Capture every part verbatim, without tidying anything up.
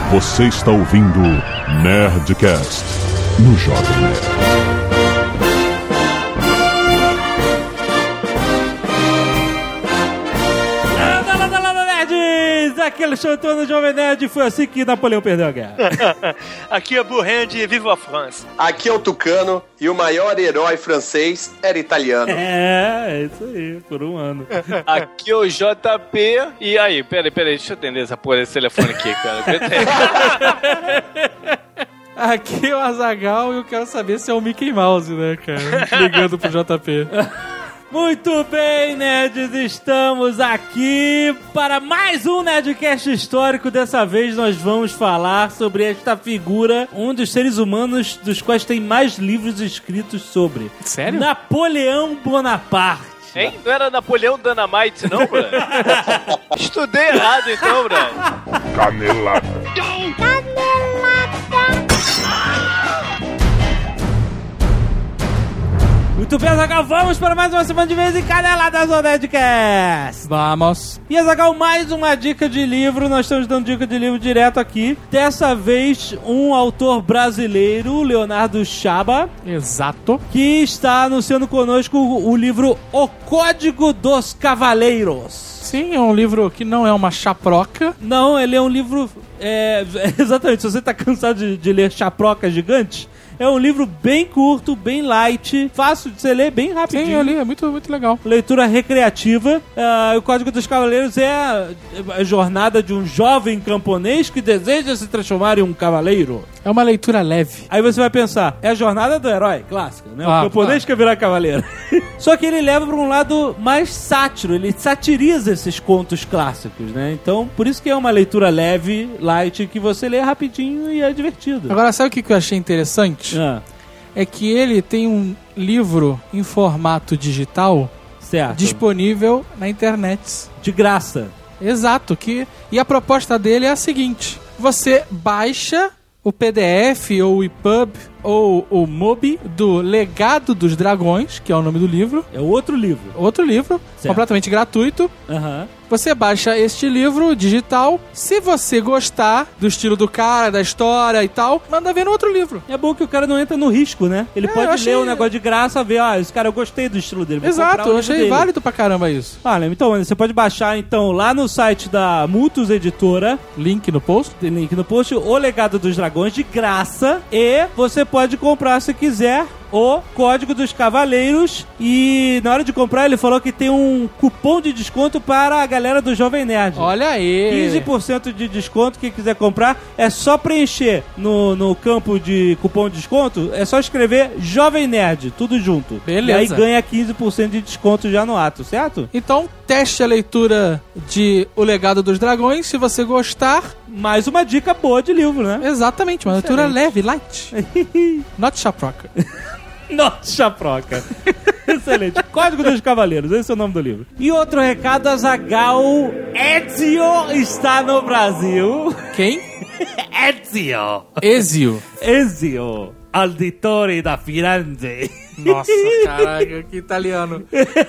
Você está ouvindo Nerdcast no Jovem Nerd. Aquele chantou no Jovem Nerd, foi assim que Napoleão perdeu a guerra. Aqui é Burren de Viva a France. Aqui é o Tucano e o maior herói francês era italiano. É, é isso aí, por um ano. Aqui é o J P. E aí, peraí, peraí, deixa eu atender essa porra desse telefone aqui, cara. Aqui é o Azaghal e eu quero saber se é o Mickey Mouse, né, cara? Ligando pro J P. Muito bem, nerds, estamos aqui para mais um Nerdcast histórico. Dessa vez nós vamos falar sobre esta figura, um dos seres humanos dos quais tem mais livros escritos sobre. Sério? Napoleão Bonaparte. Hein? Não era Napoleão Dynamite, não, bro? Estudei errado, então, bro. Canelada. Muito bem, Azaghal, vamos para mais uma semana de vez em Caneladas do Nerdcast. Vamos. E, Azaghal, mais uma dica de livro. Nós estamos dando dica de livro direto aqui. Dessa vez, um autor brasileiro, Leonardo Chaba. Exato. Que está anunciando conosco o, o livro O Código dos Cavaleiros. Sim, é um livro que não é uma chaproca. Não, ele é um livro... É, exatamente, se você está cansado de, de ler chaproca gigante... É um livro bem curto, bem light, fácil de você ler, bem rapidinho. Sim, eu li, é muito, muito legal. Leitura recreativa. Uh, o Código dos Cavaleiros é a, a jornada de um jovem camponês que deseja se transformar em um cavaleiro. É uma leitura leve. Aí você vai pensar, é a jornada do herói, clássica, né? Ah, o camponês ah. quer virar cavaleiro. Só que ele leva para um lado mais sátiro, ele satiriza esses contos clássicos, né? Então, por isso que é uma leitura leve, light, que você lê rapidinho e é divertido. Agora, sabe o que eu achei interessante? Ah. É que ele tem um livro em formato digital Certo. disponível na internet. De graça. Exato. Que... E a proposta dele é a seguinte. Você baixa o P D F ou o E P U B ou o M O B I do Legado dos Dragões, que é o nome do livro. É outro livro. Outro livro, Certo. completamente gratuito. Aham. Uhum. Você baixa este livro digital. Se você gostar do estilo do cara, da história e tal, manda ver no outro livro. É bom que o cara não entra no risco, né? Ele É, eu pode achei- ler o negócio de graça, ver, ah, esse cara, eu gostei do estilo dele. Vou comprar Exato, o eu livro achei dele. válido pra caramba isso. Olha, então, você pode baixar, então, lá no site da Multus Editora, Link no post. tem link no post, O Legado dos Dragões, de graça, e você pode comprar, se quiser, o Código dos Cavaleiros. E na hora de comprar, ele falou que tem um cupom de desconto para a galera do Jovem Nerd. Olha aí. quinze por cento de desconto, quem quiser comprar, é só preencher no, no campo de cupom de desconto, é só escrever Jovem Nerd, tudo junto. Beleza. E aí ganha quinze por cento de desconto já no ato, certo? Então, teste a leitura de O Legado dos Dragões, se você gostar. Mais uma dica boa de livro, né? Exatamente, uma leitura Excelente. leve, light. Not chaproca. Nossa, chaproca. Excelente. Código dos Cavaleiros, esse é o nome do livro. E outro recado, Azaghal, Ezio está no Brasil. Quem? Ezio. Ezio. Ezio, auditore da Firenze. Nossa, caraca, que italiano.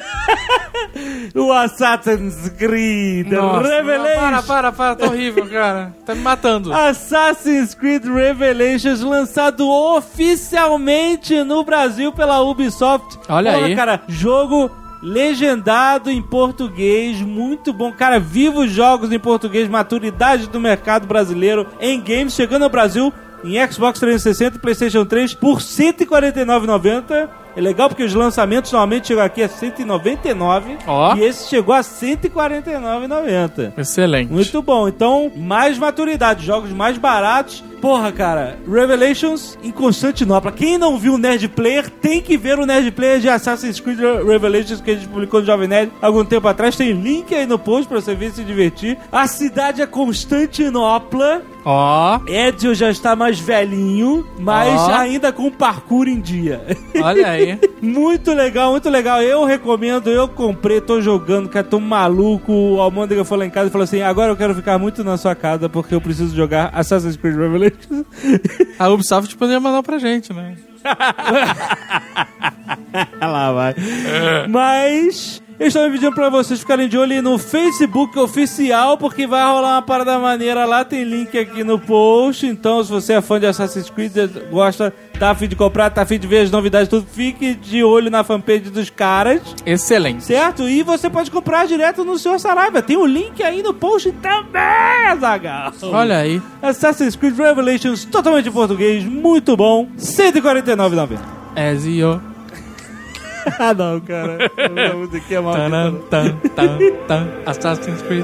O Assassin's Creed Nossa, Revelations. para, para, para, tá horrível, cara. Tá me matando. Assassin's Creed Revelations, lançado oficialmente no Brasil pela Ubisoft. Olha Porra, aí. cara, jogo legendado em português, muito bom. Cara, viva os jogos em português, maturidade do mercado brasileiro em games, chegando ao Brasil em Xbox trezentos e sessenta e PlayStation três por cento e quarenta e nove reais e noventa centavos. É legal porque os lançamentos normalmente chegam aqui a cento e noventa e nove reais Ó. e esse chegou a cento e quarenta e nove reais e noventa centavos. Excelente. Muito bom. Então, mais maturidade, jogos mais baratos. Porra, cara, Revelations em Constantinopla. Quem não viu o Nerd Player, tem que ver o Nerd Player de Assassin's Creed Revelations que a gente publicou no Jovem Nerd há algum tempo atrás. Tem link aí no post pra você ver e se divertir. A cidade é Constantinopla. Ó, Ezio já está mais velhinho, mas Ó. ainda com parkour em dia. olha aí. Muito legal, muito legal. Eu recomendo, eu comprei, tô jogando, cara, tô maluco. O Almôndega foi lá em casa e falou assim: agora eu quero ficar muito na sua casa porque eu preciso jogar Assassin's Creed Revelations. A Ubisoft poderia mandar pra gente, né? Lá vai. Mas Eles estão pedindo pra vocês ficarem de olho no Facebook oficial, porque vai rolar uma parada maneira lá, tem link aqui no post. Então, se você é fã de Assassin's Creed, gosta, tá a fim de comprar, tá a fim de ver as novidades, tudo, fique de olho na fanpage dos caras. Excelente. Certo? E você pode comprar direto no senhor Saraiva. Tem o link aí no post também, Azaghal. Olha aí. Assassin's Creed Revelations, totalmente em português, muito bom. cento e quarenta e nove reais e noventa centavos. Ezio. Ah, não, cara. A música é Tan, tan, tan, tan. Assassin's Creed.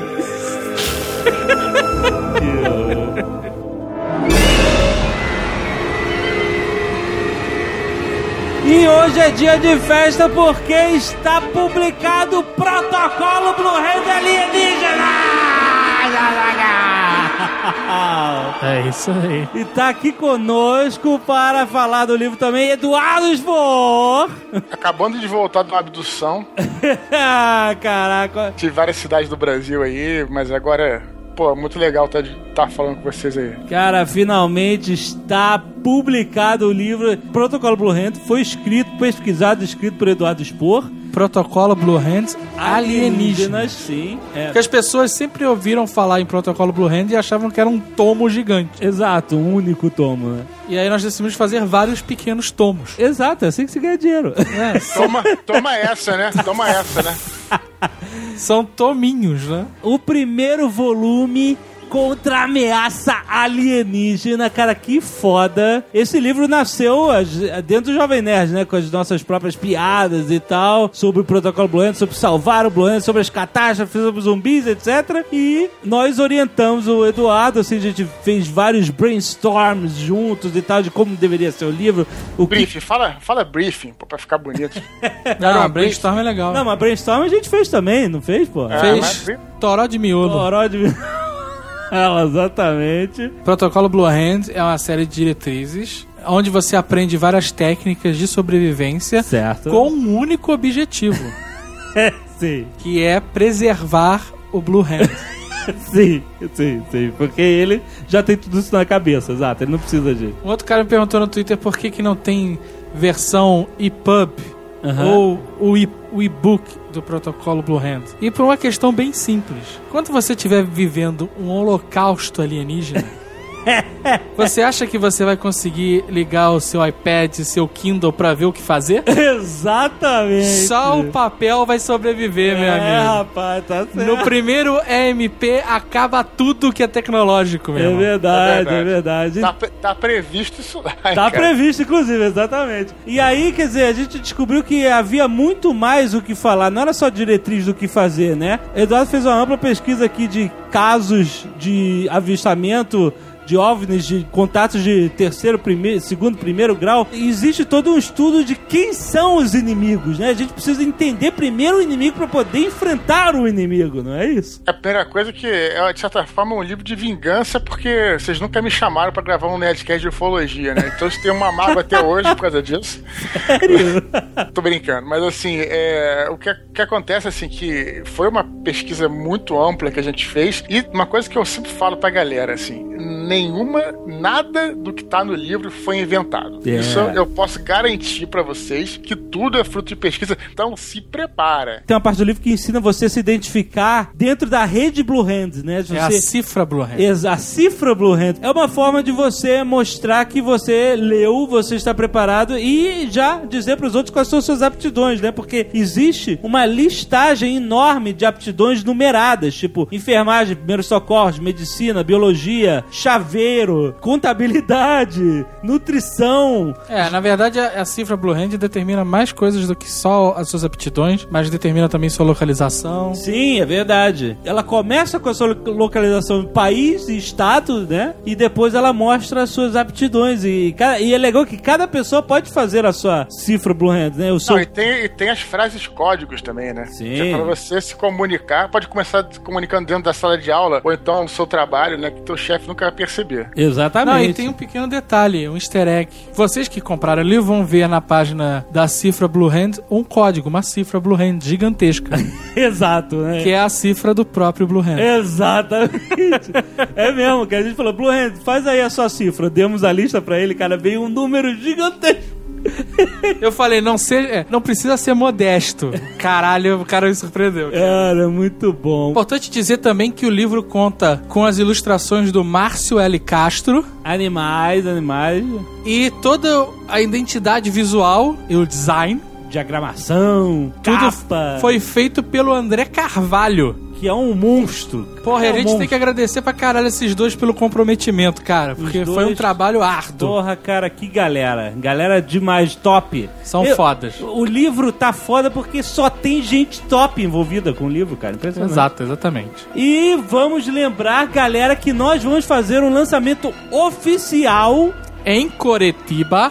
E hoje é dia de festa porque está publicado o Protocolo Blue-Hand Alienígena! É isso aí. E tá aqui conosco para falar do livro também Eduardo Spor. Acabando de voltar de uma abdução. Ah, caraca. Tive várias cidades do Brasil aí, mas agora, pô, muito legal estar tá, tá falando com vocês aí. Cara, finalmente está publicado o livro Protocolo Blue-Hand. Foi escrito, pesquisado e escrito por Eduardo Spor. Protocolo Blue-Hand Alienígenas. Sim. É. Porque as pessoas sempre ouviram falar em Protocolo Blue-Hand e achavam que era um tomo gigante. Exato, um único tomo, né? E aí nós decidimos fazer vários pequenos tomos. Exato, é assim que se ganha dinheiro. É, toma, toma essa, né? Toma essa, né? São tominhos, né? O primeiro volume contra a ameaça alienígena. Cara, que foda. Esse livro nasceu dentro do Jovem Nerd, né? Com as nossas próprias piadas e tal, sobre o Protocolo Blue-Hand, sobre salvar o Blue-Hand, sobre as catástrofes, sobre os zumbis, etcétera. E nós orientamos o Eduardo, assim, a gente fez vários brainstorms juntos e tal, de como deveria ser o livro. O briefing, que... fala, fala briefing, pô, pra ficar bonito. Não, um brainstorm é legal. Não, mas brainstorm a gente fez também, não fez, pô? É, fez mas... toró de miolo. Toró de miolo. Ela, exatamente. Protocolo Blue-Hand é uma série de diretrizes onde você aprende várias técnicas de sobrevivência, certo, com um único objetivo. Sim. Que é preservar o Blue-Hand. Sim, sim, sim. Porque ele já tem tudo isso na cabeça, exato. Ele não precisa de... Um outro cara me perguntou no Twitter por que, que não tem versão E P U B uhum. ou o e- o e-book do Protocolo Blue-Hand. E por uma questão bem simples. Quando você estiver vivendo um holocausto alienígena, você acha que você vai conseguir ligar o seu iPad, seu Kindle pra ver o que fazer? Exatamente. Só o papel vai sobreviver, é, meu amigo. É, rapaz, tá certo. No primeiro E M P acaba tudo que é tecnológico, meu é irmão. Verdade, é verdade, é verdade. Tá, tá previsto isso lá. Tá cara. previsto, inclusive, exatamente. E aí, quer dizer, a gente descobriu que havia muito mais o que falar. Não era só diretriz do que fazer, né? Eduardo fez uma ampla pesquisa aqui de casos de avistamento de OVNIs, de contatos de terceiro, primeiro, segundo, primeiro grau. E existe todo um estudo de quem são os inimigos, né? A gente precisa entender primeiro o inimigo para poder enfrentar o inimigo, não é isso? A primeira coisa que é, de certa forma, um livro de vingança, porque vocês nunca me chamaram para gravar um Nerdcast de ufologia, né? Então você tem uma mágoa até hoje por causa disso. Sério? Tô brincando. Mas, assim, é, o que, que acontece, assim, que foi uma pesquisa muito ampla que a gente fez, e uma coisa que eu sempre falo pra galera, assim, nenhuma, nada do que tá no livro foi inventado. Yeah. Isso eu posso garantir pra vocês que tudo é fruto de pesquisa. Então se prepara. Tem uma parte do livro que ensina você a se identificar dentro da rede Blue-Hand, né? Você... É a cifra Blue-Hand. Ex- a cifra Blue-Hand. É uma forma de você mostrar que você leu, você está preparado e já dizer pros outros quais são suas aptidões, né? Porque existe uma listagem enorme de aptidões numeradas, tipo enfermagem, primeiros socorros, medicina, biologia, chaveiro, contabilidade, nutrição. É, na verdade a, a cifra Blue-Hand determina mais coisas do que só as suas aptidões, mas determina também sua localização. Sim, é verdade. Ela começa com a sua localização em país e estado, né? E depois ela mostra as suas aptidões. E, e é legal que cada pessoa pode fazer a sua cifra Blue-Hand, né? O seu... Não, e tem, e tem as frases códigos também, né? Sim. Que é pra você se comunicar, pode começar se comunicando dentro da sala de aula, ou então no seu trabalho, né? Que teu chefe nunca vai perceber. Exatamente. Não, e tem um pequeno detalhe, um easter egg. Vocês que compraram o livro vão ver na página da cifra Blue-Hand um código, uma cifra Blue-Hand gigantesca. Exato, né? Que é a cifra do próprio Blue-Hand. Exatamente. É mesmo, que a gente falou, Blue-Hand, faz aí a sua cifra. Demos a lista pra ele, cara, veio um número gigantesco. Eu falei, não, seja, não precisa ser modesto. Caralho, o cara me surpreendeu. Cara. Cara, muito bom. Importante dizer também que o livro conta com as ilustrações do Márcio L. Castro. Animais, animais. E toda a identidade visual e o design. Diagramação, tudo capa. Foi feito pelo André Carvalho. Que é um monstro. Porra, é a gente um monstro. tem que agradecer pra caralho esses dois pelo comprometimento, cara. Porque Os foi um dois... trabalho árduo. Porra, cara, que galera. Galera demais, top. São Eu... fodas. O livro tá foda porque só tem gente top envolvida com o livro, cara. Impressionante. Exato, exatamente. E vamos lembrar, galera, que nós vamos fazer um lançamento oficial em Curitiba.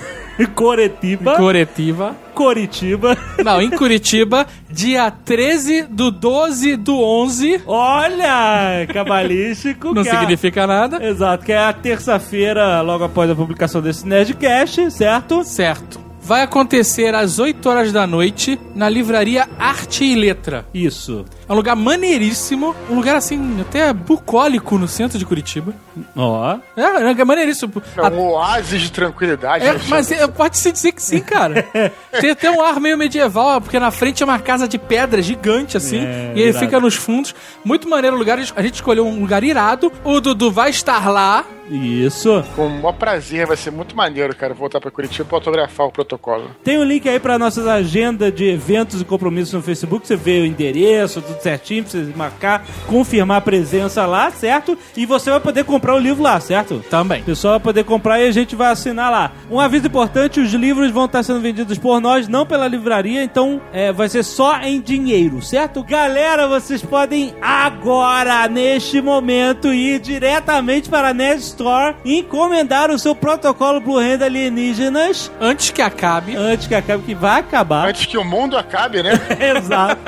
Curitiba. Curitiba. Curitiba. Não, em Curitiba, dia treze do doze do onze. Olha, cabalístico. Não significa é a... nada. Exato, que é a terça-feira, logo após a publicação desse Nerdcast, certo? Certo. Vai acontecer às oito horas da noite na livraria Arte e Letra. Isso. É um lugar maneiríssimo, um lugar assim, até bucólico no centro de Curitiba. Ó. Oh. É, é um lugar maneiríssimo. É um oásis de tranquilidade. É, mas é, pode-se dizer que sim, cara. Tem até um ar meio medieval, porque na frente é uma casa de pedra gigante, assim, é, e ele irado. fica nos fundos. Muito maneiro o lugar, a gente escolheu um lugar irado. O Dudu vai estar lá. Isso. Com o maior prazer, vai ser muito maneiro, cara, voltar pra Curitiba pra autografar o protocolo. Tem um link aí pra nossas agendas de eventos e compromissos no Facebook, você vê o endereço, tudo certinho, pra você marcar, confirmar a presença lá, certo? E você vai poder comprar o livro lá, certo? Também. O pessoal vai poder comprar e a gente vai assinar lá. Um aviso importante, os livros vão estar sendo vendidos por nós, não pela livraria, então é, vai ser só em dinheiro, certo? Galera, vocês podem agora, neste momento, ir diretamente para a Nerd Store e encomendar o seu protocolo Blue Hand Alienígenas antes que acabe. Antes que acabe, que vai acabar. Antes que o mundo acabe, né? Exato.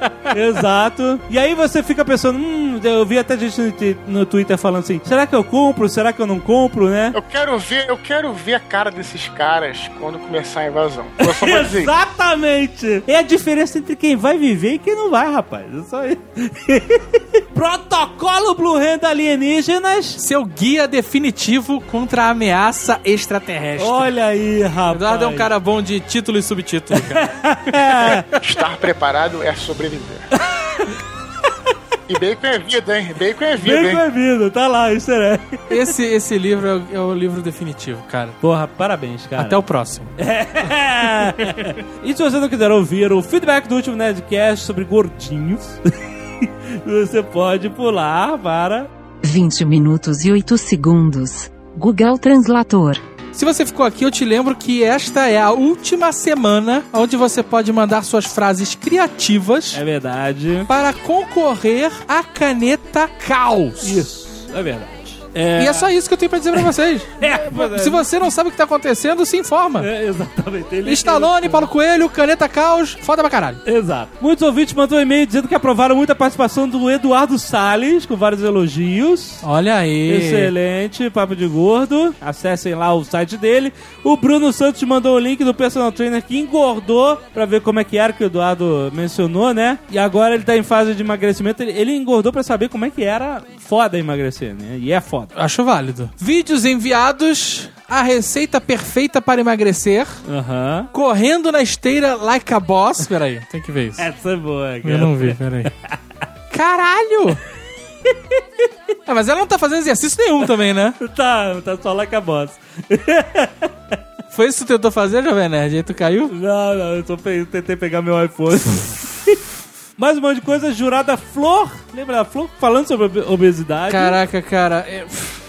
Exato. E aí você fica pensando, hum, eu vi até gente no, no Twitter falando assim, será que eu compro? Será que eu não compro, né? Eu quero ver, eu quero ver a cara desses caras quando começar a invasão. Eu só vou dizer. Exatamente. É a diferença entre quem vai viver e quem não vai, rapaz. É só isso. Protocolo Blue Hand Alienígenas. Seu guia definitivo contra a ameaça extraterrestre. Olha aí, rapaz. Eduardo é um cara bom de título e subtítulo, cara. Estar preparado é sobreviver. E bacon é vida, hein? Bacon é vida, bacon hein? é vida, tá lá, isso é. Esse, esse livro é o, é o livro definitivo, cara. Porra, parabéns, cara. Até o próximo. E se você não quiser ouvir o feedback do último Nerdcast sobre gordinhos, você pode pular para... vinte minutos e oito segundos. Google Translator. Se você ficou aqui, eu te lembro que esta é a última semana onde você pode mandar suas frases criativas. É verdade. Para concorrer à caneta Caos. Isso, é verdade. É... E é só isso que eu tenho pra dizer pra vocês. É, se você não sabe o que tá acontecendo, se informa. É, exatamente. Ele Stallone, Paulo Coelho, Caneta Caos, foda pra caralho. Exato. Muitos ouvintes mandam um e-mail dizendo que aprovaram muito a participação do Eduardo Salles, com vários elogios. Olha aí. Excelente, papo de gordo. Acessem lá o site dele. O Bruno Santos mandou o link do personal trainer que engordou pra ver como é que era, que o Eduardo mencionou, né? E agora ele tá em fase de emagrecimento. Ele, ele engordou pra saber como é que era foda emagrecer, né? E é foda. Acho válido. Vídeos enviados, a receita perfeita para emagrecer, uhum. correndo na esteira like a boss. Peraí, tem que ver isso. Essa é boa, cara. Eu não vi, peraí. Caralho! Ah, mas ela não tá fazendo exercício nenhum também, né? Tá, tá só like a boss. Foi isso que tu tentou fazer, Jovem Nerd? Aí tu caiu? Não, não, eu só pe- tentei pegar meu iPhone. Mais um monte de coisa. Jurada Flor. Lembra da Flor? Falando sobre obesidade. Caraca, cara. É...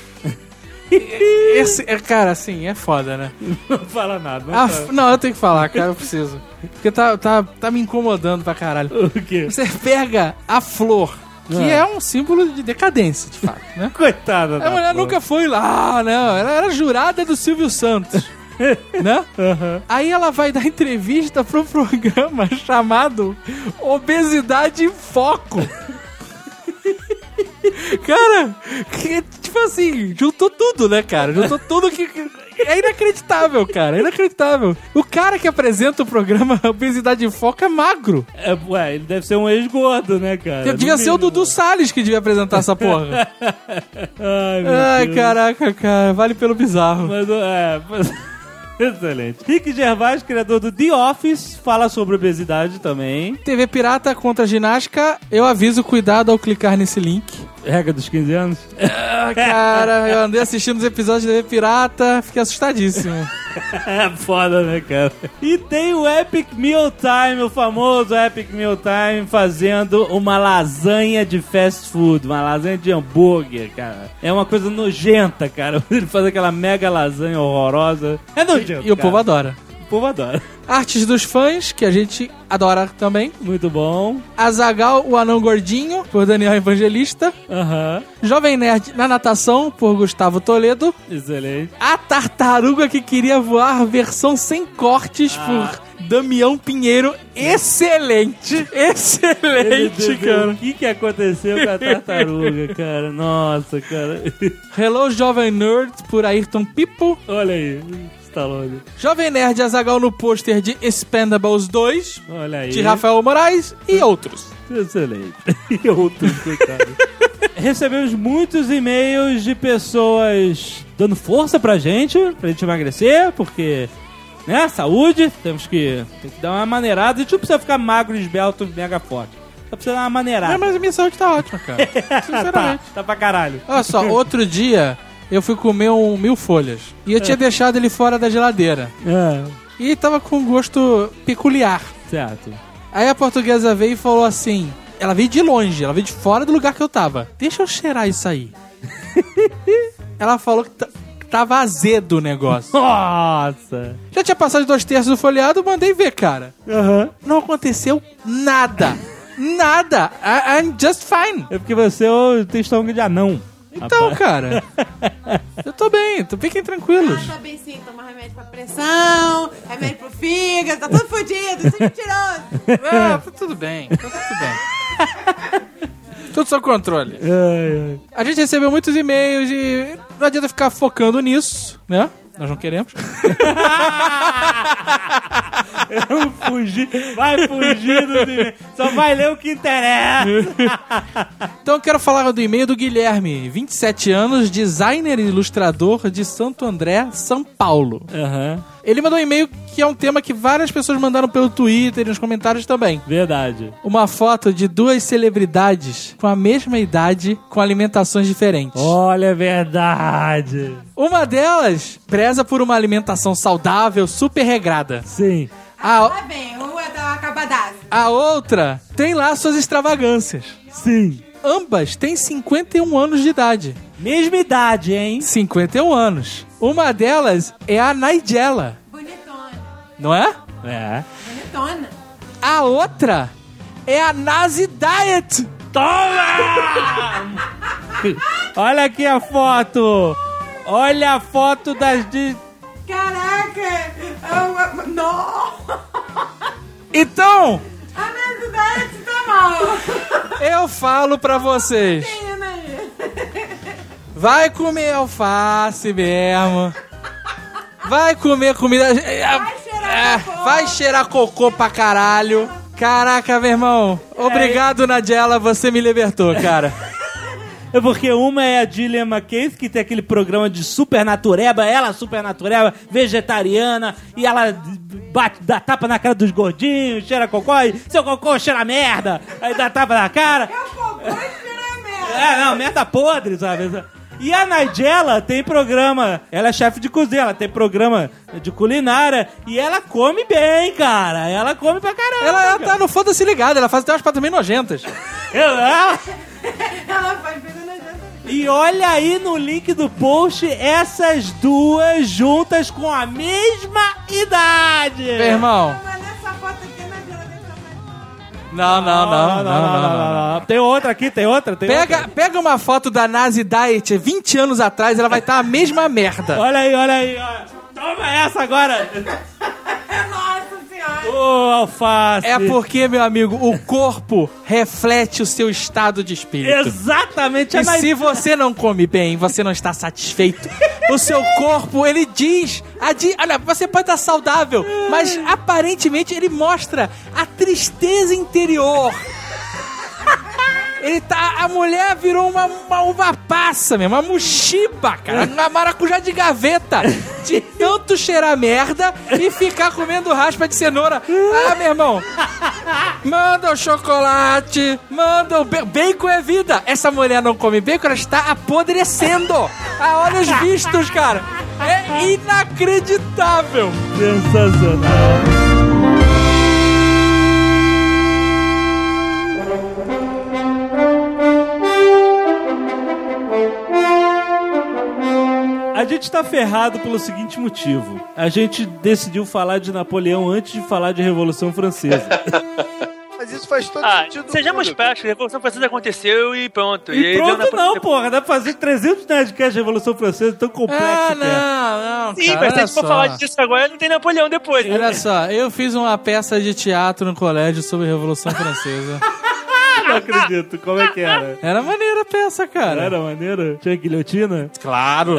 Esse, é, cara, assim, é foda, né? Não fala nada. Não, Ah, fala. não, eu tenho que falar, cara, eu preciso. Porque tá, tá, tá me incomodando pra caralho. O quê? Você pega a Flor, que Ah. é um símbolo de decadência, de fato, né? Coitada da A mulher Flor. nunca foi lá, não. Ela era jurada do Silvio Santos. Né? Uhum. Aí ela vai dar entrevista pro programa chamado Obesidade em Foco. Cara, que, tipo assim, juntou tudo, né, cara? Juntou tudo que... que é inacreditável, cara. É inacreditável. O cara que apresenta o programa Obesidade em Foco é magro. É, ué, ele deve ser um ex-gordo, né, cara? Devia No ser o mínimo. Dudu Salles que devia apresentar essa porra. Ai, meu Ai, Deus. caraca, cara. Vale pelo bizarro. Mas, é, mas... Excelente. Rick Gervais, criador do The Office, fala sobre obesidade também. T V Pirata contra ginástica. Eu aviso, cuidado ao clicar nesse link. Regra dos quinze anos? Ah, cara, eu andei assistindo os episódios de T V Pirata, fiquei assustadíssimo. É foda, né, cara? E tem o Epic Meal Time, o famoso Epic Meal Time, fazendo uma lasanha de fast food, uma lasanha de hambúrguer, cara. É uma coisa nojenta, cara. Ele faz aquela mega lasanha horrorosa. É nojento, E, e o cara. povo adora. O povo adora. Artes dos fãs, que a gente adora também. Muito bom. Azaghal, o anão gordinho, por Daniel Evangelista. Aham. Uhum. Jovem Nerd na natação, por Gustavo Toledo. Excelente. A tartaruga que queria voar, versão sem cortes, ah. por Damião Pinheiro. Excelente! Excelente, cara. O que que aconteceu com a tartaruga, cara? Nossa, cara. Hello, Jovem Nerd, por Ayrton Pipo. Olha aí. Stallone. Jovem Nerd Azaghal no pôster de Expendables dois. Olha aí. De Rafael Moraes e outros. Excelente. E outros, coitado. Recebemos muitos e-mails de pessoas dando força pra gente, pra gente emagrecer, porque, né, saúde, temos que, tem que dar uma maneirada. A gente não precisa ficar magro, esbelto, mega forte. Só precisa dar uma maneirada. Não, mas a minha saúde tá ótima, cara. Sinceramente. tá, tá pra caralho. Olha só, outro dia eu fui comer um mil folhas e eu tinha é. deixado ele fora da geladeira. É. E tava com um gosto peculiar. Certo. Aí a portuguesa veio e falou assim... Ela veio de longe, ela veio de fora do lugar que eu tava. Deixa eu cheirar isso aí. Ela falou que t- tava azedo o negócio. Nossa! Já tinha passado de dois terços do folheado, mandei ver, cara. Uhum. Não aconteceu nada. Nada. I- I'm just fine. É porque você tem estômago de anão. Então, rapaz. Cara, eu tô bem, então fiquem tranquilos. Ah, tá bem sim, toma remédio pra pressão, remédio pro fígado, tá tudo fodido, isso é mentiroso. Ah, tá tudo bem, tá tudo bem. Tudo sob controle. Ai, ai. A gente recebeu muitos e-mails e não adianta ficar focando nisso, né? Nós não queremos. Eu fugi, vai fugir do e-mail. Só vai ler o que interessa. Então eu quero falar do e-mail do Guilherme, vinte e sete anos, designer e ilustrador de Santo André, São Paulo. Uhum. Ele mandou um e-mail que é um tema que várias pessoas mandaram pelo Twitter e nos comentários também. Verdade. Uma foto de duas celebridades com a mesma idade, com alimentações diferentes. Olha, é verdade. Uma delas preza por uma alimentação saudável, super regrada. Sim. A, Tá bem, um é da acabadaço. a outra tem lá suas extravagâncias. Sim. Ambas têm cinquenta e um anos de idade. Mesma idade, hein? cinquenta e um anos. Uma delas é a Nigella. Bonitona. Não é? É. Bonitona. A outra é a Nazi Diet. Toma! Olha aqui a foto. Olha a foto das... De... Caraca! Eu, eu, não! Então, A necessidade tá mal. eu falo pra vocês. Menina aí. Vai comer alface mesmo. Vai comer comida... Vai cheirar É, cocô. vai cheirar cocô pra caralho. Caraca, meu irmão. Obrigado, Nigella, você me libertou, cara. É porque uma é a Gillian McKay, que tem aquele programa de supernatureba, ela supernatureba, vegetariana, e ela bate, dá tapa na cara dos gordinhos, cheira cocô, e seu cocô cheira merda, aí dá tapa na cara. Eu cocô e cheira merda. É, não, merda podre, sabe? E a Nigella tem programa, ela é chefe de cozinha, ela tem programa de culinária, e ela come bem, cara, ela come pra caramba. Ela, ela cara. tá no foda-se ligado, ela faz até umas patas meio nojentas. Ela... Ela faz coisa nojenta. E olha aí no link do post essas duas juntas com a mesma idade. Meu irmão. Mas nessa foto aqui na geladeira também. Não, não, não, não, não, não, não. Tem outra aqui, tem outra, tem Pega, outra. pega uma foto da Nazi Diet vinte anos atrás, ela vai estar a mesma merda. Olha aí, olha aí, olha. Toma essa agora. Nossa senhora. Ô, alface. É porque, meu amigo, o corpo reflete o seu estado de espírito. Exatamente. E a se você não come bem, você não está satisfeito, o seu corpo, ele diz... A di... Olha, você pode estar saudável, mas aparentemente ele mostra a tristeza interior. Ele tá, a mulher virou uma, uma uva passa mesmo, uma mochiba, cara. Uma maracujá de gaveta. De tanto cheirar merda e ficar comendo raspa de cenoura. Ah, meu irmão. Manda o chocolate, manda o bacon. Bacon é vida. Essa mulher não come bacon, ela está apodrecendo. A olhos vistos, cara. É inacreditável. Sensacional. A gente tá ferrado pelo seguinte motivo. A gente decidiu falar de Napoleão antes de falar de Revolução Francesa. Mas isso faz todo Ah, sentido. sejamos práticos, a Revolução Francesa aconteceu e pronto. E aí pronto deu na- não, porra. Dá pra fazer trezentos Nerdcasts de Revolução Francesa tão complexo. Ah, que é. não, não, Sim, cara, mas se a olha gente for só. falar disso agora, não tem Napoleão depois. né? Olha só, eu fiz uma peça de teatro no colégio sobre a Revolução Francesa. Não acredito. Como é que era? Era maneira a peça, cara. Era maneiro? Tinha guilhotina? Claro.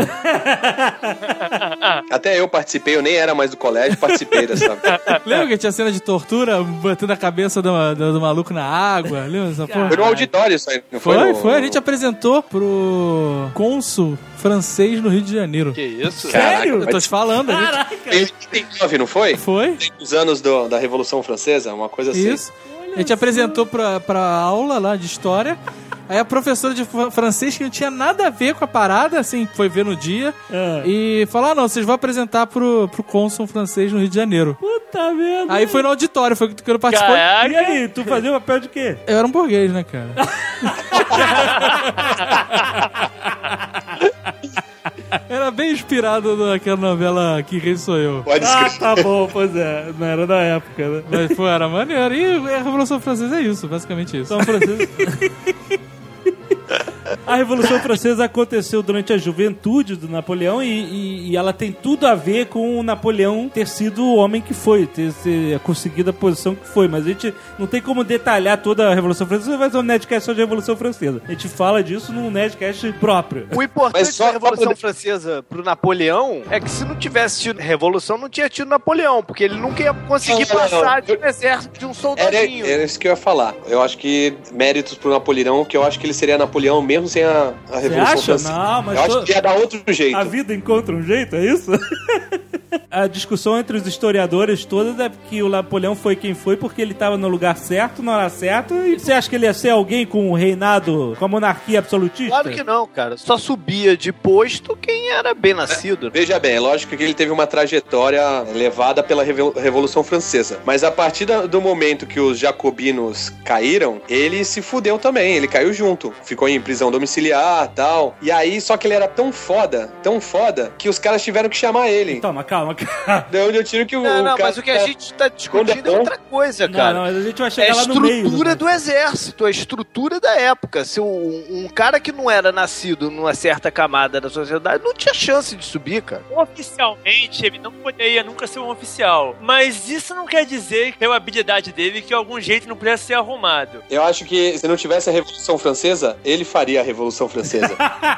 Até eu participei, eu nem era mais do colégio, participei dessa. Lembra que tinha cena de tortura, batendo a cabeça do, do, do maluco na água? Lembra dessa porra? Foi no auditório isso aí, não foi? Foi, no... foi. A gente apresentou pro cônsul francês no Rio de Janeiro. Que isso? Sério? Caraca, Eu tô te falando. A gente... Caraca! Em oitenta e nove, não foi? Foi? Os anos do- da Revolução Francesa, uma coisa assim. Isso. A gente apresentou pra, pra aula lá de história. Aí a professora de fr- francês, que não tinha nada a ver com a parada, assim, foi ver no dia. Ah. E falou: ah, não, vocês vão apresentar pro, pro cônsul francês no Rio de Janeiro. Puta merda. Aí foi no auditório, foi que eu participou. Caraca. E aí, tu fazia o papel de quê? Eu era um burguês, né, cara? Era bem inspirado naquela novela Que Rei Sou Eu. Pode Ah, escrever. tá bom, pois é. Não era da época, né? Mas, pô, era maneiro. E a Revolução Francesa é isso, basicamente isso. São Francisco. A Revolução Francesa aconteceu durante a juventude do Napoleão e, e- e ela tem tudo a ver com o Napoleão ter sido o homem que foi, ter, ter conseguido a posição que foi. Mas a gente não tem como detalhar toda a Revolução Francesa, vai fazer um Nerdcast só de Revolução Francesa. A gente fala disso num Nerdcast próprio. O importante Mas só da Revolução pra poder- Francesa pro Napoleão é que se não tivesse tido Revolução, não tinha tido Napoleão, porque ele nunca ia conseguir Não, não, não. passar de um exército de um Era, soldadinho. era isso que eu ia falar. Eu acho que méritos pro Napoleão, que eu acho que ele seria Napoleão mesmo sem a, a Revolução acha? Francesa. Não, mas eu tô- acho que ia dar outro jeito. A vida encontra um jeito, é isso? A discussão entre os historiadores todas é que o Napoleão foi quem foi porque ele estava no lugar certo, na hora certa. E você acha que ele ia ser alguém com um reinado, com a monarquia absolutista? Claro que não, cara. Só subia de posto quem era bem nascido. Veja bem, é lógico que ele teve uma trajetória levada pela Revo- Revolução Francesa. Mas a partir da- do momento que os jacobinos caíram, ele se fudeu também. Ele caiu junto. Ficou em prisão domiciliar e tal. E aí, só que ele era tão foda, tão foda, que os caras tiveram que chamar ele. Toma, calma, calma. Daí onde eu tiro que o. Não, o não, cara mas o que a gente tá discutindo é bom. outra coisa, Não, cara. não, mas a gente vai É chegar a lá no meio. estrutura né? do exército, a estrutura da época. Se um, um cara que não era nascido numa certa camada da sociedade não tinha chance de subir, cara. Oficialmente, ele não poderia nunca ser um oficial. Mas isso não quer dizer que pela habilidade dele que de algum jeito não pudesse ser arrumado. Eu acho que se não tivesse a Revolução Francesa, ele faria a Revolução Francesa.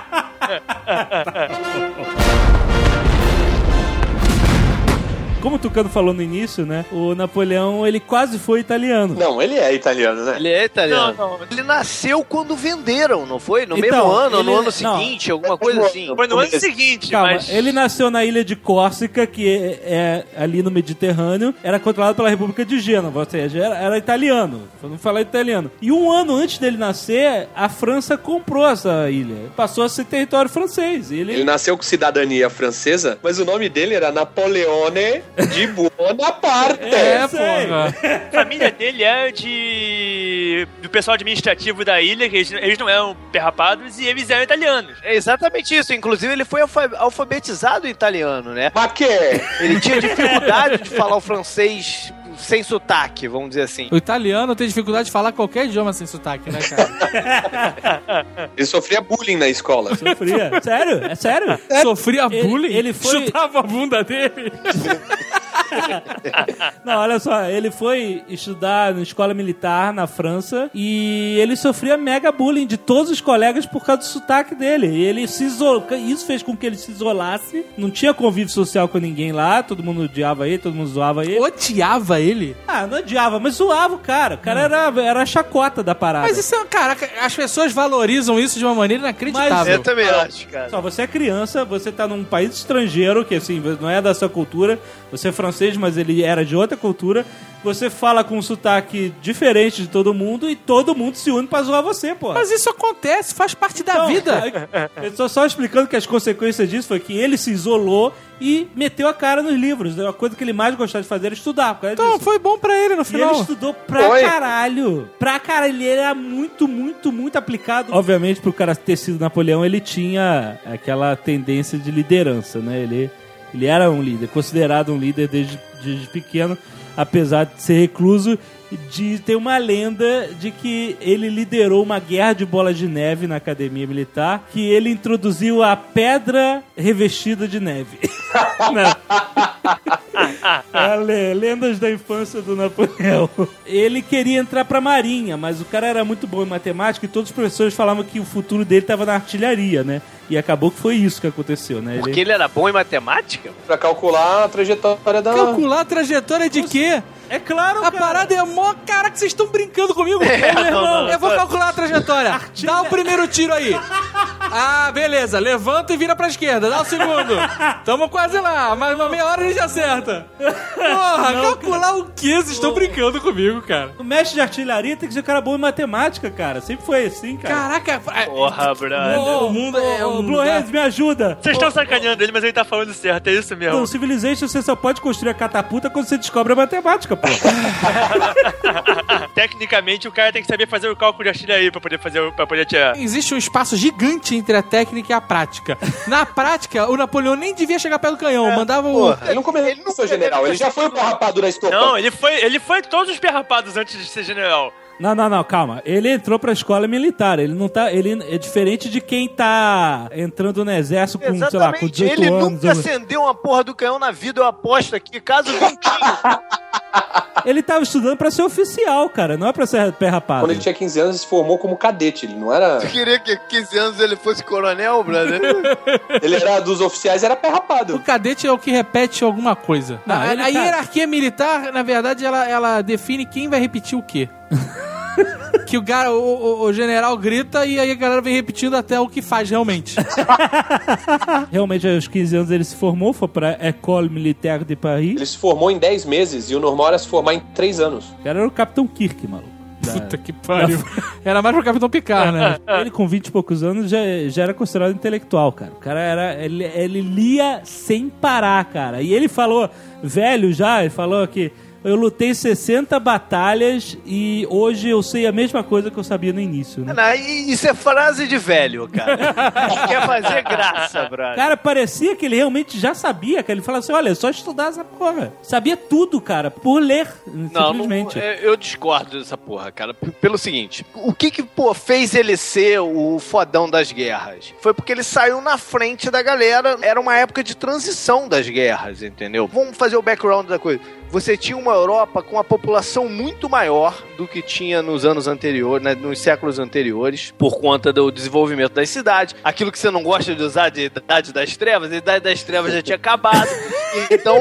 Como o Tucano falou no início, né? O Napoleão, ele quase foi italiano. Não, ele é italiano, né? Ele é italiano. Não, não. Ele nasceu quando venderam, não foi? No Então, mesmo ano, ele- no ano não. seguinte, alguma coisa assim. Foi no ano seguinte, Calma, mas... ele nasceu na ilha de Córcega, que é, é ali no Mediterrâneo, era controlado pela República de Gênova, ou seja, era, era italiano, pra não falar italiano. E um ano antes dele nascer, a França comprou essa ilha, passou a ser território francês. E ele, Ele nasceu com cidadania francesa, mas o nome dele era Napoleone de Bonaparte. É, sei. porra. A família dele é de... do pessoal administrativo da ilha, que eles, eles não eram perrapados e eles eram italianos. É exatamente isso. Inclusive, ele foi alfa- alfabetizado em italiano, né? Mas que? Ele tinha dificuldade de falar o francês sem sotaque, vamos dizer assim. O italiano tem dificuldade de falar qualquer idioma sem sotaque, né, cara? Ele sofria bullying na escola. sofria. Sério? É sério? Sofria Ele- bullying? ele foi- Chutava a bunda dele. Não, olha só, ele foi estudar na escola militar na França e ele sofria mega bullying de todos os colegas por causa do sotaque dele. E ele se isolou, isso fez com que ele se isolasse, não tinha convívio social com ninguém lá, todo mundo odiava ele, todo mundo zoava ele. Odiava ele? Ah, não odiava, mas zoava o cara. O cara hum. era, era a chacota da parada. Mas isso é, cara, as pessoas valorizam isso de uma maneira inacreditável. Mas eu também acho, cara. Só, você é criança, você tá num país estrangeiro, que assim, não é da sua cultura, você é francês, mas ele era de outra cultura, você fala com um sotaque diferente de todo mundo e todo mundo se une pra zoar você, pô. Mas isso acontece, faz parte da então, vida. Eu tô só explicando que as consequências disso foi que ele se isolou e meteu a cara nos livros. A coisa que ele mais gostava de fazer era estudar. Então, disso. Foi bom pra ele no final. E ele estudou pra Oi. caralho. Pra caralho. Ele era muito, muito, muito aplicado. Obviamente, pro cara ter sido Napoleão, ele tinha aquela tendência de liderança, né? Ele, ele era um líder, considerado um líder desde, desde pequeno, apesar de ser recluso. De ter uma lenda de que ele liderou uma guerra de bolas de neve na academia militar, que ele introduziu a pedra revestida de neve. é, lendas da infância do Napoleão. Ele queria entrar pra marinha, mas o cara era muito bom em matemática e todos os professores falavam que o futuro dele estava na artilharia, né? E acabou que foi isso que aconteceu, né? Porque ele, ele era bom em matemática? Pra calcular a trajetória da... Calcular a trajetória de quê? É claro, a cara. parada é mó... Caraca, vocês estão brincando comigo? É, Ô, meu irmão, não, não, eu vou não. calcular a trajetória. Artilha... Dá o primeiro tiro aí. Ah, beleza. Levanta e vira pra esquerda. Dá o segundo. Tamo quase lá. Mais uma meia hora a gente acerta. Porra, não, calcular cara. O quê? Vocês estão brincando comigo, cara. O mestre de artilharia tem que ser um cara bom em matemática, cara. Sempre foi assim, cara. Caraca. Porra, brother. O mundo é um Blue Hands, me ajuda. Vocês estão sacaneando ele, mas ele tá falando certo. É isso mesmo. No Civilization você só pode construir a catapulta quando você descobre a matemática, pô. Tecnicamente, o cara tem que saber fazer o cálculo de artilharia pra poder fazer, pra poder atirar. Existe um espaço gigante entre a técnica e a prática. Na prática, o Napoleão nem devia chegar perto do canhão. É, mandava o... Ele não começou ele não general, ele já foi o perrapado da estopa. Não, ele foi, ele foi todos os perrapados antes de ser general. Não, não, não, calma. Ele entrou pra escola militar. Ele não tá. Ele é diferente de quem tá entrando no exército com, Exatamente. sei lá, com dezoito ele anos. Ele nunca acendeu uma porra do canhão na vida, eu aposto aqui, caso ventinho. Ele tava estudando pra ser oficial, cara, não é pra ser perrapado. Quando ele tinha quinze anos, ele se formou como cadete, ele não era... Tu queria que quinze anos ele fosse coronel, brother? Ele era dos oficiais, era perrapado. O cadete é o que repete alguma coisa. Não, a, a hierarquia militar, na verdade, ela, ela define quem vai repetir o quê. Que o, cara, o, o, o general grita e aí a galera vem repetindo até o que faz realmente. Realmente, aos quinze anos ele se formou, foi pra École Militaire de Paris. Ele se formou em dez meses e o normal era se formar em três anos. O cara era o Capitão Kirk, maluco. Puta que pariu. Era mais pro Capitão Picard, né? Ele com vinte e poucos anos já, já era considerado intelectual, cara. O cara era... Ele, ele lia sem parar, cara. E ele falou, velho já, ele falou que eu lutei sessenta batalhas e hoje eu sei a mesma coisa que eu sabia no início, né? Não, isso é frase de velho, cara. Quer fazer graça, brother. Cara, parecia que ele realmente já sabia, cara. Ele falava assim, olha, é só estudar essa porra. Sabia tudo, cara, por ler, não, simplesmente. Não, eu discordo dessa porra, cara. Pelo seguinte, o que que, pô, fez ele ser o fodão das guerras? Foi porque ele saiu na frente da galera. Era uma época de transição das guerras, entendeu? Vamos fazer o background da coisa. Você tinha uma Europa com uma população muito maior do que tinha nos anos anteriores, né, nos séculos anteriores, por conta do desenvolvimento das cidades. Aquilo que você não gosta de usar de Idade das Trevas, a Idade das Trevas já tinha acabado. Então,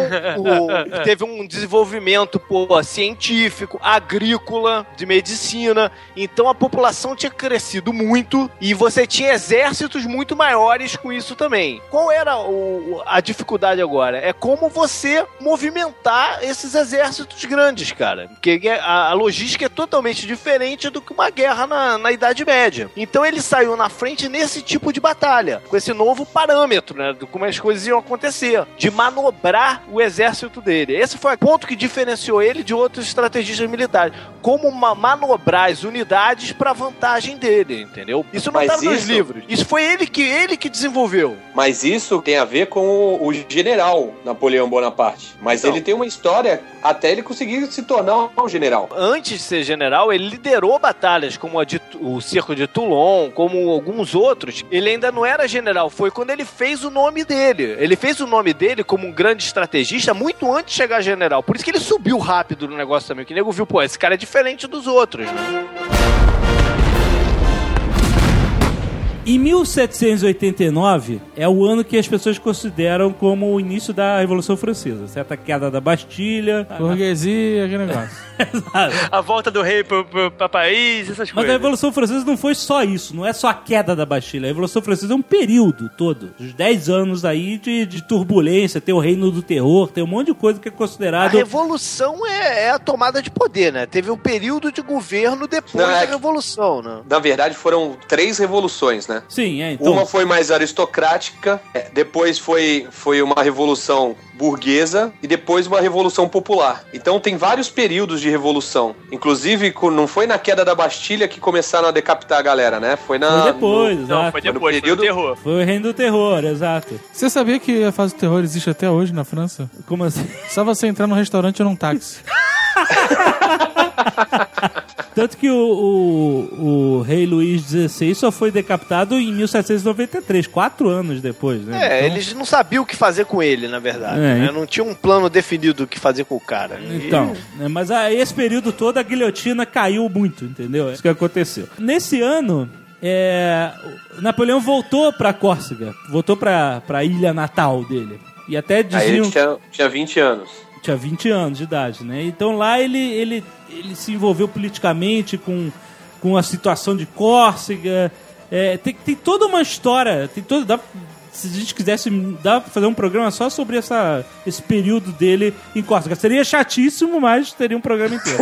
o, teve um desenvolvimento pô, científico, agrícola, de medicina. Então, a população tinha crescido muito e você tinha exércitos muito maiores com isso também. Qual era o, a dificuldade agora? É como você movimentar esses exércitos grandes, cara. Porque a, a logística é totalmente diferente do que uma guerra na, na Idade Média. Então, ele saiu na frente nesse tipo de batalha, com esse novo parâmetro, né, de como as coisas iam acontecer, de manobrar o exército dele. Esse foi o ponto que diferenciou ele de outros estrategistas militares. Como uma, manobrar as unidades para vantagem dele, entendeu? Isso não estava nos livros. Isso foi ele que, ele que desenvolveu. Mas isso tem a ver com o, o general Napoleão Bonaparte. Mas então, ele tem uma história até ele conseguir se tornar um general. Antes de ser general, ele liderou batalhas como a de, o Cerco de Toulon, como alguns outros. Ele ainda não era general. Foi quando ele fez o nome dele. Ele fez o nome dele como um grande grande estrategista muito antes de chegar general. Por isso que ele subiu rápido no negócio também. Que o nego viu, pô, esse cara é diferente dos outros, né? Em mil setecentos e oitenta e nove é o ano que as pessoas consideram como o início da Revolução Francesa, certo? A queda da Bastilha, burguesia, aquele negócio. A volta do rei pro, pro, pra Paris, essas Mas coisas. a Revolução Francesa não foi só isso, não é só a queda da Bastilha. A Revolução Francesa é um período todo, os dez anos aí de, de turbulência, tem o reino do terror, tem um monte de coisa que é considerado... A Revolução é, é a tomada de poder, né? Teve um período de governo depois Não, é da Revolução, né? Na verdade, foram três revoluções, né? Sim, é, então... Uma foi mais aristocrática, é, depois foi, foi uma revolução burguesa e depois uma revolução popular. Então tem vários períodos de revolução. Inclusive, não foi na queda da Bastilha que começaram a decapitar a galera, né? Foi na... Foi depois, no... exato. Não, foi depois, período... foi no terror. Foi o reino do terror, exato. Você sabia que a fase do terror existe até hoje na França? Como assim? Só você entrar num restaurante ou num táxi. Tanto que o, o, o rei Luís dezesseis só foi decapitado em mil setecentos e noventa e três, quatro anos depois, né? É, então... eles não sabiam o que fazer com ele, na verdade. É, né? Não tinha um plano definido do que fazer com o cara. Então, né, mas a, esse período todo a guilhotina caiu muito, entendeu? Isso que aconteceu. Nesse ano, é, Napoleão voltou pra Córcega, voltou pra, pra ilha natal dele. E até diziam... Aí ele tinha, tinha vinte anos. Tinha vinte anos de idade, né? Então lá ele, ele, ele se envolveu politicamente com, com a situação de Córcega. É, tem, tem toda uma história, tem todo, dá, se a gente quisesse, dá pra fazer um programa só sobre essa, esse período dele em Córcega. Seria chatíssimo, mas teria um programa inteiro.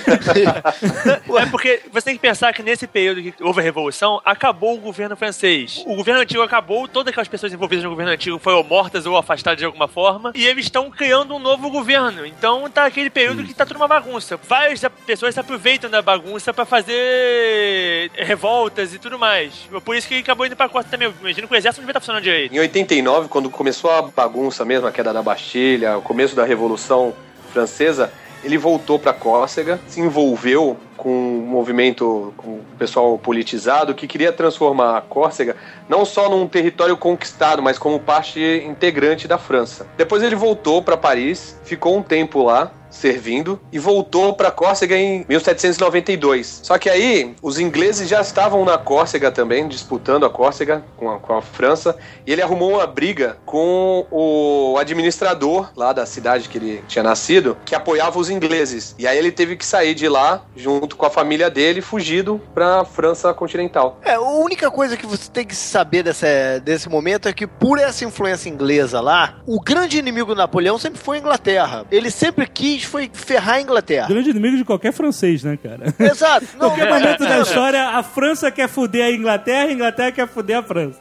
É porque você tem que pensar que nesse período que houve a Revolução, acabou o governo francês. O governo antigo acabou, todas aquelas pessoas envolvidas no governo antigo foram mortas ou afastadas de alguma forma, e eles estão criando um novo governo. Então tá aquele período que tá tudo uma bagunça. Várias pessoas se aproveitam da bagunça pra fazer revoltas e tudo mais. Por isso que acabou indo pra Córcega também. Eu imagino que o exército não devia estar funcionando direito. Em oitenta e nove, quando começou a bagunça mesmo, a queda da Bastilha, o começo da Revolução Francesa, ele voltou para Córcega, se envolveu com um movimento, com o pessoal politizado, que queria transformar a Córcega não só num território conquistado, mas como parte integrante da França. Depois ele voltou para Paris, ficou um tempo lá, servindo, e voltou para Córcega em mil setecentos e noventa e dois. Só que aí, os ingleses já estavam na Córcega também, disputando a Córcega com a, com a França, e ele arrumou uma briga com o administrador lá da cidade que ele tinha nascido, que apoiava os ingleses. E aí ele teve que sair de lá, junto com a família dele, fugido pra França continental. É, a única coisa que você tem que saber desse, desse momento é que, por essa influência inglesa lá, o grande inimigo do Napoleão sempre foi a Inglaterra. Ele sempre quis foi ferrar a Inglaterra. Grande inimigo de qualquer francês, né, cara? Exato. Em qualquer não, momento da história, a França quer foder a Inglaterra, a Inglaterra quer foder a França.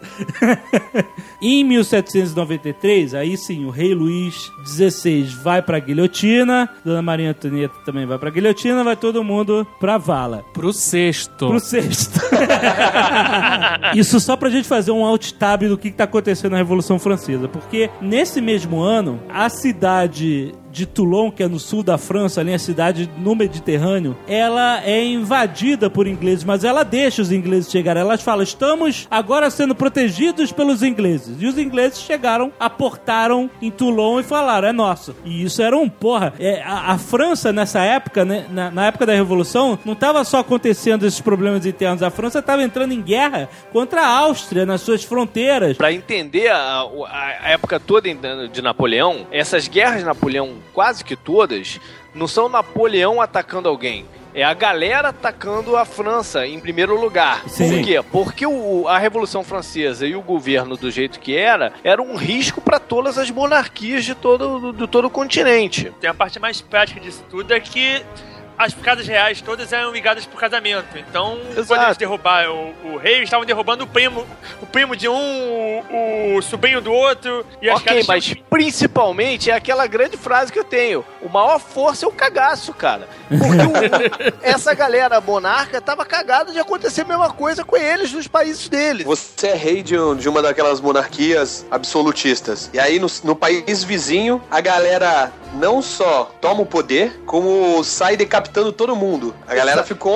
Em mil setecentos e noventa e três, aí sim, o rei Luís dezesseis vai pra guilhotina, Dona Maria Antonieta também vai pra guilhotina, vai todo mundo pra vala. Pro sexto. Pro sexto. Isso só pra gente fazer um alt-tab do que, que tá acontecendo na Revolução Francesa, porque nesse mesmo ano, a cidade de Toulon, que é no sul da França, ali a cidade no Mediterrâneo, ela é invadida por ingleses, mas ela deixa os ingleses chegarem. Elas falam, estamos agora sendo protegidos pelos ingleses. E os ingleses chegaram, aportaram em Toulon e falaram, é nosso. E isso era um, porra, é, a, a França nessa época, né, na, na época da Revolução, não estava só acontecendo esses problemas internos. A França estava entrando em guerra contra a Áustria nas suas fronteiras. Para entender a, a época toda de Napoleão, essas guerras de Napoleão, quase que todas, não são Napoleão atacando alguém. É a galera atacando a França em primeiro lugar. Sim. Por quê? Porque o, a Revolução Francesa e o governo do jeito que era, era um risco para todas as monarquias de todo, do, de todo o continente. Tem a parte mais prática disso tudo é que as casas reais todas eram ligadas pro casamento. Então, Exato. quando eles derrubaram o, o rei, eles estavam derrubando o primo, o primo de um, o, o sobrinho do outro. E as ok, casas mas tinham... principalmente é aquela grande frase que eu tenho. O maior força é o cagaço, cara. Porque o, essa galera monarca tava cagada de acontecer a mesma coisa com eles nos países deles. Você é rei de, de uma daquelas monarquias absolutistas. E aí, no, no país vizinho, a galera não só toma o poder, como sai decapitando todo mundo. A galera ficou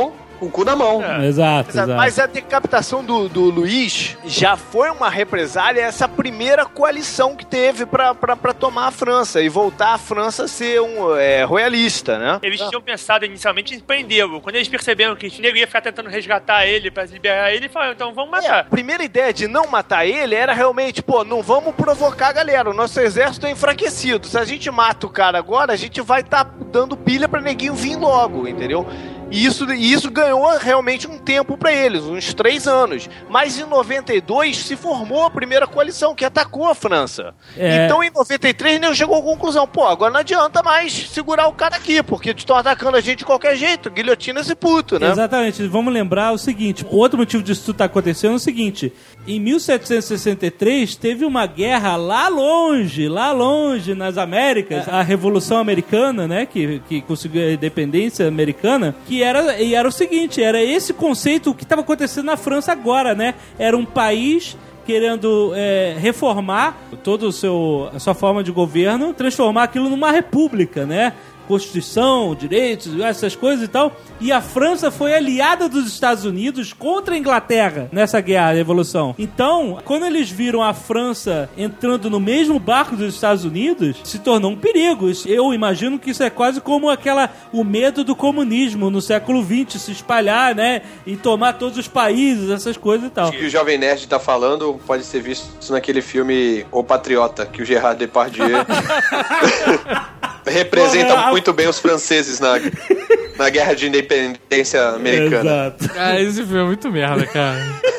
com o cu na mão. É. Exato, Mas, exato. mas a decapitação do, do Luiz já foi uma represália, essa primeira coalição que teve pra, pra, pra tomar a França e voltar a França a ser um é, royalista, né? Eles tinham pensado inicialmente em prendê-lo. Quando eles perceberam que o nego ia ficar tentando resgatar ele pra liberar ele, falaram, então vamos matar. É, a primeira ideia de não matar ele era realmente, pô, não vamos provocar a galera, o nosso exército é enfraquecido. Se a gente mata o cara agora, a gente vai estar tá dando pilha pra neguinho vir logo, entendeu? E isso, e isso ganhou realmente um tempo pra eles, uns três anos. Mas em noventa e dois se formou a primeira coalição que atacou a França. É. Então em noventa e três ele chegou à conclusão, pô, agora não adianta mais segurar o cara aqui, porque estão atacando a gente de qualquer jeito, guilhotina esse puto, né? Exatamente, vamos lembrar o seguinte, outro motivo disso tudo tá acontecendo é o seguinte, em mil setecentos e sessenta e três teve uma guerra lá longe, lá longe nas Américas, a Revolução Americana, né, que, que conseguiu a independência americana, que era, e era o seguinte, era esse conceito que estava acontecendo na França agora, né, era um país querendo é, reformar toda o seu, a sua forma de governo, transformar aquilo numa república, né, Constituição, direitos, essas coisas e tal. E a França foi aliada dos Estados Unidos contra a Inglaterra nessa guerra, a Revolução. Então, quando eles viram a França entrando no mesmo barco dos Estados Unidos, se tornou um perigo. Eu imagino que isso é quase como aquela, o medo do comunismo no século vinte se espalhar, né? E tomar todos os países, essas coisas e tal. O que o Jovem Nerd tá falando pode ser visto naquele filme O Patriota, que o Gerard Depardieu representa Porra, muito bem os franceses na, na Guerra de Independência Americana. Exato. Ah, esse filme é muito merda, cara.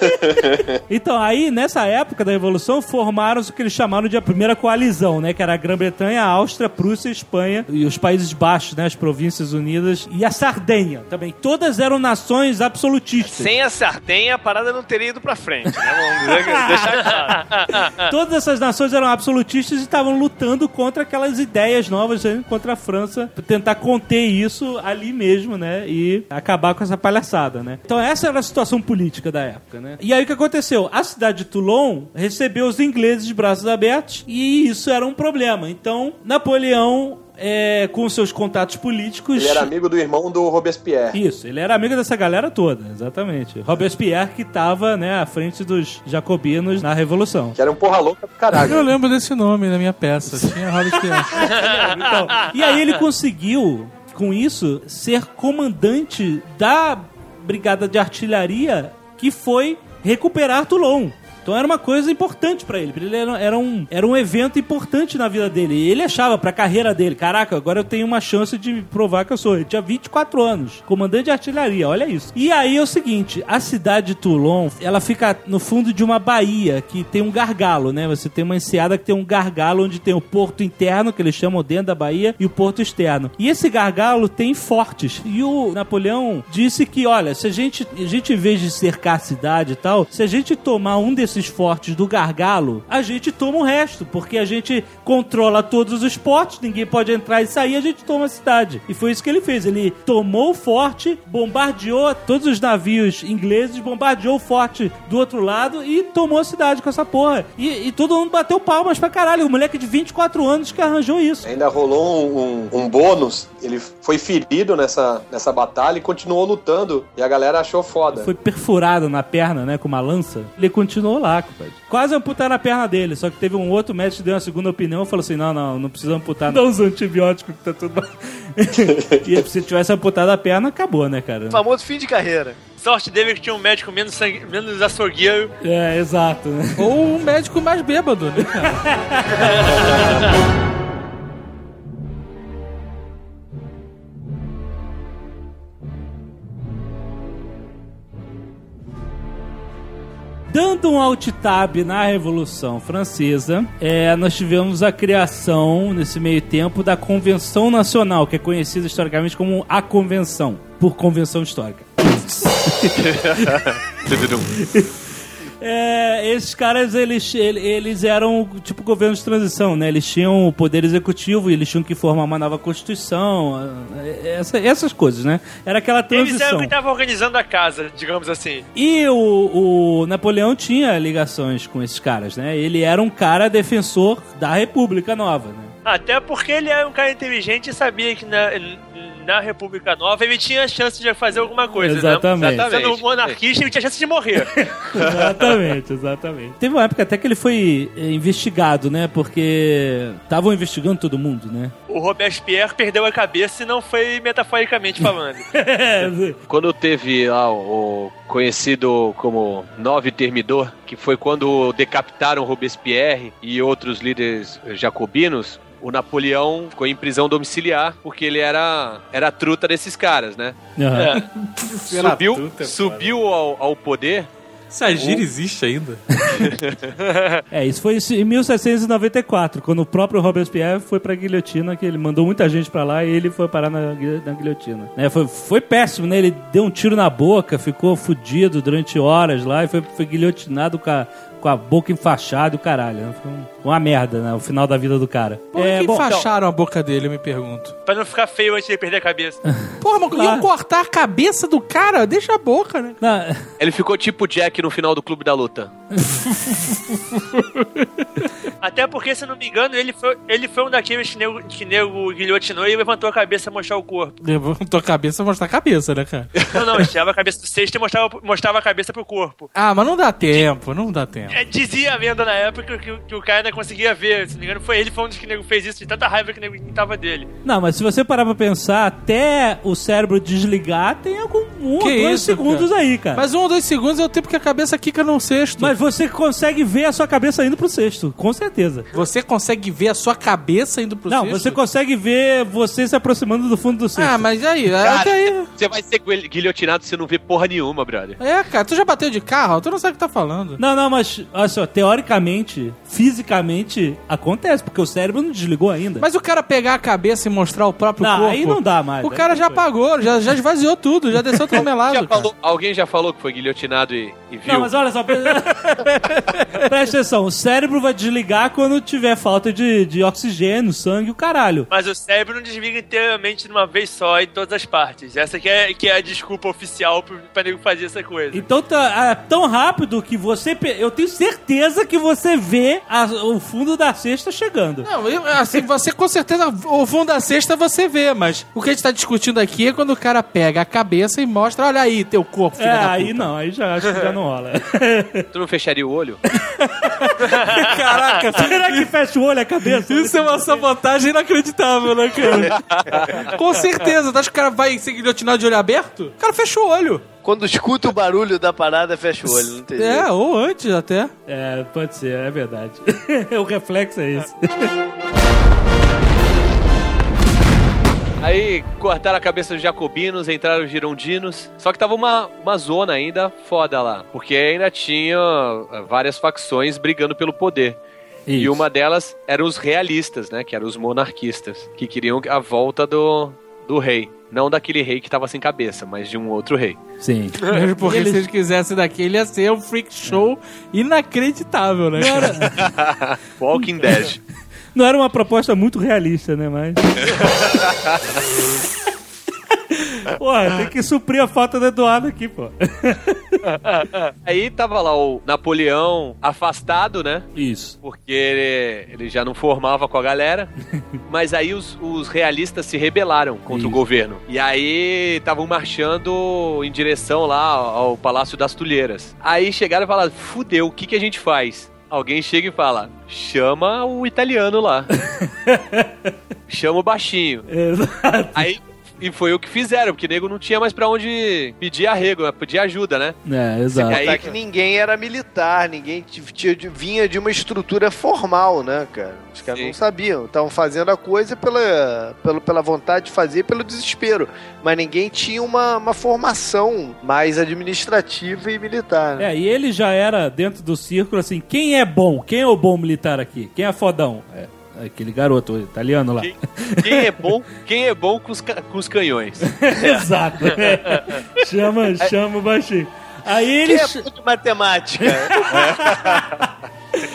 Então, aí, nessa época da Revolução, formaram-se o que eles chamaram de a primeira coalizão, né? Que era a Grã-Bretanha, a Áustria, a Prússia, a Espanha e os Países Baixos, né? As Províncias Unidas e a Sardenha também. Todas eram nações absolutistas. Sem a Sardenha, a parada não teria ido pra frente, né? Vamos dizer que- deixar claro. Todas essas nações eram absolutistas e estavam lutando contra aquelas ideias novas, né? Contra a França, pra tentar conter isso ali mesmo, né? E acabar com essa palhaçada, né? Então essa era a situação política da época, né? E aí o que aconteceu? A cidade de Toulon recebeu os ingleses de braços abertos e isso era um problema. Então Napoleão, é, com seus contatos políticos... Ele era amigo do irmão do Robespierre. Isso, ele era amigo dessa galera toda, exatamente. Robespierre que tava, né, à frente dos jacobinos na Revolução. Que era um porra louca do caralho. Eu lembro desse nome na minha peça. Tinha Robespierre. Então, e aí ele conseguiu, com isso, ser comandante da brigada de artilharia que foi recuperar Toulon. Então era uma coisa importante pra ele. Ele era, era, um, era um evento importante na vida dele. E ele achava pra carreira dele, caraca, agora eu tenho uma chance de provar que eu sou. Ele tinha vinte e quatro anos, comandante de artilharia, olha isso. E aí é o seguinte, a cidade de Toulon, ela fica no fundo de uma baía que tem um gargalo, né? Você tem uma enseada que tem um gargalo onde tem o porto interno, que eles chamam dentro da baía, e o porto externo. E esse gargalo tem fortes. E o Napoleão disse que, olha, se a gente, a gente em vez de cercar a cidade e tal, se a gente tomar um desses esses fortes do gargalo, a gente toma o resto, porque a gente controla todos os portos, ninguém pode entrar e sair, a gente toma a cidade. E foi isso que ele fez, ele tomou o forte, bombardeou todos os navios ingleses, bombardeou o forte do outro lado e tomou a cidade com essa porra. E, e todo mundo bateu palmas pra caralho, o moleque de vinte e quatro anos que arranjou isso. Ainda rolou um, um, um bônus, ele foi ferido nessa, nessa batalha e continuou lutando, e a galera achou foda. Foi perfurado na perna, né, com uma lança. Ele continuou lá, compadre. Quase amputaram a perna dele, só que teve um outro médico que deu uma segunda opinião e falou assim, não, não, não precisa amputar, dá uns antibióticos que tá tudo... E se tivesse amputado a perna, acabou, né, cara? O famoso fim de carreira. Sorte dele que tinha um médico menos, sangue, menos açougueiro. É, exato, né? Ou um médico mais bêbado, né, cara? Dando um alt-tab na Revolução Francesa, é, nós tivemos a criação, nesse meio tempo, da Convenção Nacional, que é conhecida historicamente como a Convenção, por Convenção Histórica. É, esses caras, eles, eles eram tipo governo de transição, né? Eles tinham o poder executivo e eles tinham que formar uma nova constituição, essa, essas coisas, né? Era aquela transição. Eles eram que estavam organizando a casa, digamos assim. E o, o Napoleão tinha ligações com esses caras, né? Ele era um cara defensor da República Nova, né? Até porque ele era um cara inteligente e sabia que na, na República Nova, ele tinha chance de fazer alguma coisa, exatamente. né? Sendo monarquista, ele tinha chance de morrer. Exatamente, exatamente. Teve uma época até que ele foi é, investigado, né? Porque estavam investigando todo mundo, né? O Robespierre perdeu a cabeça e não foi metaforicamente falando. Quando teve lá o conhecido como Nove Termidor, que foi quando decapitaram Robespierre e outros líderes jacobinos, o Napoleão ficou em prisão domiciliar porque ele era, era a truta desses caras, né? Uhum. É. Subiu, truta, subiu ao, ao poder. Essa gíria existe ainda? É, isso foi em mil setecentos e noventa e quatro, quando o próprio Robespierre foi pra guilhotina, que ele mandou muita gente pra lá e ele foi parar na, na guilhotina. É, foi, foi péssimo, né? Ele deu um tiro na boca, ficou fudido durante horas lá e foi, foi guilhotinado com a, com a boca enfaixada e o caralho. Né? Foi um, uma merda, né? O final da vida do cara. Por é, que bom, enfaixaram então... a boca dele, eu me pergunto? Pra não ficar feio antes de ele perder a cabeça. Porra, mas Claro. iam cortar a cabeça do cara? Deixa a boca, né? Não. Ele ficou tipo Jack no final do Clube da Luta. Até porque, se não me engano, ele foi, ele foi um daqueles que nego, que nego guilhotinou e levantou a cabeça pra mostrar o corpo. Levantou a cabeça pra mostrar a cabeça, né, cara? Não, não, ele tirava a cabeça do cesto e mostrava, mostrava a cabeça pro corpo. Ah, mas não dá tempo, não dá tempo. É, dizia a lenda na época que, que o cara ainda conseguia ver. Se não me engano, foi ele foi um dos que o nego fez isso, de tanta raiva que o nego tava dele. Não, mas se você parar pra pensar, até o cérebro desligar, tem algum um Que ou dois isso, segundos cara? aí, cara. Mas um ou dois segundos é o tempo que a cabeça quica no cesto. Mas você consegue ver a sua cabeça indo pro cesto, com certeza. Você consegue ver a sua cabeça indo pro Não, cesto? você consegue ver você se aproximando do fundo do cesto. Ah, mas aí, Cara, até aí... Você vai ser guilhotinado se você não vê porra nenhuma, brother. É, cara, tu já bateu de carro? Tu não sabe o que tá falando. Não, não, mas, olha só, teoricamente, fisicamente, acontece, porque o cérebro não desligou ainda. Mas o cara pegar a cabeça e mostrar o próprio Não, corpo... aí não dá mais. O cara já apagou, já, já esvaziou tudo, já desceu tromelado, Já cara. falou, alguém já falou que foi guilhotinado e, e viu? Não, mas olha só, pre- presta atenção, o cérebro vai desligar quando tiver falta de, de oxigênio, sangue, o caralho. Mas o cérebro não desliga inteiramente de uma vez só em todas as partes. Essa que é, que é a desculpa oficial pro, pra nego fazer essa coisa. Então tá é tão rápido que você... pe- Eu tenho certeza que você vê a- o fundo da cesta chegando. Não, eu- assim, você com certeza, o fundo da cesta você vê, mas o que a gente tá discutindo aqui é quando o cara pega a cabeça e mostra, olha aí, teu corpo, filho É, da aí puta. não, aí já acho que já não rola. Tu não fecharia o olho? Caraca, Será que fecha o olho a cabeça? isso é uma sabotagem inacreditável, né, cara? Com certeza, tu acha que o cara vai ser guilhotinado de olho aberto? O cara fecha o olho. Quando escuta o barulho da parada, fecha o olho, não tem É, jeito. ou antes até. É, pode ser, é verdade. O reflexo é esse. Aí cortaram a cabeça dos jacobinos, entraram os girondinos. Só que tava uma, uma zona ainda foda lá. Porque ainda tinha várias facções brigando pelo poder. E Isso. uma delas eram os realistas, né? Que eram os monarquistas. Que queriam a volta do, do rei. Não daquele rei que tava sem cabeça, mas de um outro rei. Sim. Mesmo porque Eles- se eles quisessem daquele, ia ser um freak show inacreditável, né, cara? Walking Dead. Não era uma proposta muito realista, né, mas... Porra, tem que suprir a falta do Eduardo aqui, pô. Aí tava lá o Napoleão afastado, né? Isso. Porque ele, ele já não formava com a galera. Mas aí os, os realistas se rebelaram contra Isso. o governo. E aí estavam marchando em direção lá ao Palácio das Tulheiras. Aí chegaram e falaram, fudeu, o que, que a gente faz? Alguém chega e fala, chama o italiano lá. Chama o baixinho. Exato. Aí... E foi o que fizeram, porque o nego não tinha mais pra onde pedir arrego, pedir ajuda, né? É, exato. Aí que ninguém era militar, ninguém tinha, vinha de uma estrutura formal, né, cara? Os caras Sim. não sabiam, estavam fazendo a coisa pela, pela, pela vontade de fazer, pelo desespero. Mas ninguém tinha uma, uma formação mais administrativa e militar, né? É, e ele já era dentro do círculo assim, quem é bom? Quem é o bom militar aqui? Quem é fodão? É, aquele garoto italiano lá. Quem, quem é bom, quem é bom com os, ca- com os canhões? Exato. É. Chama, chama o baixinho. Aí ele... Quem é bom de matemática?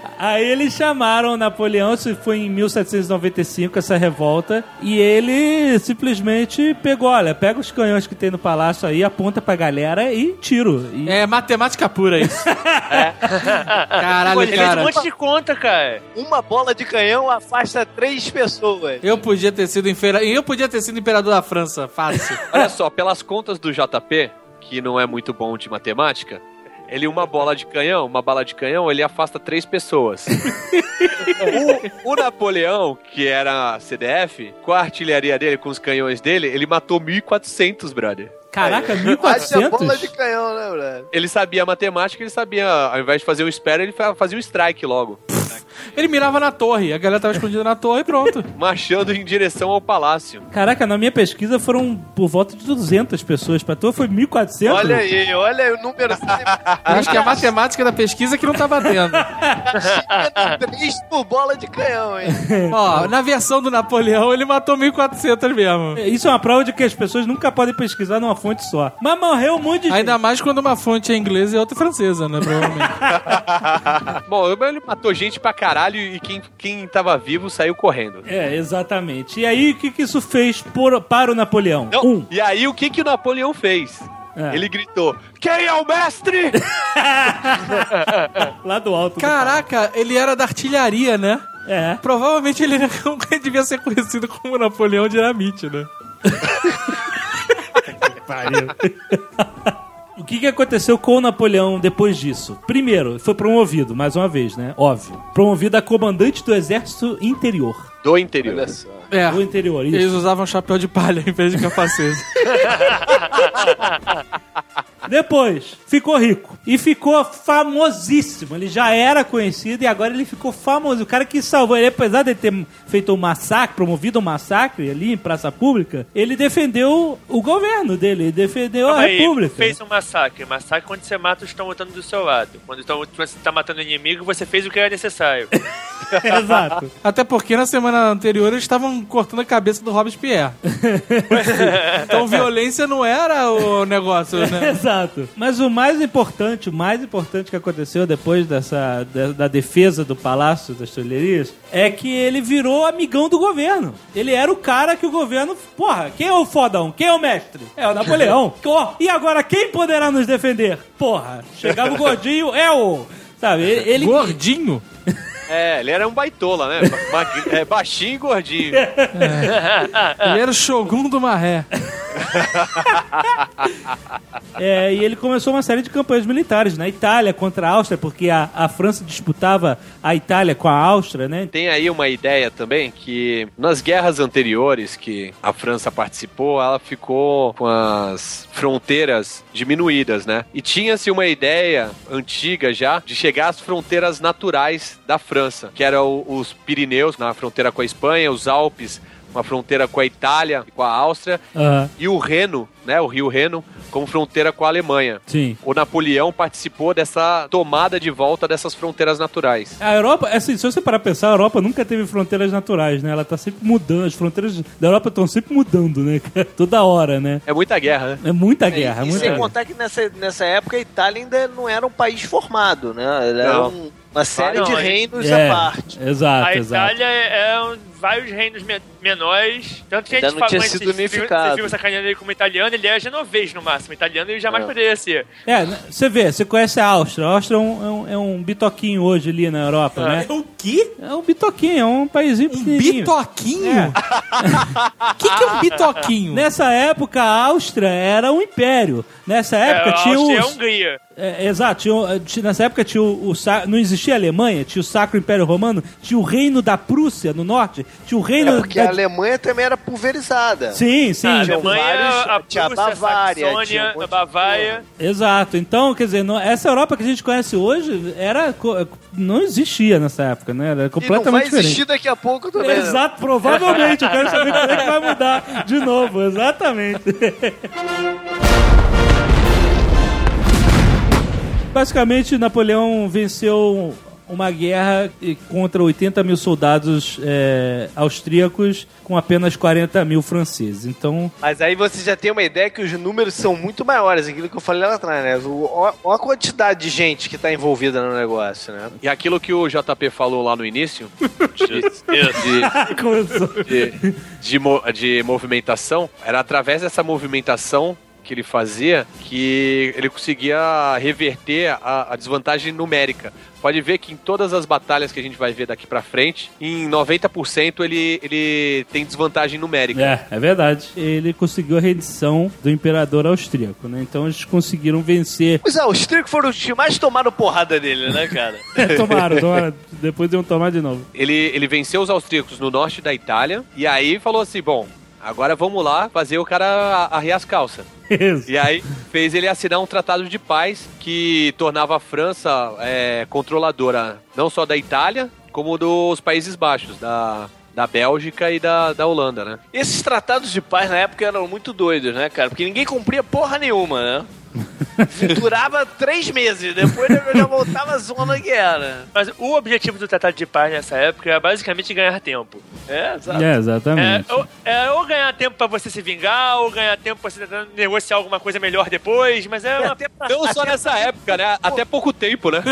Aí eles chamaram Napoleão, isso foi em mil setecentos e noventa e cinco, essa revolta, e ele simplesmente pegou, olha, pega os canhões que tem no palácio aí, aponta pra galera e tiro. E... É matemática pura isso. É. Caralho, Pô, ele fez cara. um monte de conta, cara. Uma bola de canhão afasta três pessoas. Eu podia ter sido impera... eu podia ter sido imperador da França, fácil. Olha só, pelas contas do J P, que não é muito bom de matemática, ele, uma bola de canhão, uma bala de canhão, ele afasta três pessoas. o, o Napoleão, que era C D F, com a artilharia dele, com os canhões dele, ele matou mil e quatrocentos, brother. Caraca, mil e Bate a bola quatrocentos? de canhão, né, brother? Ele sabia matemática, ele sabia, ao invés de fazer um spare, ele fazia um strike logo. Ele mirava na torre, a galera tava escondida na torre e pronto. Marchando em direção ao palácio. Caraca, na minha pesquisa foram por volta de duzentas pessoas. Pra tu foi mil e quatrocentos? Olha aí, olha aí o número. Acho que é a matemática da pesquisa que não tá batendo. três por bola de canhão, hein? Ó, na versão do Napoleão, ele matou mil e quatrocentos mesmo. Isso é uma prova de que as pessoas nunca podem pesquisar numa fonte só. Mas morreu um monte de gente. Ainda mais quando uma fonte é inglesa e outra francesa, né? Provavelmente. Bom, ele matou gente pra caralho e quem, quem tava vivo saiu correndo. É, exatamente. E aí, o que, que isso fez por, para o Napoleão? Não, Um. E aí, o que, que o Napoleão fez? É. Ele gritou, quem é o mestre? Lá do alto. do Caraca, ele era da artilharia, né? palco. É. Provavelmente ele era- ele devia ser conhecido como Napoleão Dinamite, né? Pariu. O que, que aconteceu com o Napoleão depois disso? Primeiro, foi promovido, mais uma vez, né? Óbvio. Promovido a comandante do exército interior. Do interior. Olha só. É. Do interior, isso. Eles usavam chapéu de palha em vez de capacete. Depois, ficou rico. E ficou famosíssimo. Ele já era conhecido e agora ele ficou famoso. O cara que salvou ele, apesar de ter feito um massacre, promovido um massacre ali em praça pública, ele defendeu o governo dele, ele defendeu Calma a aí, república. fez um massacre. Massacre quando você mata os que estão lutando do seu lado. Quando tão- você tá matando o inimigo, você fez o que era necessário. Exato. Até porque na semana anterior eles estavam cortando a cabeça do Robespierre. Então violência não era o negócio, né? Exato. Mas o mais importante, o mais importante que aconteceu depois dessa da, da defesa do Palácio das Tulherias é que ele virou amigão do governo. Ele era o cara que o governo... Porra, quem é o fodão? Quem é o mestre? É o Napoleão. Oh, e agora quem poderá nos defender? Porra, chegava o gordinho, é o... Sabe, ele... ele- Gordinho? É, ele era um baitola, né? Ba- é, baixinho e gordinho. Ele era o Shogun do Marré. É, e ele começou uma série de campanhas militares na Itália contra a Áustria, porque a, a França disputava a Itália com a Áustria, né? Tem aí uma ideia também que nas guerras anteriores que a França participou, ela ficou com as fronteiras diminuídas, né? E tinha-se uma ideia antiga já de chegar às fronteiras naturais da França, que eram os Pirineus na fronteira com a Espanha, os Alpes, uma fronteira com a Itália e com a Áustria, Aham, e o Reno, né, o Rio Reno, como fronteira com a Alemanha. sim. O Napoleão participou dessa tomada de volta dessas fronteiras naturais. A Europa, assim, se você parar pra pensar, a Europa nunca teve fronteiras naturais, né? Ela tá sempre mudando, as fronteiras da Europa estão sempre mudando, né? Toda hora, né? É muita guerra, né? É muita guerra, é e muita sem guerra. contar que nessa, nessa época a Itália ainda não era um país formado, né? Ela era Não. um- uma série Não, de é- reinos É, à parte. exato, A exato. Itália é um, vários reinos me- menores. Tanto que a Ainda gente não tinha fala, sido vocês ficam- unificado. Vocês ficam sacaneando ele como italiano, ele é genovês no máximo. Italiano ele jamais É. poderia ser. É, né, você vê, você conhece a Áustria. A Áustria é um, é um, é um bitoquinho hoje ali na Europa, Ah. né? É o quê? É um bitoquinho, é um paísinho Um pequenininho. bitoquinho? O que, que é um bitoquinho? Nessa época, a Áustria era um império. Nessa época é, a tinha Áustria é a os... Hungria. É, exato, tinha, tinha- nessa época tinha o, o sa- não existia a Alemanha, tinha o Sacro Império Romano, tinha o reino da Prússia no norte, tinha o reino É porque da... a Alemanha também era pulverizada. Sim, sim. A tinha Alemanha, vários- a tinha a Prússia, a Bavária, tinha um Saxônia, monte a de Bavária. Exato. Então, quer dizer, não- essa Europa que a gente conhece hoje era co- não existia nessa época, né? Era E não vai completamente diferente. existir daqui a pouco também. né? Exato, provavelmente. Eu quero saber quando é que vai mudar de novo. Exatamente. Basicamente, Napoleão venceu uma guerra contra oitenta mil soldados é, austríacos com apenas quarenta mil franceses. Então... Mas aí você já tem uma ideia que os números são muito maiores, aquilo que eu falei lá atrás, né? Olha a quantidade de gente que tá envolvida no negócio, né? E aquilo que o J P falou lá no início, de, de, de, de, mo- de movimentação, era através dessa movimentação que ele fazia que ele conseguia reverter a, a desvantagem numérica. Pode ver que em todas as batalhas que a gente vai ver daqui pra frente, em noventa por cento ele, ele tem desvantagem numérica. É, é verdade. Ele conseguiu a rendição do imperador austríaco, né? Então eles conseguiram vencer. Os austríacos foram os que mais tomaram porrada dele, né, cara? tomaram, tomaram. Depois iam tomar de novo. Ele, ele venceu os austríacos no norte da Itália e aí falou assim, bom, agora vamos lá fazer o cara arrear as calças. Isso. E aí fez ele assinar um tratado de paz que tornava a França é, controladora não só da Itália, como dos Países Baixos, da, da Bélgica e da, da Holanda, né? Esses tratados de paz na época eram muito doidos, né, cara? Porque ninguém cumpria porra nenhuma, né? Durava três meses, depois eu já voltava à zona que era. Mas o objetivo do Tratado de Paz nessa época era basicamente ganhar tempo. É, exato. É, exatamente. É, ou, é, ou ganhar tempo pra você se vingar, ou ganhar tempo pra você tentar negociar alguma coisa melhor depois, mas é uma... Não só nessa época, né? Até pouco tempo, né?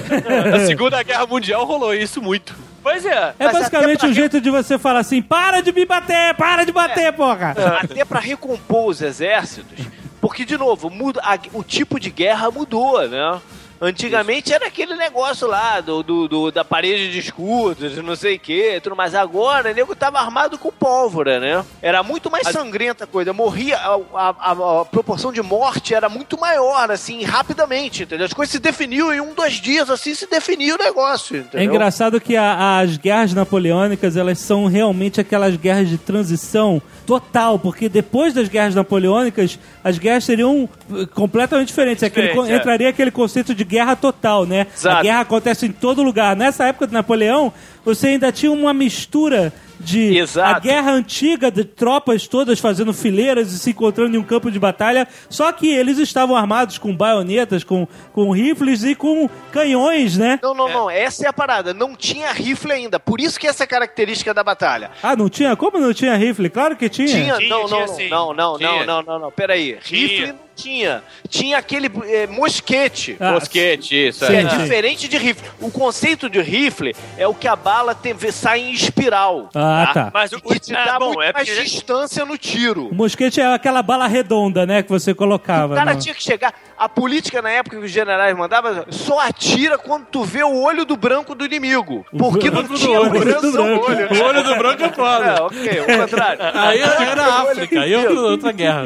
Na Segunda Guerra Mundial rolou isso muito. Pois é. É basicamente um jeito de você falar assim, para de me bater, para de bater, é. porra. Até pra recompor os exércitos, porque, de novo, muda, a, o tipo de guerra mudou, né? Antigamente Isso. era aquele negócio lá do, do, do, da parede de escudos, não sei o que, tudo mais. Agora, o nego tava armado com pólvora, né? Era muito mais sangrenta a coisa. Morria, a, a, a proporção de morte era muito maior, assim, rapidamente, entendeu? As coisas se definiam em um, dois dias, assim, se definia o negócio, entendeu? É engraçado que a, as guerras napoleônicas, elas são realmente aquelas guerras de transição total, porque depois das guerras napoleônicas, as guerras seriam completamente diferentes. Aquele, Diferente, é. Entraria aquele conceito de guerra total, né? Exato. A guerra acontece em todo lugar. Nessa época de Napoleão, você ainda tinha uma mistura de Exato. a guerra antiga, de tropas todas fazendo fileiras e se encontrando em um campo de batalha, só que eles estavam armados com baionetas, com, com rifles e com canhões, né? Não, não, não. Essa é a parada. Não tinha rifle ainda. Por isso que essa é a característica da batalha. Ah, não tinha? Como não tinha rifle? Claro que tinha. Tinha, Tinha, não, tinha, não, sim. não, não, Tinha. não, não, não, não, peraí. Rifle não tinha. Tinha aquele é, mosquete. Ah, Mosquete, isso. Que É. é sim. diferente de rifle. O conceito de rifle é o que a bala tem, sai em espiral. Ah, tá. Mas o, E que te é, dá bom, muito é mais porque... distância no tiro. O mosquete é aquela bala redonda, né, que você colocava. O cara no- tinha que chegar. A política na época que os generais mandavam só atira quando tu vê o olho do branco do inimigo. Porque não branco do tinha olho, preço do no branco. olho. O olho do branco é É, foda. ok, o contrário. Aí era a África, aí é outra guerra.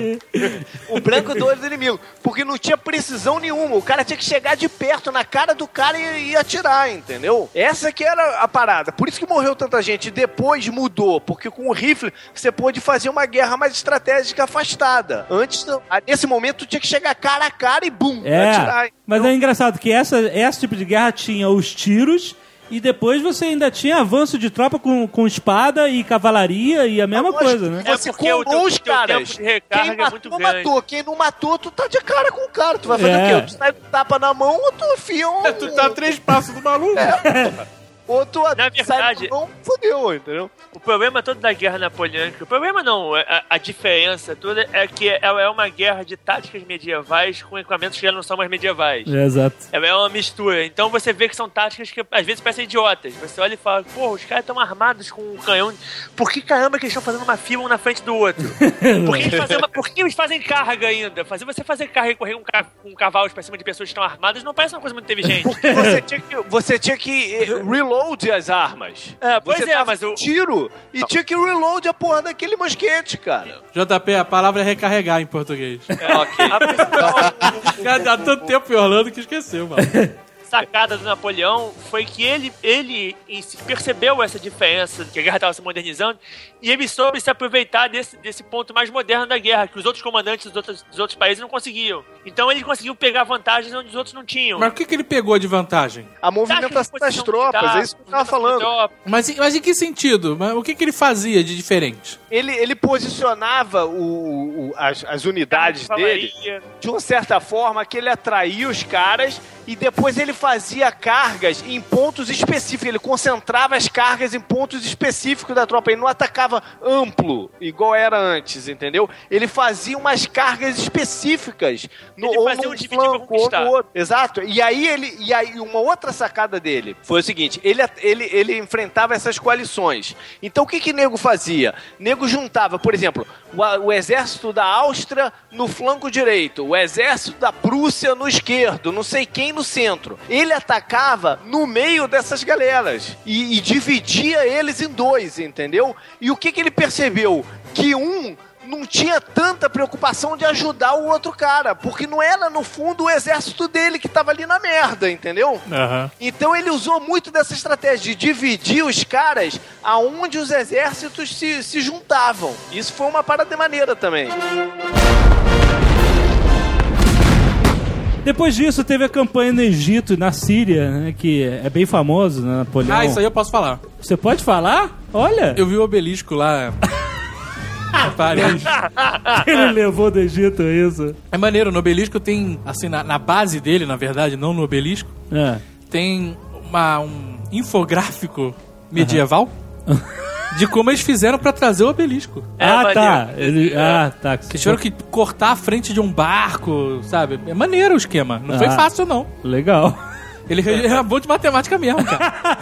O branco do olho do inimigo. Porque não tinha precisão nenhuma. O cara tinha que chegar de perto na cara do cara e, e atirar, entendeu? Essa que era a parada. Por isso que morreu tanta gente. E depois mudou. Porque com o rifle você pôde fazer uma guerra mais estratégica afastada. Antes, não. Nesse momento, tu tinha que chegar cara a cara e bum, É, atirar. mas é engraçado que essa, esse tipo de guerra tinha os tiros e depois você ainda tinha avanço de tropa com, com espada e cavalaria e a mesma Lógico, coisa, né? É Você porque o colou teu- os teu caras. tempo de recarga Quem é matou, muito grande. matou. Quem não matou, tu tá de cara com o cara. Tu vai fazer É. o quê? Tu sai com tapa na mão ou tu enfia um... Tu tá a três passos do maluco. Ou tu Na sai verdade- na mão, fodeu, entendeu? O problema todo da guerra napoleônica, o problema não, a, a diferença toda é que é, é uma guerra de táticas medievais com equipamentos que já não são mais medievais. É, exato. É uma mistura. Então você vê que são táticas que às vezes parecem idiotas. Você olha e fala, porra, os caras estão armados com um canhão. Por que caramba que eles estão fazendo uma fila um na frente do outro? Por que eles fazem, uma... Por que eles fazem carga ainda? Fazer você fazer carga e correr com, ca... com cavalos pra cima de pessoas que estão armadas não parece uma coisa muito inteligente. Porque você tinha que, você tinha que eh, reload as armas. É, pois você é, dava mas o- tiro e tinha que reload a porra daquele mosquete, cara. J P, a palavra é recarregar em português. Ok. A principal Cara, dá tanto tempo em Orlando que esqueceu, mano. sacada do Napoleão foi que ele, ele em si percebeu essa diferença, que a guerra estava se modernizando, e ele soube se aproveitar desse, desse ponto mais moderno da guerra, que os outros comandantes dos outros, dos outros países não conseguiam. Então ele conseguiu pegar vantagens onde os outros não tinham. Mas o que, que ele pegou de vantagem? A movimentação das tropas, é isso que eu tava falando. Mas, mas em que sentido? Mas o que, que ele fazia de diferente? Ele, ele posicionava o, o- as, as unidades dele de uma certa forma que ele atraía os caras e depois ele fazia cargas em pontos específicos. Ele concentrava as cargas em pontos específicos da tropa. Ele não atacava amplo, igual era antes, entendeu? Ele fazia umas cargas específicas. No, ele ou fazia num um dividir pra flanco, ou conquistar. no outro. Exato. E aí, ele, e aí uma outra sacada dele foi o seguinte, ele, ele, ele enfrentava essas coalições. Então o que que nego fazia? Nego juntava, por exemplo, o, o exército da Áustria no flanco direito, o exército da Prússia no esquerdo, não sei quem no centro. Ele atacava no meio dessas galeras e, e dividia eles em dois, entendeu? E o que que ele percebeu? Que um não tinha tanta preocupação de ajudar o outro cara, porque não era, no fundo, o exército dele que tava ali na merda, entendeu? Uhum. Então ele usou muito dessa estratégia de dividir os caras aonde os exércitos se, se juntavam. Isso foi uma parada maneira também. Depois disso, teve a campanha no Egito e na Síria, né, que é bem famoso, né, Napoleão. Ah, isso aí eu posso falar. Você pode falar? Olha! Eu vi o obelisco lá... Paris. Ele levou do Egito isso. É maneiro, no obelisco tem, assim, na, na base dele, na verdade, não no obelisco, É. tem uma, um infográfico medieval uhum. de como eles fizeram pra trazer o obelisco. É, ah, maneiro. tá. Ele, ah, tá. Eles tiveram que cortar a frente de um barco, sabe? É maneiro o esquema. Não Ah. foi fácil, não. Legal. Ele era bom de matemática mesmo, cara.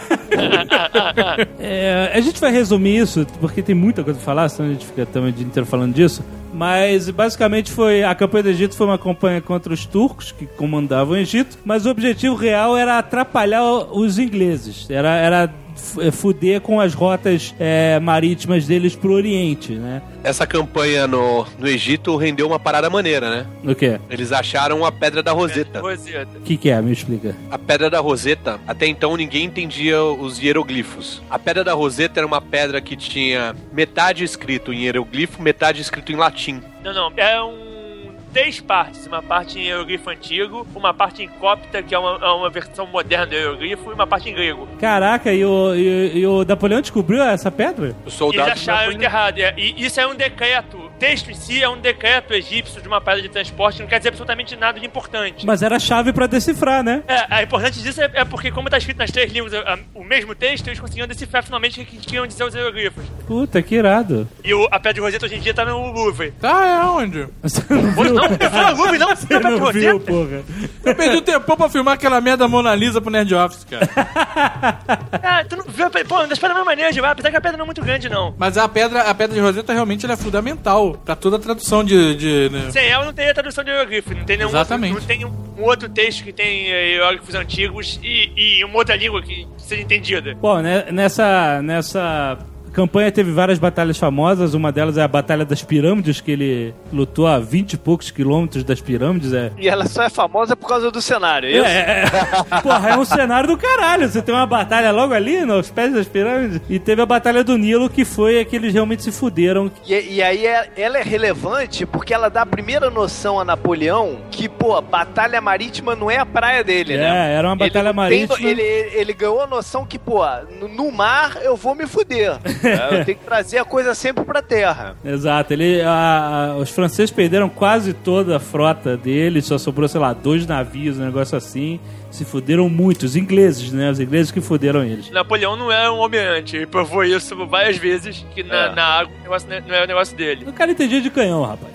É, a gente vai resumir isso, porque tem muita coisa pra falar, senão a gente fica também o dia inteiro falando disso. Mas basicamente foi a campanha do Egito foi uma campanha contra os turcos que comandavam o Egito, mas o objetivo real era atrapalhar os ingleses. Era, era fuder com as rotas é, marítimas deles pro Oriente, né? Essa campanha no, no Egito rendeu uma parada maneira, né? O quê? Eles acharam a Pedra da Roseta. Roseta. O que, que é? Me explica. A Pedra da Roseta, até então ninguém entendia os hieroglifos. A Pedra da Roseta era uma pedra que tinha metade escrito em hieroglifo, metade escrito em latim. Não, não. É um... três partes. Uma parte em hieroglifo antigo, uma parte em cópita, que é uma, é uma versão moderna do hieroglifo, e uma parte em grego. Caraca, e o, e, e o Napoleão descobriu essa pedra? Os soldados Eles acharam enterrado. E isso é um decreto. O texto em si é um decreto egípcio de uma pedra de transporte, não quer dizer absolutamente nada de importante. Mas era a chave pra decifrar, né? É, a importante disso é, é porque, como tá escrito nas três línguas a, a, o mesmo texto, eles conseguiam decifrar finalmente o que queriam dizer os hieroglifos. Puta, que irado. E o, a pedra de Roseta hoje em dia tá no Louvre. Tá, é onde? Você não Pô, viu? não, eu fui no Louvre, não. Você Não, não Roseta. viu, porra. Eu perdi o tempo pra filmar aquela merda Mona Lisa pro Nerd Office, cara. Ah, tu não viu? Pô, das pedras mais maneiras de lá, apesar que a pedra não é muito grande, não. Mas a pedra, a pedra de Roseta realmente ela é fundamental pra toda a tradução de... de né? Sem ela não teria tradução de hieroglifo. Não tem nenhum Exatamente. Outro, não tem um, um outro texto que tem eh, hieróglifos antigos e, e uma outra língua que seja entendida. Bom, né, nessa, nessa campanha teve várias batalhas famosas. Uma delas é a Batalha das Pirâmides, que ele lutou a vinte e poucos quilômetros das pirâmides. É, E ela só é famosa por causa do cenário, é isso? é, é, porra, é um cenário do caralho. Você tem uma batalha logo ali, nos pés das pirâmides. E teve a Batalha do Nilo, que foi a que eles realmente se fuderam. E, e aí é- ela é relevante porque ela dá a primeira noção a Napoleão que, pô, batalha marítima não é a praia dele, É, né? era uma batalha Ele não tem- marítima. ele, ele ganhou a noção que, pô, no, no mar eu vou me fuder. É, eu tenho que trazer a coisa sempre pra terra. Exato, ele, a- a- os franceses perderam quase toda a frota dele, só sobrou, sei lá, dois navios, um negócio assim. Se fuderam muito, os ingleses, né? Os ingleses que fuderam eles. Napoleão não é um almirante. Ele provou isso várias vezes, que na, É. na água o negócio não é- não é o negócio dele. O cara entendia de canhão, rapaz.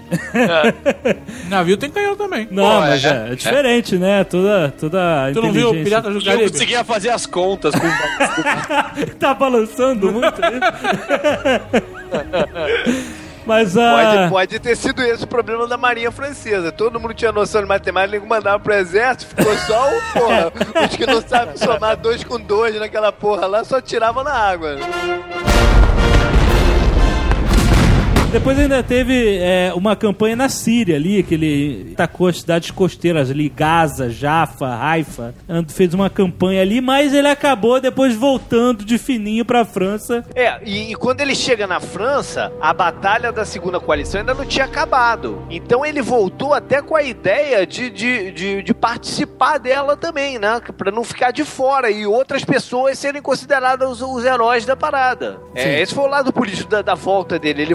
É. Navio tem canhão também. Não, Pô, mas é, é, é diferente, né? Toda, toda a Tu não viu o inteligência. Piratas do Eu Caribe? conseguia fazer as contas com Tá balançando muito aí. Mas a... Pode, pode ter sido esse o problema da Marinha Francesa. Todo mundo tinha noção de matemática, nego mandava pro exército, ficou só o, porra, os que não sabem somar dois com dois naquela porra lá, só tiravam na água. Depois ainda teve é, uma campanha na Síria ali, que ele atacou as cidades costeiras ali, Gaza, Jaffa, Haifa. Fez uma campanha ali, mas ele acabou depois voltando de fininho pra França. É, e, e quando ele chega na França, a batalha da segunda coalição ainda não tinha acabado. Então ele voltou até com a ideia de, de, de, de participar dela também, né? Pra não ficar de fora e outras pessoas serem consideradas os, os heróis da parada. É, esse foi o lado político da, da volta dele. Ele voltou às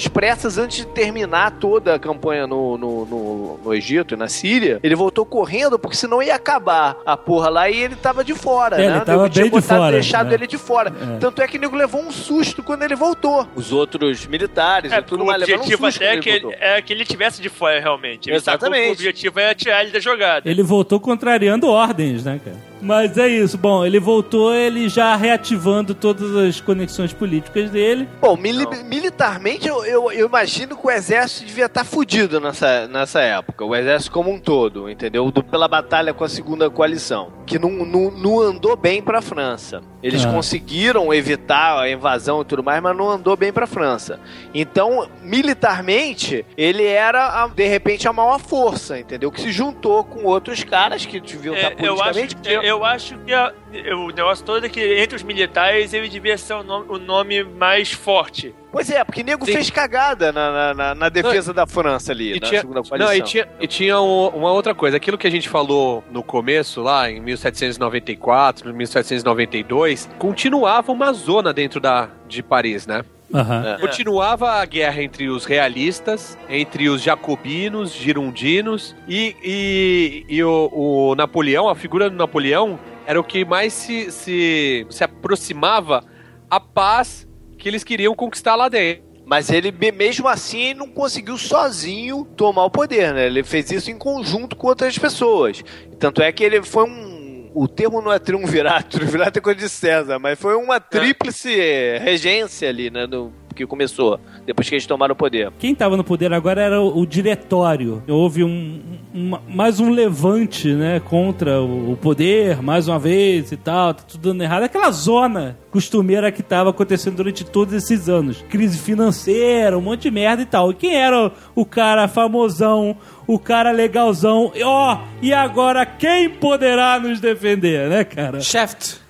pressas antes de terminar toda a campanha no, no, no, no Egito e na Síria. Ele voltou correndo, porque senão ia acabar a porra lá e ele tava de fora, é, né? Ele tava bem de fora. deixado é. ele de fora. É. Tanto é que o nego levou um susto quando ele voltou. Os outros militares é, e tudo o mais levaram um objetivo susto até quando que ele ele, é que ele tivesse de fora, realmente. Ele Exatamente. sacou que o objetivo é tirar ele da jogada. Ele voltou contrariando ordens, né, cara? Mas é isso. Bom, ele voltou, ele já reativando todas as conexões políticas dele. Bom, mili militarmente, eu, eu, eu imagino que o exército devia estar fudido nessa, nessa época. O exército como um todo, entendeu? Do, pela batalha com a segunda coalição. Que não, não, não andou bem pra França. Eles ah. conseguiram evitar a invasão e tudo mais, mas não andou bem pra França. Então, militarmente, ele era, a, de repente, a maior força, entendeu? Que se juntou com outros caras que deviam é, estar politicamente... Eu acho, eu acho que a, o negócio todo é que entre os militares ele devia ser o nome, o nome mais forte. Pois é, porque nego Sim. fez cagada na, na, na defesa não, da França ali, e na tinha, segunda coalição. Não, e tinha, e tinha um, uma outra coisa. Aquilo que a gente falou no começo, lá em mil setecentos e noventa e quatro, mil setecentos e noventa e dois, continuava uma zona dentro da, de Paris, né? Uhum. É. Continuava a guerra entre os realistas, entre os jacobinos, girondinos e, e, e o, o Napoleão, a figura do Napoleão era o que mais se, se, se aproximava à paz que eles queriam conquistar lá dentro. Mas ele, mesmo assim, não conseguiu sozinho tomar o poder, né? Ele fez isso em conjunto com outras pessoas. Tanto é que ele foi um... O termo não é triunvirato, triunvirato é coisa de César, mas foi uma tríplice regência ali, né? No, que começou, depois que eles tomaram o poder. Quem estava no poder agora era o, o diretório. Houve um, um, mais um levante, né, contra o, o poder, mais uma vez e tal, tá tudo dando errado. Aquela zona costumeira que estava acontecendo durante todos esses anos. Crise financeira, um monte de merda e tal. E quem era o, o cara famosão, o cara legalzão? Ó, oh, e agora quem poderá nos defender, né, cara? Shaft.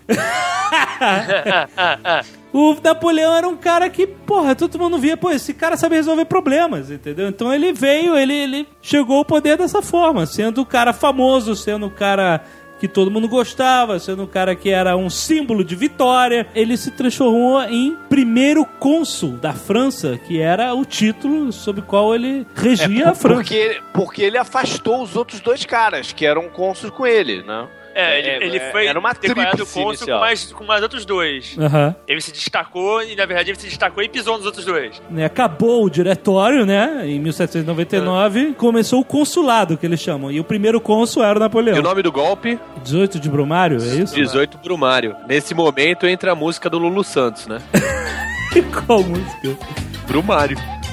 O Napoleão era um cara que, porra, todo mundo via, pô, esse cara sabe resolver problemas, entendeu? Então ele veio, ele, ele chegou ao poder dessa forma, sendo o cara famoso, sendo o cara que todo mundo gostava, sendo o cara que era um símbolo de vitória. Ele se transformou em primeiro cônsul da França, que era o título sob o qual ele regia é, a França. Porque, porque ele afastou os outros dois caras, que eram cônsuls com ele, né? É, ele, ele foi era uma declarado cônsul com mais, com mais outros dois. Uhum. Ele se destacou e, na verdade, ele se destacou e pisou nos outros dois. Acabou o diretório, né? Em mil setecentos e noventa e nove, uhum. começou o consulado, que eles chamam. E o primeiro cônsul era o Napoleão. E o nome do golpe? dezoito de Brumário, é isso? dezoito Brumário. Nesse momento entra a música do Lulu Santos, né? Qual música? Brumário.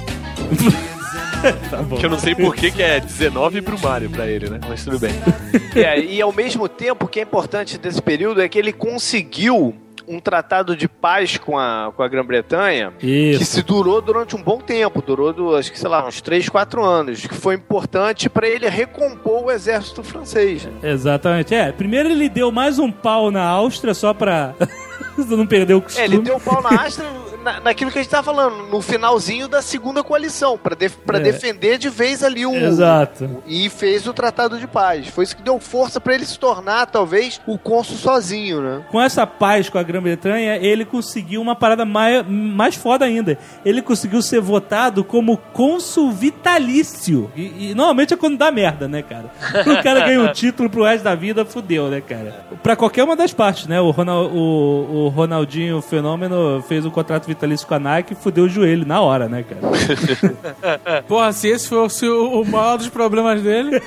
Tá bom. Que eu não sei por que que é dezenove Brumário pra ele, né? Mas tudo bem. É, e ao mesmo tempo, o que é importante desse período é que ele conseguiu um tratado de paz com a, com a Grã-Bretanha que se durou durante um bom tempo, durou, do, acho que, sei lá, uns três, quatro anos, que foi importante pra ele recompor o exército francês. Exatamente. É, primeiro ele deu mais um pau na Áustria só pra não perder o costume. É, ele deu um pau na Áustria na, naquilo que a gente tava falando, no finalzinho da segunda coalição, pra, def, pra é. defender de vez ali o... Exato. O, e fez o tratado de paz. Foi isso que deu força pra ele se tornar, talvez, o cônsul sozinho, né? Com essa paz com a Grã-Bretanha, ele conseguiu uma parada mais, mais foda ainda. Ele conseguiu ser votado como cônsul vitalício. E, e normalmente é quando dá merda, né, cara? O cara ganha um título pro resto da vida, fudeu, né, cara? Pra qualquer uma das partes, né? O, Ronald, o, o Ronaldinho, o Fenômeno, fez um contrato vitalício com a Nike e fudeu o joelho na hora, né, cara? Porra, se esse fosse o, o maior dos problemas dele...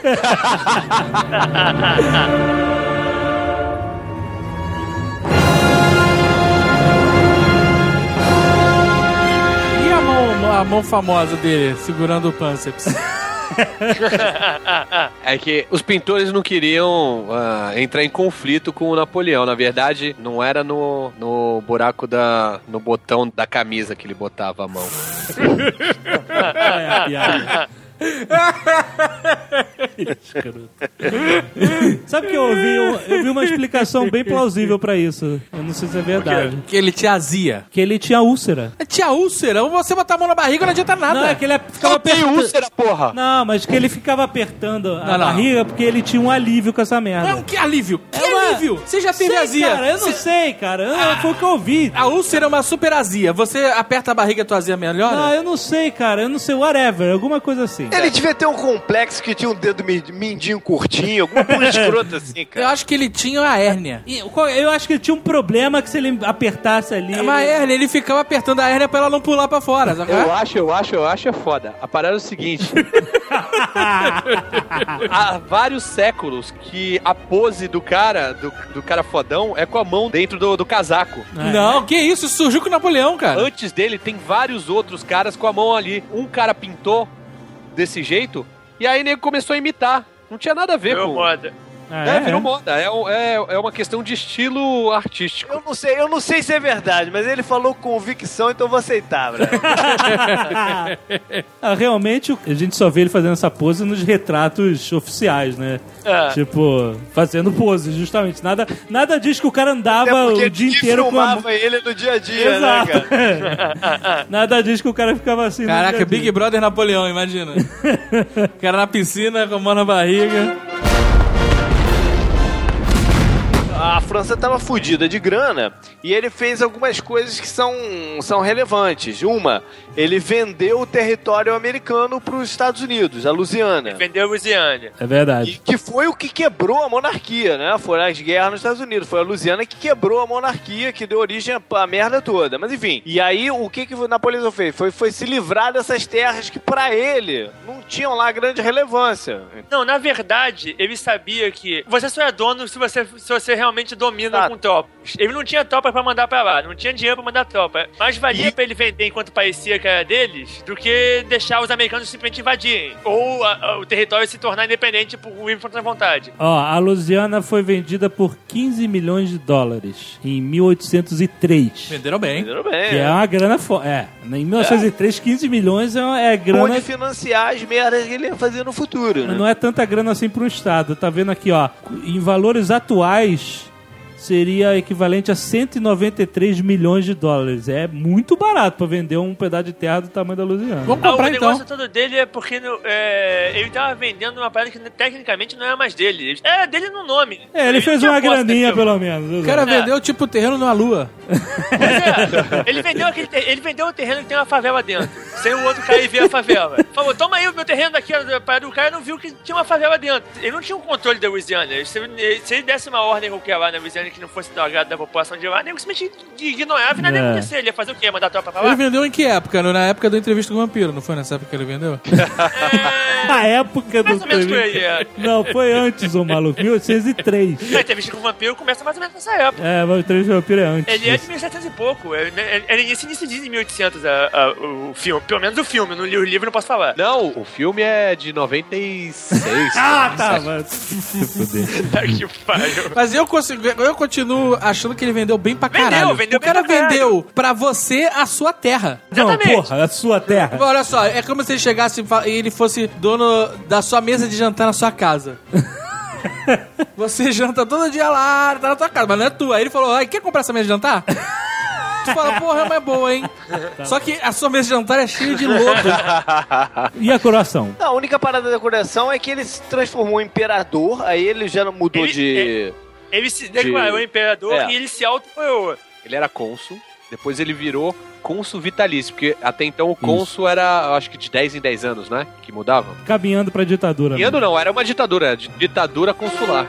A mão famosa dele, segurando o pânceps. É que os pintores não queriam uh, entrar em conflito com o Napoleão. Na verdade, não era no, no buraco da... no botão da camisa que ele botava a mão. É a piada. Sabe que eu ouvi, eu, eu vi uma explicação bem plausível pra isso. Eu não sei se é verdade. Que ele tinha azia. Que ele tinha úlcera. Tinha úlcera? Ou você botar a mão na barriga não adianta nada. Não, é que ele ficava eu tenho apertando... úlcera, porra. Não, mas que ele ficava apertando a não, não. barriga porque ele tinha um alívio com essa merda. Não, que alívio? Que é uma, horrível. Você já teve sei, azia. cara, eu não Cê- sei, cara. Eu, ah. Foi o que eu ouvi. A úlcera é uma super azia. Você aperta a barriga e a tua azia melhora? Não, eu não sei, cara. Eu não sei, whatever. Alguma coisa assim. Ele devia ter um complexo que tinha um dedo mindinho curtinho, alguma coisa escrota assim, cara. Eu acho que ele tinha a hérnia. E, eu acho que ele tinha um problema que se ele apertasse ali... É uma ele... hérnia, ele ficava apertando a hérnia pra ela não pular pra fora. Sabe? Eu acho, eu acho, eu acho é foda. A parada é o seguinte. Há vários séculos que a pose do cara, do, do cara fodão, é com a mão dentro do, do casaco. É. Não, que isso? Isso surgiu com o Napoleão, cara. Antes dele, tem vários outros caras com a mão ali. Um cara pintou desse jeito, e aí ele começou a imitar. Não tinha nada a ver Virou com... moda. Ah, é, é, virou moda. É, é, é uma questão de estilo artístico. Eu não sei, eu não sei se é verdade, mas ele falou com convicção, então eu vou aceitar, velho. ah, realmente, a gente só vê ele fazendo essa pose nos retratos oficiais, né? É. Tipo, fazendo pose, justamente. Nada, nada diz que o cara andava o dia inteiro com a... filmava ele no dia a dia, Exato. né, cara? Nada diz que o cara ficava assim. Caraca, Big Brother Napoleão, imagina. O cara na piscina, com a mão na barriga. A França estava fodida de grana e ele fez algumas coisas que são, são relevantes. Uma, ele vendeu o território americano para os Estados Unidos, a Louisiana. Ele vendeu a Louisiana. É verdade. E que foi o que quebrou a monarquia, né? Foram as guerras nos Estados Unidos. Foi a Louisiana que quebrou a monarquia, que deu origem à merda toda. Mas enfim, e aí o que, que o Napoleão fez? Foi, foi se livrar dessas terras que para ele não tinham lá grande relevância. Não, na verdade, ele sabia que você só é dono se você, se você realmente domina ah. com tropas. Ele não tinha tropa pra mandar pra lá, não tinha dinheiro pra mandar tropa. Mas valia e... pra ele vender enquanto parecia que era deles, do que deixar os americanos simplesmente invadirem. Ou a, a, o território se tornar independente por livre contra a vontade. Ó, a Louisiana foi vendida por quinze milhões de dólares em mil oitocentos e três. Venderam bem. Venderam bem. Que é, é uma grana forte. É, em mil novecentos e três, é. quinze milhões é, é grana... Pode financiar as merdas que ele ia fazer no futuro, né? Não é tanta grana assim para um estado. Tá vendo aqui, ó. Em valores atuais, seria equivalente a cento e noventa e três milhões de dólares. É muito barato pra vender um pedaço de terra do tamanho da Louisiana. Vamos comprar, ah, o então. negócio todo dele é porque no, é, ele tava vendendo uma parada que tecnicamente não era mais dele. Era dele no nome. É, ele, ele fez uma graninha, pelo menos. O cara é. vendeu tipo o terreno numa lua. Pois é, ele vendeu, aquele, ele vendeu o terreno que tem uma favela dentro. Sem o outro cara ir ver a favela. Falou, toma aí o meu terreno daqui. O cara não viu que tinha uma favela dentro. Ele não tinha um controle da Louisiana. Se, se ele desse uma ordem qualquer lá na Louisiana que não fosse do agrado da população de lá, nem simplesmente ignorava e nada ia É. acontecer. Ele ia fazer o quê? Mandar tropa pra lá? Ele vendeu em que época? Na época do Entrevista com o Vampiro, não foi nessa época que ele vendeu? A época do Mais ou menos por aí, entrevista- é. Não, foi antes, ô maluco. mil oitocentos e três. A entrevista com o vampiro começa mais ou menos nessa época. É, mas o entrevista com o vampiro é antes. Ele é de disso. mil e setecentos e pouco. Ele, ele, ele inicia, inicia de mil e oitocentos a, a, o filme. Pelo menos o filme. No li- o livro não posso falar. Não, o filme é de noventa e seis. Ah, tá, mas... se fuder. Tá que pariu. Mas eu, consigo, eu continuo achando que ele vendeu bem pra Vendeu, caralho. vendeu o cara bem pra caralho. vendeu pra você a sua terra. Não, Exatamente. porra, a sua terra. Olha só, é como se ele chegasse e fa- e ele fosse dono da sua mesa de jantar na sua casa. Você janta todo dia lá, tá na tua casa, mas não é tua. Aí ele falou, ai, quer comprar essa mesa de jantar? Tu fala, porra, mas é boa, hein? Só que a sua mesa de jantar é cheia de lodo. E a coroação? Não, a única parada da coração é que ele se transformou em imperador, aí ele já não mudou Ele- de... Ele se declarou imperador É. e ele se auto-apoiou. Ele era cônsul, depois ele virou cônsul vitalício, porque até então o cônsul era, eu acho que de dez em dez anos, né? Que mudava. Caminhando pra ditadura. Caminhando não, era uma ditadura, di- ditadura consular.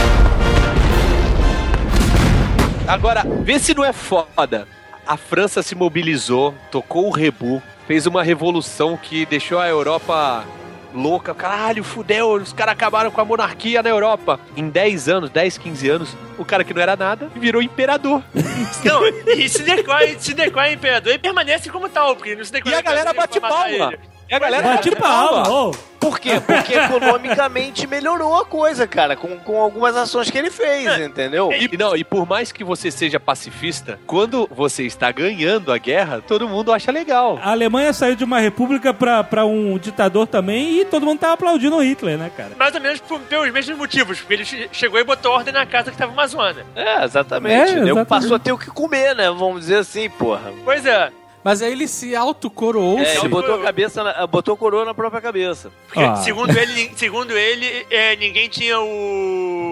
Agora, vê se não é foda. A França se mobilizou, tocou o rebu, fez uma revolução que deixou a Europa louca. Caralho, fudeu, os caras acabaram com a monarquia na Europa. Em dez anos, dez, quinze anos, o cara que não era nada virou imperador. Não, e se declara, se declara imperador e permanece como tal, porque não se declara E a galera imperador bate pra matar palma. ele. E a galera Bate palma, ô. Por quê? Porque economicamente melhorou a coisa, cara, com, com algumas ações que ele fez, entendeu? E, não, e por mais que você seja pacifista, quando você está ganhando a guerra, todo mundo acha legal. A Alemanha saiu de uma república pra, pra um ditador também e todo mundo tava aplaudindo o Hitler, né, cara? Mais ou menos por, pelos mesmos motivos, porque ele che- chegou e botou ordem na casa que tava uma zona. É, exatamente. É, entendeu? exatamente. Passou a ter o que comer, né? Vamos dizer assim, porra. Pois é. Mas aí ele se autocoroou. É, ele eu- botou a cabeça, na- botou a coroa na própria cabeça. Porque, Ah. segundo ele, segundo ele é, ninguém tinha o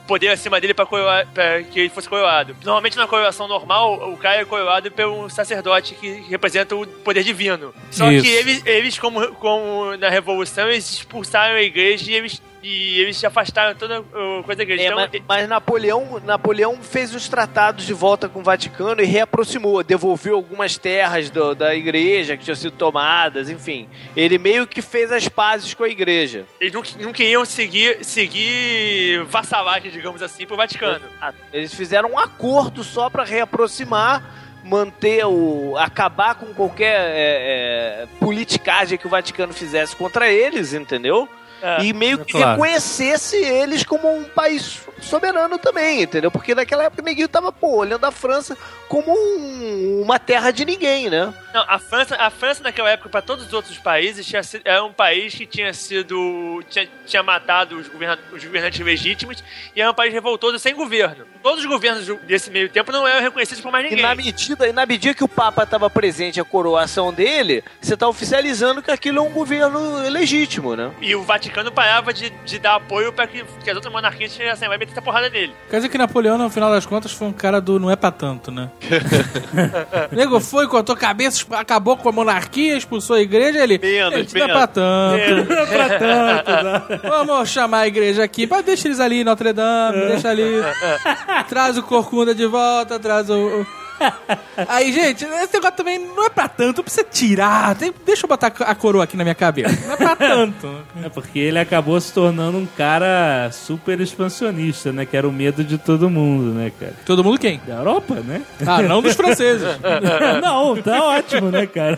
poder acima dele pra, coroar, pra que ele fosse coroado. Normalmente na coroação normal, o cara é coroado pelo sacerdote que representa o poder divino. Só Isso. que eles, eles como, como na Revolução, eles expulsaram a igreja e eles, e eles se afastaram toda a coisa da igreja. É, Então, mas, mas Napoleão, Napoleão fez os tratados de volta com o Vaticano e reaproximou, devolveu algumas terras do, da igreja que tinham sido tomadas, enfim. Ele meio que fez as pazes com a igreja. eles não, não queriam seguir, seguir vassalagem, digamos assim, pro Vaticano. Eles fizeram um acordo só para reaproximar, manter o... acabar com qualquer é, é, politicagem que o Vaticano fizesse contra eles, entendeu? É, e meio que claro. reconhecesse eles como um país soberano também, entendeu? Porque naquela época o neguinho tava, pô, olhando a França como um- uma terra de ninguém, né? Não, a França, a França naquela época, para todos os outros países, tinha sido, era um país que tinha sido. tinha, tinha matado os, governa, os governantes legítimos e era um país revoltoso sem governo. Todos os governos desse meio tempo não eram reconhecidos por mais E ninguém. na medida, e na medida que o Papa estava presente, a coroação dele, você tá oficializando que aquilo é um governo legítimo, né? E o Vaticano parava de, de dar apoio para que, que as outras monarquias chegassem lá e metessem a porrada nele. Quer dizer que Napoleão, no final das contas, foi um cara do não é pra tanto, né? O nego foi, cortou cabeças, acabou com a monarquia, expulsou a igreja, ele... Menos, Gente, não é menos. pra tanto. Não é pra tanto, né? Vamos chamar a igreja aqui, mas deixa eles ali em Notre Dame, deixa ali. Traz o Corcunda de volta, traz o... o- Aí, gente, esse negócio também não é pra tanto, não precisa tirar. Tem- deixa eu botar a coroa aqui na minha cabeça. Não é pra tanto. É porque ele acabou se tornando um cara super expansionista, né? Que era o medo de todo mundo, né, cara? Todo mundo quem? Da Europa, né? Ah, não dos franceses. Não, tá ótimo, né, cara?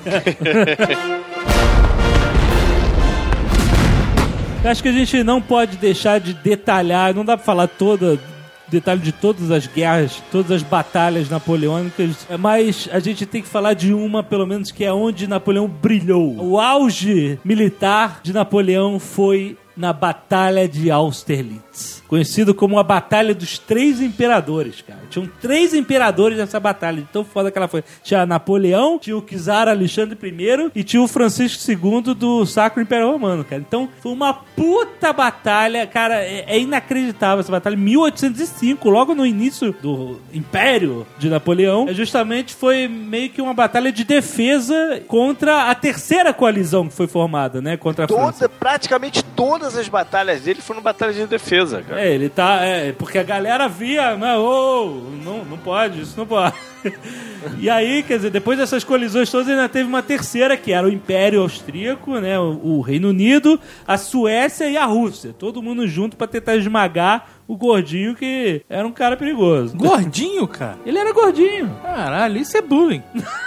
Eu acho que a gente não pode deixar de detalhar, não dá pra falar toda, detalhe de todas as guerras, todas as batalhas napoleônicas, mas a gente tem que falar de uma, pelo menos, que é onde Napoleão brilhou. O auge militar de Napoleão foi na Batalha de Austerlitz, conhecido como a Batalha dos Três Imperadores, cara. Tinham três imperadores nessa batalha, de tão foda que ela foi. Tinha Napoleão, tinha o czar Alexandre I e tinha o Francisco segundo do Sacro Império Romano, cara. Então, foi uma puta batalha, cara, é, é inacreditável essa batalha. mil oitocentos e cinco, logo no início do Império de Napoleão, é justamente foi meio que uma batalha de defesa contra a terceira coalizão que foi formada, né, contra a França. Toda, praticamente todas as batalhas dele foram batalhas de defesa, cara. É, ele tá. É, porque a galera via, mas, oh, não, não pode, isso não pode. E aí, quer dizer, depois dessas colisões todas, ainda teve uma terceira, que era o Império Austríaco, né? O, o Reino Unido, a Suécia e a Rússia. Todo mundo junto pra tentar esmagar o gordinho, que era um cara perigoso. Gordinho, cara? Ele era gordinho. Caralho, isso é bullying.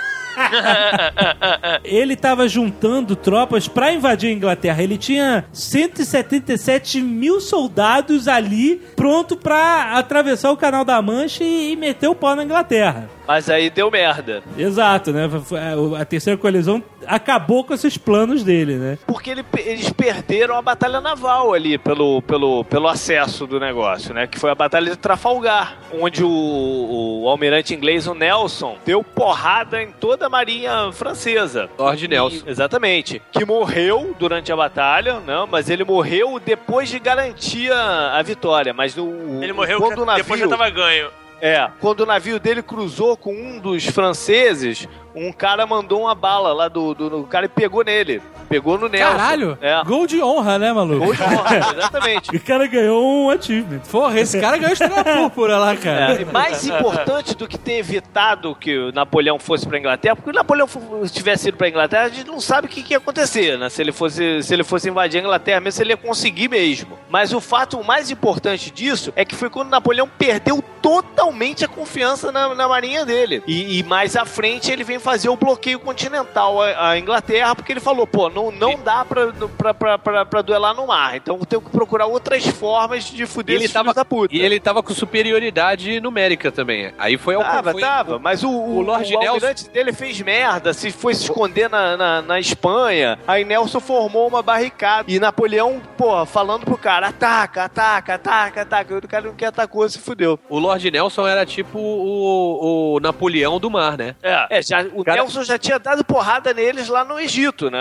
Ele estava juntando tropas para invadir a Inglaterra. Ele tinha cento e setenta e sete mil soldados ali, pronto para atravessar o Canal da Mancha e, e meter o pau na Inglaterra. Mas aí deu merda. Exato, né? A terceira coalizão acabou com esses planos dele, né? Porque ele- eles perderam a batalha naval ali pelo, pelo, pelo acesso do negócio, né? Que foi a batalha de Trafalgar, onde o, o almirante inglês, o Nelson, deu porrada em toda a marinha francesa. Lord Nelson. E- exatamente. Que morreu durante a batalha, não, mas ele morreu depois de garantir a, a vitória. Mas o, Ele morreu quando o navio, depois já tava ganho. É, quando o navio dele cruzou com um dos franceses, um cara mandou uma bala lá do, do, do cara e pegou nele. Pegou no Nelson. Caralho. É. Gol de honra, né, maluco? Gol de honra, exatamente. O cara ganhou um achievement. Porra, esse cara ganhou estrela púrpura lá, cara. É, e mais importante do que ter evitado que o Napoleão fosse pra Inglaterra, porque o Napoleão fo- tivesse ido pra Inglaterra, a gente não sabe o que, que ia acontecer, né? Se ele fosse, se ele fosse invadir a Inglaterra mesmo, se ele ia conseguir mesmo. Mas o fato mais importante disso é que foi quando Napoleão perdeu totalmente a confiança na, na marinha dele. E, e mais à frente ele vem fazer o bloqueio continental à, à Inglaterra, porque ele falou, pô, não, não dá pra, pra, pra, pra, pra duelar no mar, então eu tenho que procurar outras formas de fuder Ele esses tava, filhos da puta. e ele tava com superioridade numérica também. Aí foi ao Tava, foi, tava, mas o, o, o Lord o Nelson- almirante dele fez merda, se foi se esconder na, na, na Espanha, aí Nelson formou uma barricada, e Napoleão, porra, falando pro cara, ataca, ataca, ataca, ataca, e o cara não quer atacou, se fudeu. O Lord Nelson era tipo o, o Napoleão do mar, né? É, já, o Cara- Nelson já tinha dado porrada neles lá no Egito, né, na marinha.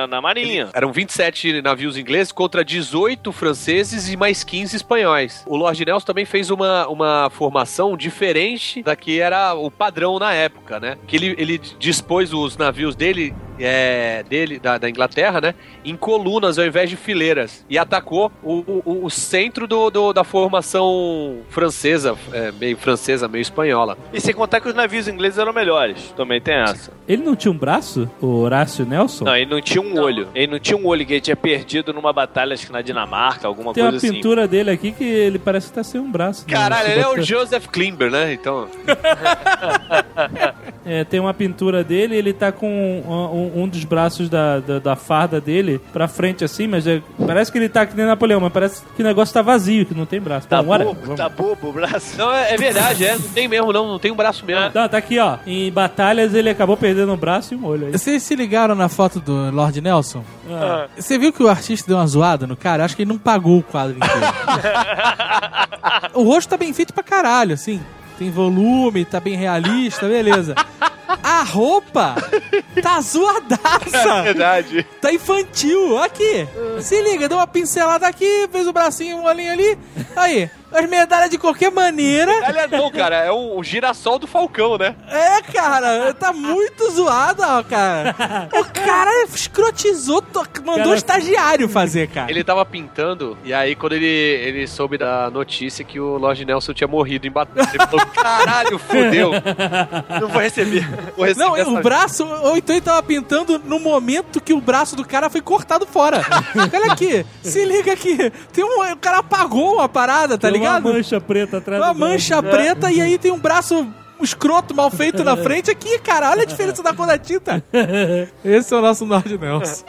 Ele, eram vinte e sete navios ingleses contra dezoito franceses e mais quinze espanhóis. O Lord Nelson também fez uma, uma formação diferente da que era o padrão na época, né? Que ele, ele dispôs os navios dele, é, dele da, da Inglaterra, né? Em colunas ao invés de fileiras. E atacou o, o, o centro do, do, da formação francesa, é, meio francesa, meio espanhola. E sem contar que os navios ingleses eram melhores. Também tem essa. Ele não tinha um braço? O Horácio Nelson? Não, ele não tinha um não. olho. Ele não tinha um olho, que ele tinha perdido numa batalha, acho que na Dinamarca, alguma tem coisa assim. Tem uma pintura dele aqui que ele parece que tá sem um braço. Caralho, ele é o Joseph Klimber, né? Então... é, tem uma pintura dele, ele tá com um, um, um dos braços da, da, da farda dele pra frente assim, mas é, parece que ele tá que nem Napoleão, mas parece que o negócio tá vazio, que não tem braço. Tá, Bom, bobo, olha, tá bobo o braço. Não, é, é verdade, é. Não tem mesmo, não. Não tem um braço mesmo. Não, tá aqui, ó. Em batalhas ele acabou perdendo um braço e um olho aí. Vocês se ligaram na foto do Lord Nelson? Ah. Você viu que o artista deu uma zoada no cara? Acho que ele não pagou o quadro inteiro. O rosto tá bem feito pra caralho, assim. Tem volume, tá bem realista, beleza. A roupa tá zoadaça. É verdade. Tá infantil. Aqui. Se liga, deu uma pincelada aqui, fez o bracinho, um olhinho ali. Aí. As medalhas de qualquer maneira. Medalha não, cara. É o, o girassol do Falcão, né? É, cara. Tá muito zoado, ó, cara. O cara escrotizou, mandou cara, o estagiário fazer, cara. Ele tava pintando, e aí quando ele, ele soube da notícia que o Lord Nelson tinha morrido em batalha, ele falou, caralho, fudeu. Não vou receber. Vou receber não, o braço, ou então ele tava pintando no momento que o braço do cara foi cortado fora. Olha aqui, se liga aqui. Tem um, o cara apagou uma parada, tá ligado? Uma mancha preta atrás Uma do mancha braço. preta e aí tem um braço escroto mal feito na frente aqui, cara. Olha a diferença da cor da tinta. Esse é o nosso Lord Nelson.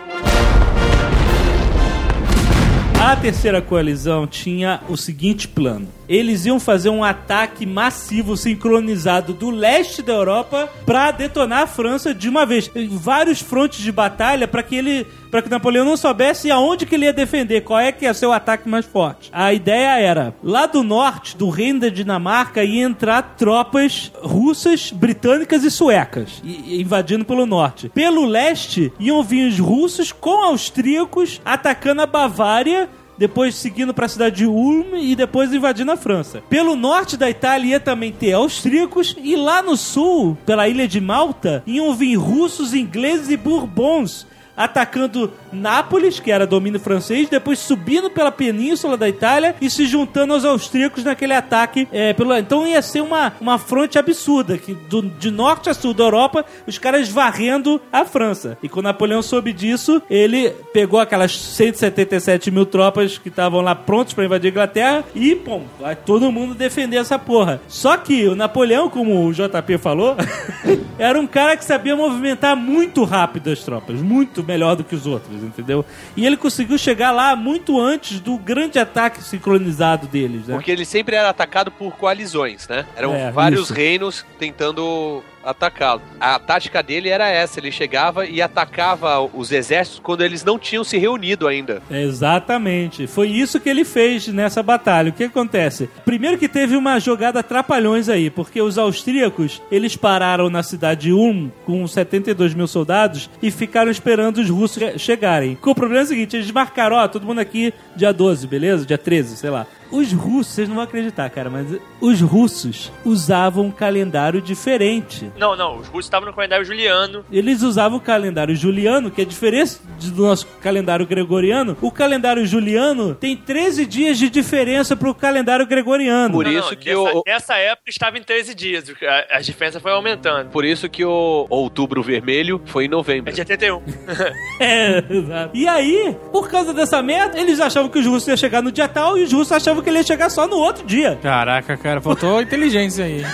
A terceira coalizão tinha o seguinte plano. Eles iam fazer um ataque massivo, sincronizado do leste da Europa pra detonar a França de uma vez. Vários frontes de batalha pra que ele, para que Napoleão não soubesse aonde que ele ia defender, qual é que ia ser o ataque mais forte. A ideia era, lá do norte, do reino da Dinamarca, ia entrar tropas russas, britânicas e suecas, e, invadindo pelo norte. Pelo leste, iam vir os russos com austríacos atacando a Bavária, depois seguindo para a cidade de Ulm e depois invadindo a França. Pelo norte da Itália ia também ter austríacos e lá no sul, pela ilha de Malta, iam vir russos, ingleses e bourbons atacando Nápoles, que era domínio francês, depois subindo pela península da Itália e se juntando aos austríacos naquele ataque. É, pelo... Então ia ser uma, uma fronte absurda, que do, de norte a sul da Europa, os caras varrendo a França. E quando Napoleão soube disso, ele pegou aquelas cento e setenta e sete mil tropas que estavam lá prontos para invadir a Inglaterra e, pum, vai todo mundo defender essa porra. Só que o Napoleão, como o J P falou, era um cara que sabia movimentar muito rápido as tropas, muito melhor do que os outros, entendeu? E ele conseguiu chegar lá muito antes do grande ataque sincronizado deles, né? Porque ele sempre era atacado por coalizões, né? Eram é, vários isso. reinos tentando atacá-lo. A tática dele era essa, ele chegava e atacava os exércitos quando eles não tinham se reunido ainda. Exatamente. Foi isso que ele fez nessa batalha. O que acontece? Primeiro que teve uma jogada trapalhões aí, porque os austríacos, eles pararam na cidade de Ulm com setenta e dois mil soldados e ficaram esperando os russos chegarem. O problema é o seguinte, eles marcaram, ó, todo mundo aqui dia doze, beleza? Dia treze, sei lá. Os russos, vocês não vão acreditar, cara, mas os russos usavam um calendário diferente. Não, não, os russos estavam no calendário juliano. Eles usavam o calendário juliano, que é diferente do nosso calendário gregoriano. O calendário juliano tem treze dias de diferença pro calendário gregoriano. Por não, isso não, que nessa, o... nessa época estava em treze dias, a, a diferença foi aumentando. Por isso que o Outubro Vermelho foi em novembro. É dia trinta e um. É, exato. E aí, por causa dessa merda, eles achavam que os russos iam chegar no dia tal e os russos achavam que ele ia chegar só no outro dia. Caraca, cara, faltou inteligência aí.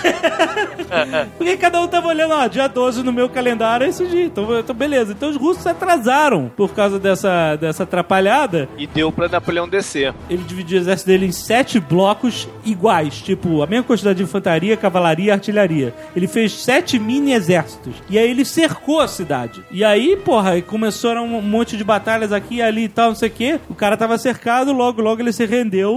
Porque cada um tava olhando, ó, dia doze no meu calendário é esse dia. Então, então beleza. Então os russos se atrasaram por causa dessa, dessa atrapalhada. E deu pra Napoleão descer. Ele dividiu o exército dele em sete blocos iguais. Tipo, a mesma quantidade de infantaria, cavalaria e artilharia. Ele fez sete mini exércitos. E aí ele cercou a cidade. E aí, porra, começaram um monte de batalhas aqui, ali e tal, não sei o quê. O cara tava cercado, logo, logo ele se rendeu. Assim,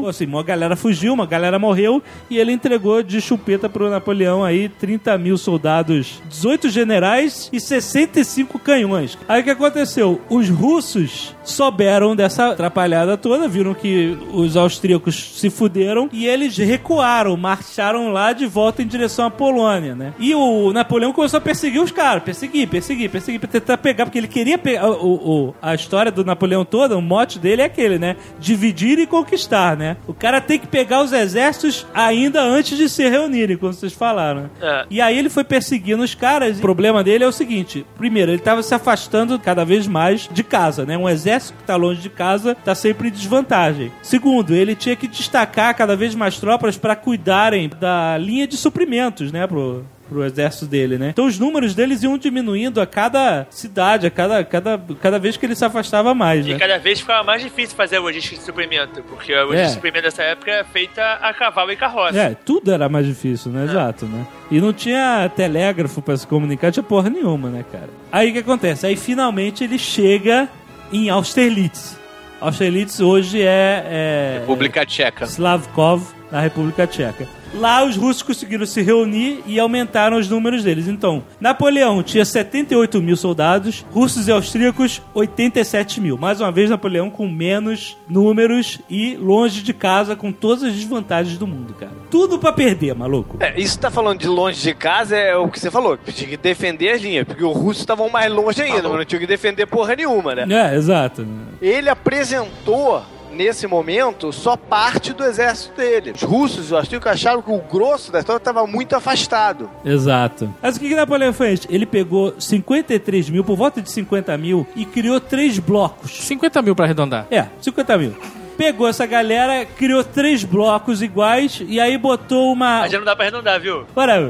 a galera fugiu, uma galera morreu, e ele entregou de chupeta pro Napoleão aí trinta mil soldados, dezoito generais e sessenta e cinco canhões. Aí o que aconteceu? Os russos souberam dessa atrapalhada toda, viram que os austríacos se fuderam e eles recuaram, marcharam lá de volta em direção à Polônia, né? E o Napoleão começou a perseguir os caras, perseguir, perseguir, perseguir, pra tentar pegar, porque ele queria pegar. O, o, a história do Napoleão toda, o mote dele é aquele, né? Dividir e conquistar, né? O cara tem que pegar os exércitos ainda antes de se reunirem, como vocês falaram. É. E aí ele foi perseguindo os caras. O problema dele é o seguinte: primeiro, ele tava se afastando cada vez mais de casa, né? Um exército que tá longe de casa tá sempre em desvantagem. Segundo, ele tinha que destacar cada vez mais tropas para cuidarem da linha de suprimentos, né? Pro, pro exército dele, né? Então os números deles iam diminuindo a cada cidade, a cada, cada, cada vez que ele se afastava mais, né? E cada vez ficava mais difícil fazer a logística de suprimento, porque a logística É. de suprimento dessa época era feita a cavalo e carroça. É, tudo era mais difícil, né? Exato, né? E não tinha telégrafo pra se comunicar, tinha porra nenhuma, né, cara? Aí o que acontece? Aí finalmente ele chega em Austerlitz. Austerlitz hoje é... é República Tcheca. Slavkov, na República Tcheca. Lá os russos conseguiram se reunir e aumentaram os números deles. Então, Napoleão tinha setenta e oito mil soldados, russos e austríacos oitenta e sete mil. Mais uma vez, Napoleão com menos números e longe de casa, com todas as desvantagens do mundo, cara. Tudo pra perder, maluco. É, isso tá falando de longe de casa é o que você falou. Tinha que defender as linhas, porque os russos estavam mais longe ainda, mas não tinha que defender porra nenhuma, né? É, exato. Ele apresentou nesse momento, só parte do exército dele. Os russos e os austríacos acharam que o grosso da história estava muito afastado. Exato. Mas o que, que Napoleão fez? Ele pegou cinquenta e três mil, por volta de cinquenta mil, e criou três blocos. cinquenta mil pra arredondar. É, cinquenta mil. Pegou essa galera, criou três blocos iguais e aí botou uma... Mas já não dá pra arredondar, viu? Whatever.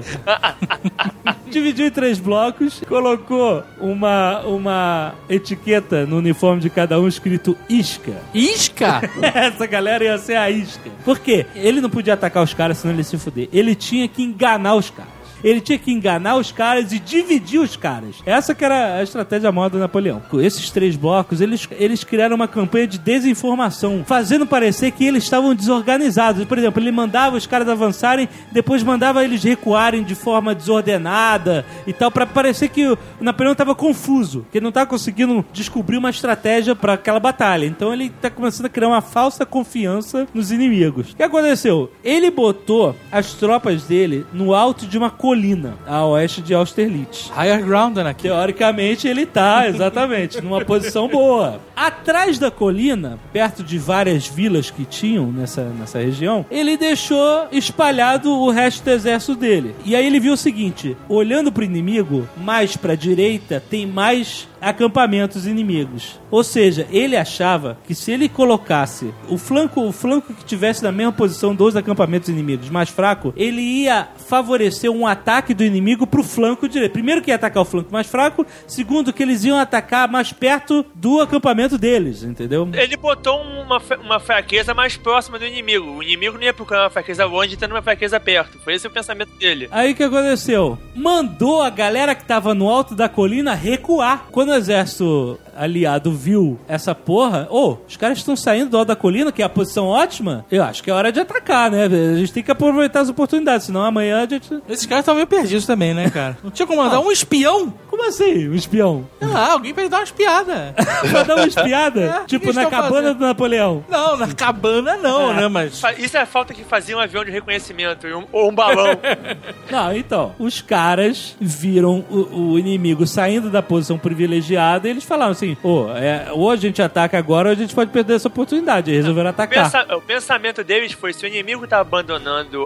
Dividiu em três blocos, colocou uma, uma etiqueta no uniforme de cada um escrito isca. Isca? Essa galera ia ser a isca. Por quê? Ele não podia atacar os caras, senão ele ia se fuder. Ele tinha que enganar os caras. Ele tinha que enganar os caras e dividir os caras. Essa que era a estratégia maior do Napoleão. Com esses três blocos, eles, eles criaram uma campanha de desinformação, fazendo parecer que eles estavam desorganizados. Por exemplo, ele mandava os caras avançarem, depois mandava eles recuarem de forma desordenada e tal, pra parecer que o Napoleão estava confuso, que ele não estava conseguindo descobrir uma estratégia para aquela batalha. Então ele está começando a criar uma falsa confiança nos inimigos. O que aconteceu? Ele botou as tropas dele no alto de uma colina a oeste de Austerlitz. Higher ground, né? Teoricamente ele tá, exatamente, numa posição boa. Atrás da colina, perto de várias vilas que tinham nessa, nessa região, ele deixou espalhado o resto do exército dele. E aí ele viu o seguinte, olhando pro inimigo, mais pra direita tem mais acampamentos inimigos. Ou seja, ele achava que se ele colocasse o flanco, o flanco que tivesse na mesma posição dos acampamentos inimigos mais fraco, ele ia favorecer um ataque do inimigo pro flanco direito. Primeiro que ia atacar o flanco mais fraco, segundo que eles iam atacar mais perto do acampamento deles, entendeu? Ele botou uma, uma fraqueza mais próxima do inimigo. O inimigo não ia procurar uma fraqueza longe, tendo uma fraqueza perto. Foi esse o pensamento dele. Aí o que aconteceu? Mandou a galera que tava no alto da colina recuar. Quando o exército aliado viu essa porra, ô, oh, os caras estão saindo do alto da colina, que é a posição ótima, eu acho que é hora de atacar, né? A gente tem que aproveitar as oportunidades, senão amanhã a gente... Esses caras estão meio perdidos também, né, cara? Não tinha como mandar um espião? Como assim, um espião? Ah, alguém pra dar uma espiada. Pra dar uma espiada? É, tipo que na cabana fazendo? do Napoleão. Não, na cabana não, é. né, mas... Isso é a falta que fazia um avião de reconhecimento um, ou um balão. Não, então, os caras viram o, o inimigo saindo da posição privilegiada e eles falaram assim, ô, oh, é, ou a gente ataca agora ou a gente pode perder essa oportunidade. E resolveram atacar. Pensa, o pensamento deles foi, se o inimigo tá abandonando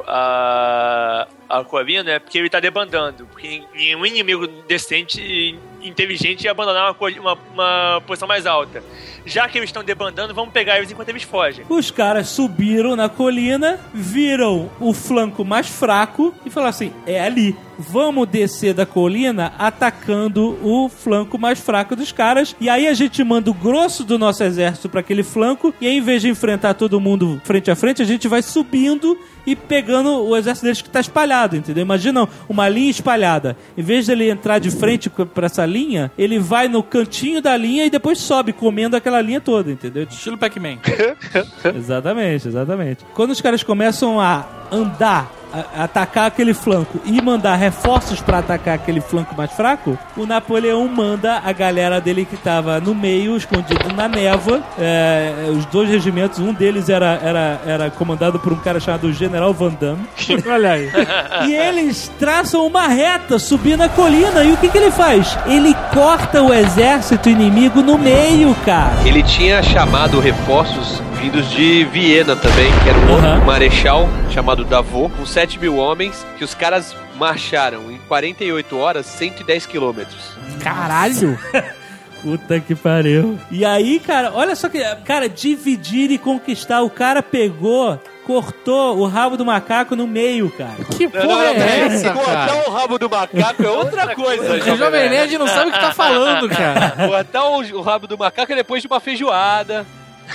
a, a colina, é porque ele tá debandando. Porque nenhum inimigo decente e inteligente ia abandonar uma, uma, uma posição mais alta. Já que eles estão debandando, vamos pegar eles enquanto eles fogem. Os caras subiram na colina, viram o flanco mais fraco e falaram assim, é ali. Vamos descer da colina atacando o flanco mais fraco dos caras. E aí a gente manda o grosso do nosso exército para aquele flanco. E aí, em vez de enfrentar todo mundo frente a frente, a gente vai subindo e pegando o exército deles que tá espalhado, entendeu? Imagina uma linha espalhada. Em vez dele entrar de frente para essa linha, linha, ele vai no cantinho da linha e depois sobe, comendo aquela linha toda, entendeu? Estilo Pac-Man. Exatamente, exatamente. Quando os caras começam a andar, a, a atacar aquele flanco e mandar reforços pra atacar aquele flanco mais fraco, o Napoleão manda a galera dele que tava no meio, escondido na névoa, é, os dois regimentos, um deles era, era, era comandado por um cara chamado General Van Damme. Olha aí. E eles traçam uma reta subindo a colina, e o que que ele faz? Ele corta o exército inimigo no meio, cara. Ele tinha chamado reforços vindos de Viena também, que era um outro Uhum. marechal chamado Davos, com sete mil homens, que os caras marcharam em quarenta e oito horas, cento e dez quilômetros. Caralho! Puta que pariu. E aí, cara, olha só que... Cara, dividir e conquistar. O cara pegou, cortou o rabo do macaco no meio, cara. Que porra é essa, Cortar cara? o rabo do macaco é outra coisa. O Jovem Nerd não sabe o que tá falando, cara. Cortar o, o rabo do macaco é depois de uma feijoada.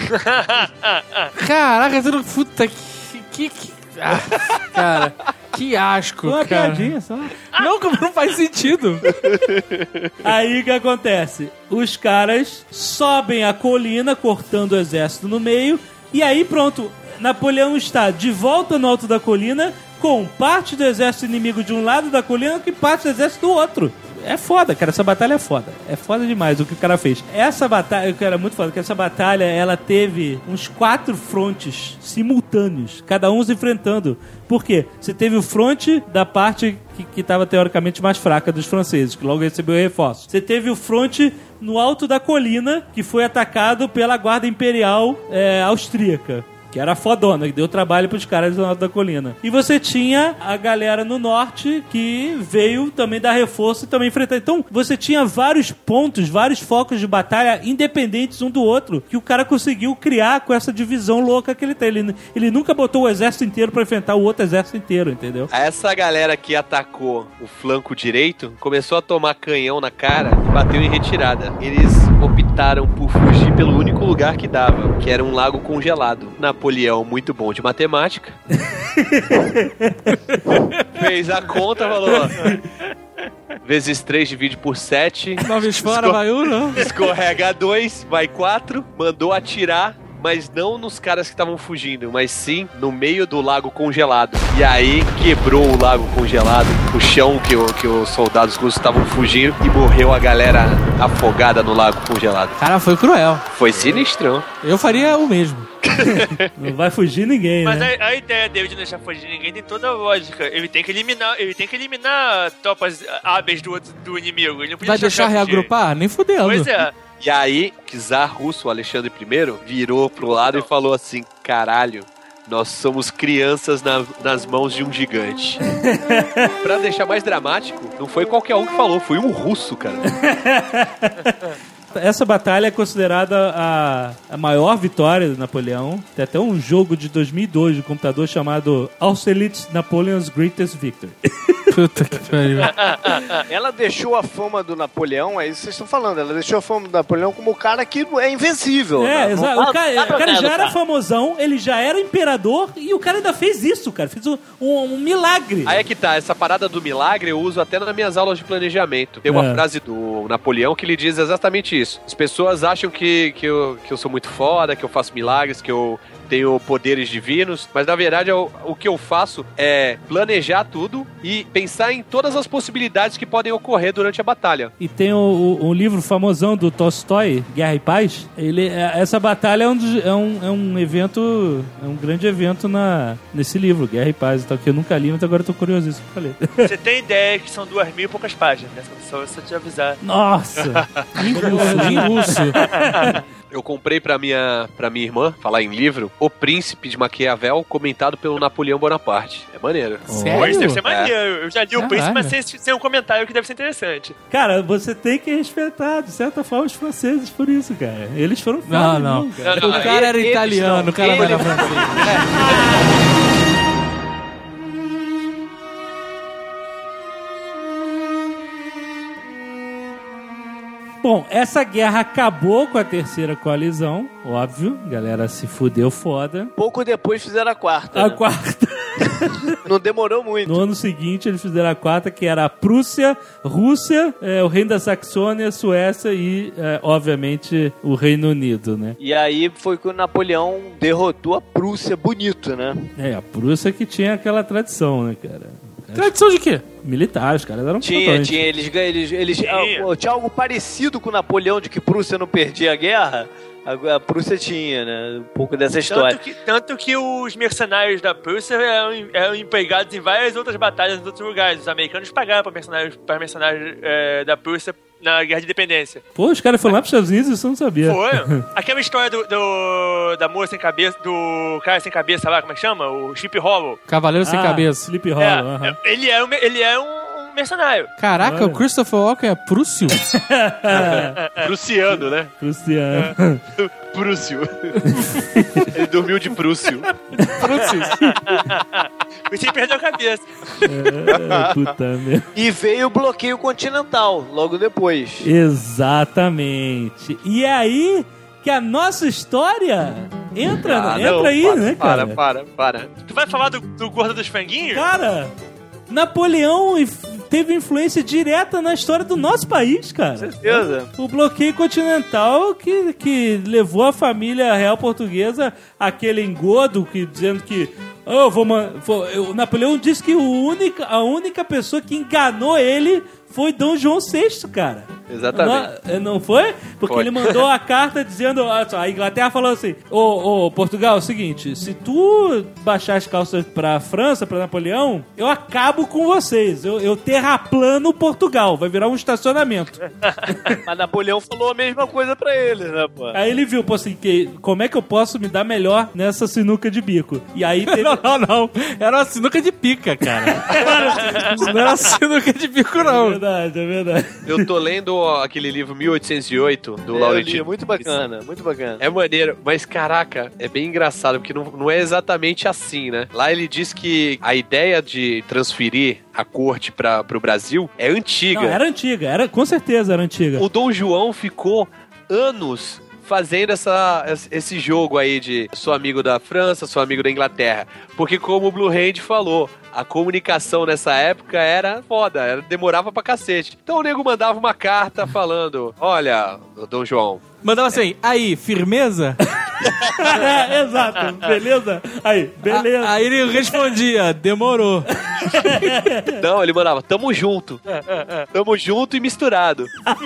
Caraca, tudo... Puta, que... que, que... Ah, cara, que asco, Uma cara. piadinha só. Não, como não faz sentido. Aí o que acontece? Os caras sobem a colina, cortando o exército no meio, e aí pronto, Napoleão está de volta no alto da colina, com parte do exército inimigo de um lado da colina e parte do exército do outro. É foda, cara, essa batalha é foda. É foda demais o que o cara fez. Essa batalha, cara, é muito foda, porque essa batalha, ela teve uns quatro frontes simultâneos, cada um se enfrentando. Por quê? Você teve o fronte da parte que, que tava teoricamente mais fraca dos franceses, que logo recebeu reforço. Você teve o fronte no alto da colina, que foi atacado pela guarda imperial é, austríaca, que era fodona, que deu trabalho pros caras do alto da colina. E você tinha a galera no norte que veio também dar reforço e também enfrentar. Então, você tinha vários pontos, vários focos de batalha independentes um do outro, que o cara conseguiu criar com essa divisão louca que ele tem. Ele, ele nunca botou o exército inteiro pra enfrentar o outro exército inteiro, entendeu? Essa galera que atacou o flanco direito começou a tomar canhão na cara e bateu em retirada. Eles optaram por fugir pelo único lugar que dava, que era um lago congelado. Napoleão, muito bom de matemática, fez a conta, falou, ó, vezes três divide por sete, Nove vezes fora, Esco- vai um, não. escorrega dois, vai quatro, mandou atirar, mas não nos caras que estavam fugindo, mas sim no meio do lago congelado. E aí quebrou o lago congelado, o chão que, o, que os soldados russos estavam fugindo, e morreu a galera afogada no lago congelado. Cara, foi cruel. Foi sinistrão. Eu faria o mesmo. Não vai fugir ninguém, Mas né? a, a ideia dele de não deixar fugir ninguém tem toda a lógica. Ele tem que eliminar, ele tem que eliminar tropas hábeis do, outro- do inimigo. Ele não podia Vai deixar fugir. reagrupar? Nem fudendo. Pois é. E aí, o czar russo, Alexandre I, virou pro lado e falou assim, caralho, nós somos crianças na- nas mãos de um gigante. Pra deixar mais dramático, não foi qualquer um que falou, foi um russo, cara. Essa batalha é considerada a, a maior vitória do Napoleão. Tem até um jogo de dois mil e dois de computador chamado Austerlitz Napoleon's Greatest Victory. Puta que pariu. Ela deixou a fama do Napoleão, é isso que vocês estão falando, ela deixou a fama do Napoleão como o cara que é invencível. É, né? exato. Não- O cara, dá o pra cara já derrotar. era famosão, ele já era imperador e o cara ainda fez isso, cara. Fez um, um- um milagre. Aí é que tá, essa parada do milagre eu uso até nas minhas aulas de planejamento. Tem uma É. frase do Napoleão que ele diz exatamente isso. As pessoas acham que, que, eu, que eu sou muito foda, que eu faço milagres, que eu tenho poderes divinos, mas na verdade eu, o que eu faço é planejar tudo e pensar em todas as possibilidades que podem ocorrer durante a batalha. E tem o, o- um livro famosão do Tolstói, Guerra e Paz. Ele, é- essa batalha é um, dos- é, um, é um evento, é um grande evento na, nesse livro, Guerra e Paz, então, que eu nunca li, mas agora eu tô curiosíssimo pra ler. Você tem ideia que são duas mil e poucas páginas, né? Só só te avisar. Nossa! Em russo, em russo. Eu comprei pra minha, pra minha irmã, falar em livro, O Príncipe de Maquiavel, comentado pelo Napoleão Bonaparte. É maneiro. Pois Sério? deve ser maneiro. Eu já li o Caralho. Príncipe, mas sem, sem um comentário que deve ser interessante. Cara, você tem que respeitar, de certa forma, os franceses por isso, cara. Eles foram foda, Não, não. cara. Não, não, O cara era eles italiano, não. o cara vai na Ele- francês. Bom, essa guerra acabou com a terceira coalizão, óbvio. A galera se fudeu foda. Pouco depois fizeram a quarta. A né? quarta. Não demorou muito. No ano seguinte, eles fizeram a quarta, que era a Prússia, Rússia, é, o Reino da Saxônia, Suécia e, é, obviamente, o Reino Unido, né? E aí foi quando Napoleão derrotou a Prússia bonito, né? É, a Prússia que tinha aquela tradição, né, cara? Tradição de quê? Militar, os caras eram Tinha, fodões. tinha. Eles, eles, eles, tinha. tinha algo parecido com Napoleão, de que Prússia não perdia a guerra. A, a Prússia tinha, né? Um pouco dessa história. Tanto que, tanto que os mercenários da Prússia eram, eram empregados em várias outras batalhas em outros lugares. Os americanos pagaram para mercenários, para mercenários é, da Prússia na Guerra de Independência. Pô, os caras foram lá pros Estados Unidos e você não sabia. Foi. Aquela história do, do da moça sem cabeça, do cara sem cabeça lá, como é que chama? O Sleepy Hollow. Cavaleiro ah, sem cabeça. Sleepy Hollow, é, uh-huh. Ele é um, ele é um mercenário. Caraca, Olha. o Christopher Walken é prússio? Prussiano, né? Prussiano. Prússio. Ele dormiu de Prússio. Prússio. Você perdeu a cabeça. É, puta merda. E veio o bloqueio continental, logo depois. Exatamente. E é aí que a nossa história entra, Ah, entra não, aí, para, né, cara? Para, para, para. Tu vai falar do, do gordo dos franguinhos? Cara, Napoleão teve influência direta na história do nosso país, cara. Com certeza. O bloqueio continental que, que levou a família real portuguesa àquele engodo que, dizendo que oh, vou man... o Napoleão disse que o única, a única pessoa que enganou ele foi Dom João sexto, cara. Exatamente. Não, não foi? Porque Foi. ele mandou a carta dizendo... Olha só, a Inglaterra falou assim... Ô, ô, Portugal, é o seguinte... Se tu baixar as calças pra França, pra Napoleão... Eu acabo com vocês. Eu, eu terraplano Portugal. Vai virar um estacionamento. Mas Napoleão falou a mesma coisa pra eles, né, pô? Aí ele viu, pô, assim... Que, como é que eu posso me dar melhor nessa sinuca de bico? E aí teve... Não, não, não. Era uma sinuca de pica, cara. Não era uma sinuca de pico, É não. verdade, é verdade. Eu tô lendo aquele livro mil oitocentos e oito do É, Laurentino. eu li, muito bacana, muito bacana. É maneiro, mas caraca, é bem engraçado, porque não, não é exatamente assim, né? Lá ele diz que a ideia de transferir a corte para pro Brasil é antiga. Não, era antiga. Era, com certeza era antiga. O Dom João ficou anos fazendo essa, esse jogo aí de sou amigo da França, sou amigo da Inglaterra. Porque como o Blue Hand falou, a comunicação nessa época era foda, era, demorava pra cacete. Então o nego mandava uma carta falando, olha, Dom João... Mandava assim, aí, firmeza? É, exato, beleza? Aí, beleza. A- aí ele respondia, demorou. Não, ele mandava, tamo junto. Tamo junto e misturado.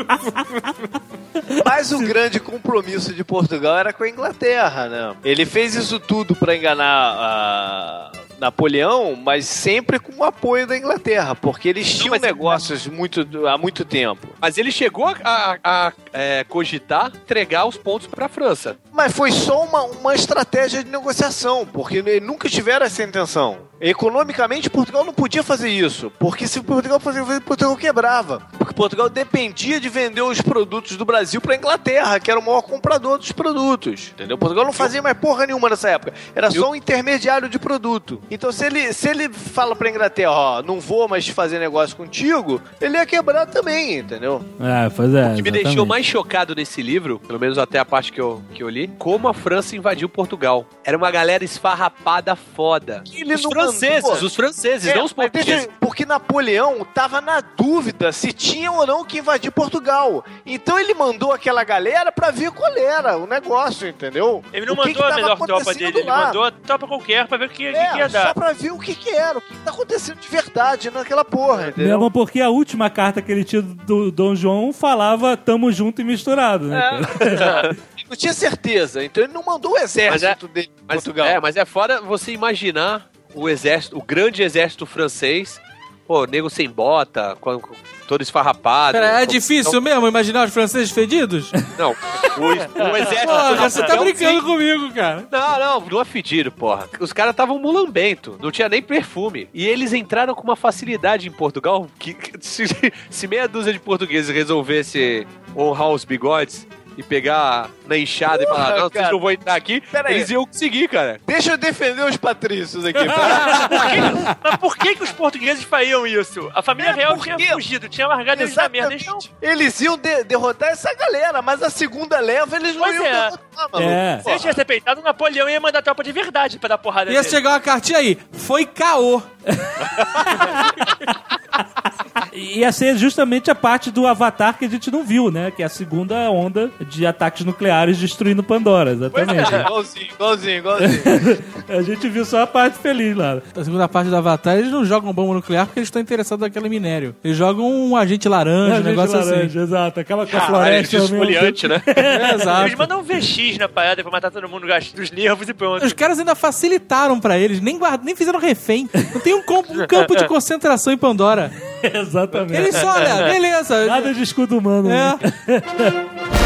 Mas o grande compromisso de Portugal era com a Inglaterra, né? Ele fez isso tudo pra enganar a Napoleão, mas sempre com o apoio da Inglaterra, porque eles tinham mas- negócios muito, há muito tempo. Mas ele chegou a, a- a, é, cogitar entregar os pontos pra França. Mas foi só uma, uma estratégia de negociação, porque ele nunca tiveram essa intenção. Economicamente, Portugal não podia fazer isso, porque se Portugal fazia, Portugal quebrava. Porque Portugal dependia de vender os produtos do Brasil para a Inglaterra, que era o maior comprador dos produtos. Entendeu? Portugal não fazia mais porra nenhuma nessa época. Era só um intermediário de produto. Então, se ele, se ele fala para a Inglaterra, ó, não vou mais fazer negócio contigo, ele ia quebrar também, entendeu? É, pois é. O que me exatamente. deixou mais chocado nesse livro, pelo menos até a parte que eu, que eu li, como a França invadiu Portugal. Era uma galera esfarrapada foda. Ele os não franceses, mandou. os franceses, É, não os mas deixa portugueses. eu- porque Napoleão tava na dúvida se tinha ou não que invadir Portugal. Então ele mandou aquela galera pra ver qual era o negócio, entendeu? Ele não O que mandou que a tava melhor tropa acontecendo dele, ele lá. mandou a tropa qualquer pra ver o que, que, É, que ia só dar. pra ver o que que era, o que, que tá acontecendo de verdade naquela porra, entendeu? Mesmo porque a última carta que ele tinha do Dom João falava tamo junto e misturado, né? cara? É. Não tinha certeza, então ele não mandou o exército dele em Mas, Portugal. é, mas é foda você imaginar o exército, o grande exército francês, pô, nego sem bota, com, com, todo esfarrapado. Pera, é Com- difícil mesmo imaginar os franceses fedidos? Não, o, o exército... Porra, você tá Não, brincando sim. comigo, cara. Não, não, não é fedido, porra. Os caras estavam mulambento, não tinha nem perfume. E eles entraram com uma facilidade em Portugal que, que se, se meia dúzia de portugueses resolvesse honrar os bigodes, e pegar na enxada e falar, não, vocês não vão entrar aqui, Pera eles aí. iam conseguir, cara. Deixa eu defender os patrícios aqui. Por que- Mas por que, que os portugueses fariam isso? A família É, real por tinha quê? fugido, tinha largado eles na merda. Eles não... Eles iam de- derrotar essa galera, mas a segunda leva eles não Pois iam é. derrotar, maluco. É. Se eles tivessem respeitado, o Napoleão ia mandar tropa de verdade pra dar porrada Ia nele. chegar uma cartinha aí. Foi caô. Ia ser justamente a parte do Avatar que a gente não viu, né? Que é a segunda onda de ataques nucleares destruindo Pandora, exatamente. Igualzinho, igualzinho, igualzinho. A gente viu só a parte feliz lá. Na segunda parte do Avatar, eles não jogam bomba nuclear porque eles estão interessados naquele minério. Eles jogam um agente laranja, um negócio assim. Exato, aquela com a Ah, floresta. eles esfoliante, né? É, exato. Eles mandam um V X na parada pra matar todo mundo gasto dos nervos e pronto. Os caras ainda facilitaram pra eles, nem, guard... nem fizeram refém. Não tem um, campo, um campo de concentração em Pandora. Exatamente. Eles só, olha, beleza. Nada de escudo humano. né? É.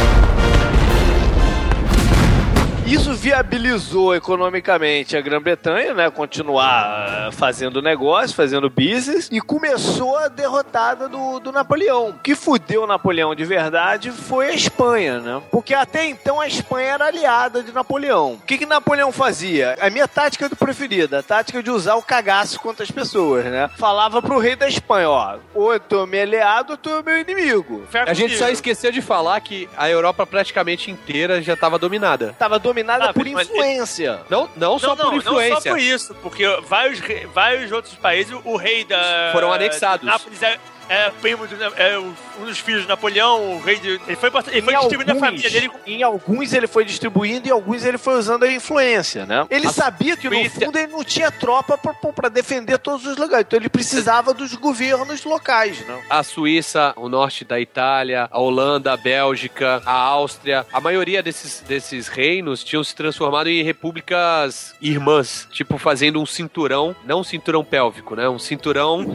Isso viabilizou economicamente a Grã-Bretanha, né? Continuar uh, fazendo negócio, fazendo business, e começou a derrotada do, do Napoleão. O que fudeu o Napoleão de verdade foi a Espanha, né? Porque até então a Espanha era aliada de Napoleão. O que que Napoleão fazia? A minha tática do preferida, a tática de usar o cagaço contra as pessoas, né? Falava pro rei da Espanha, ó, ou eu tô meu aliado ou tu é meu inimigo. A gente só esqueceu de falar que a Europa praticamente inteira já estava dominada. Tava dominada Ah, por mas- influência. Não, não só não, não, por influência. não só por isso, porque vários, re- vários outros países, o rei da... Foram anexados. Nápoles é, é primo do, é um dos filhos de Napoleão, o rei de... Ele foi, ele foi Em distribuindo a alguns- família dele. Em alguns ele foi distribuindo e em alguns ele foi usando a influência, né? Ele A sabia que no influência- fundo ele não tinha tropa pra, pra defender todos os lugares, então ele precisava dos governos locais, né? A Suíça, o norte da Itália, a Holanda, a Bélgica, a Áustria, a maioria desses, desses reinos tinham se transformado em repúblicas irmãs, tipo fazendo um cinturão, não um cinturão pélvico, né? Um cinturão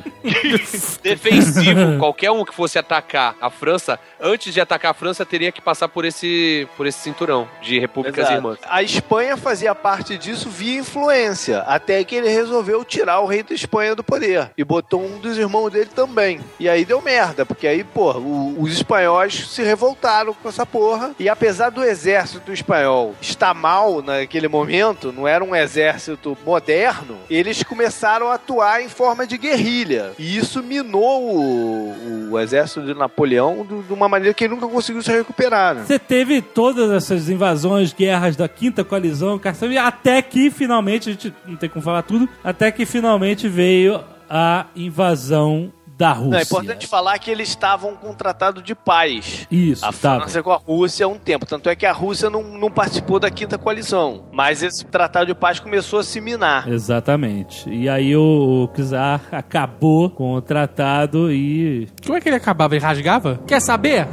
defensivo. Qualquer um que fosse atacar a França, antes de atacar a França, teria que passar por esse, por esse cinturão de repúblicas Exato. irmãs. A Espanha fazia parte disso via influência, até que ele resolveu tirar o rei da Espanha do poder e botou um dos irmãos dele também. E aí deu merda, porque aí, pô, o- os espanhóis se revoltaram com essa porra. E apesar do exército espanhol estar mal naquele momento, não era um exército moderno, eles começaram a atuar em forma de guerrilha. E isso minou o, o exército de Napoleão de de uma maneira que ele nunca conseguiu se recuperar, né? Você teve todas essas invasões, guerras da Quinta Coalizão, caçamba, até que finalmente, a gente não tem como falar tudo, até que finalmente veio a invasão da Rússia. Não, é importante falar que eles estavam com um tratado de paz. Isso, A tava. França com a Rússia há um tempo. Tanto é que a Rússia não, não participou da Quinta Coalizão. Mas esse tratado de paz começou a se minar. Exatamente. E aí o, o Czar acabou com o tratado e... Como é que ele acabava? Ele rasgava? Quer saber?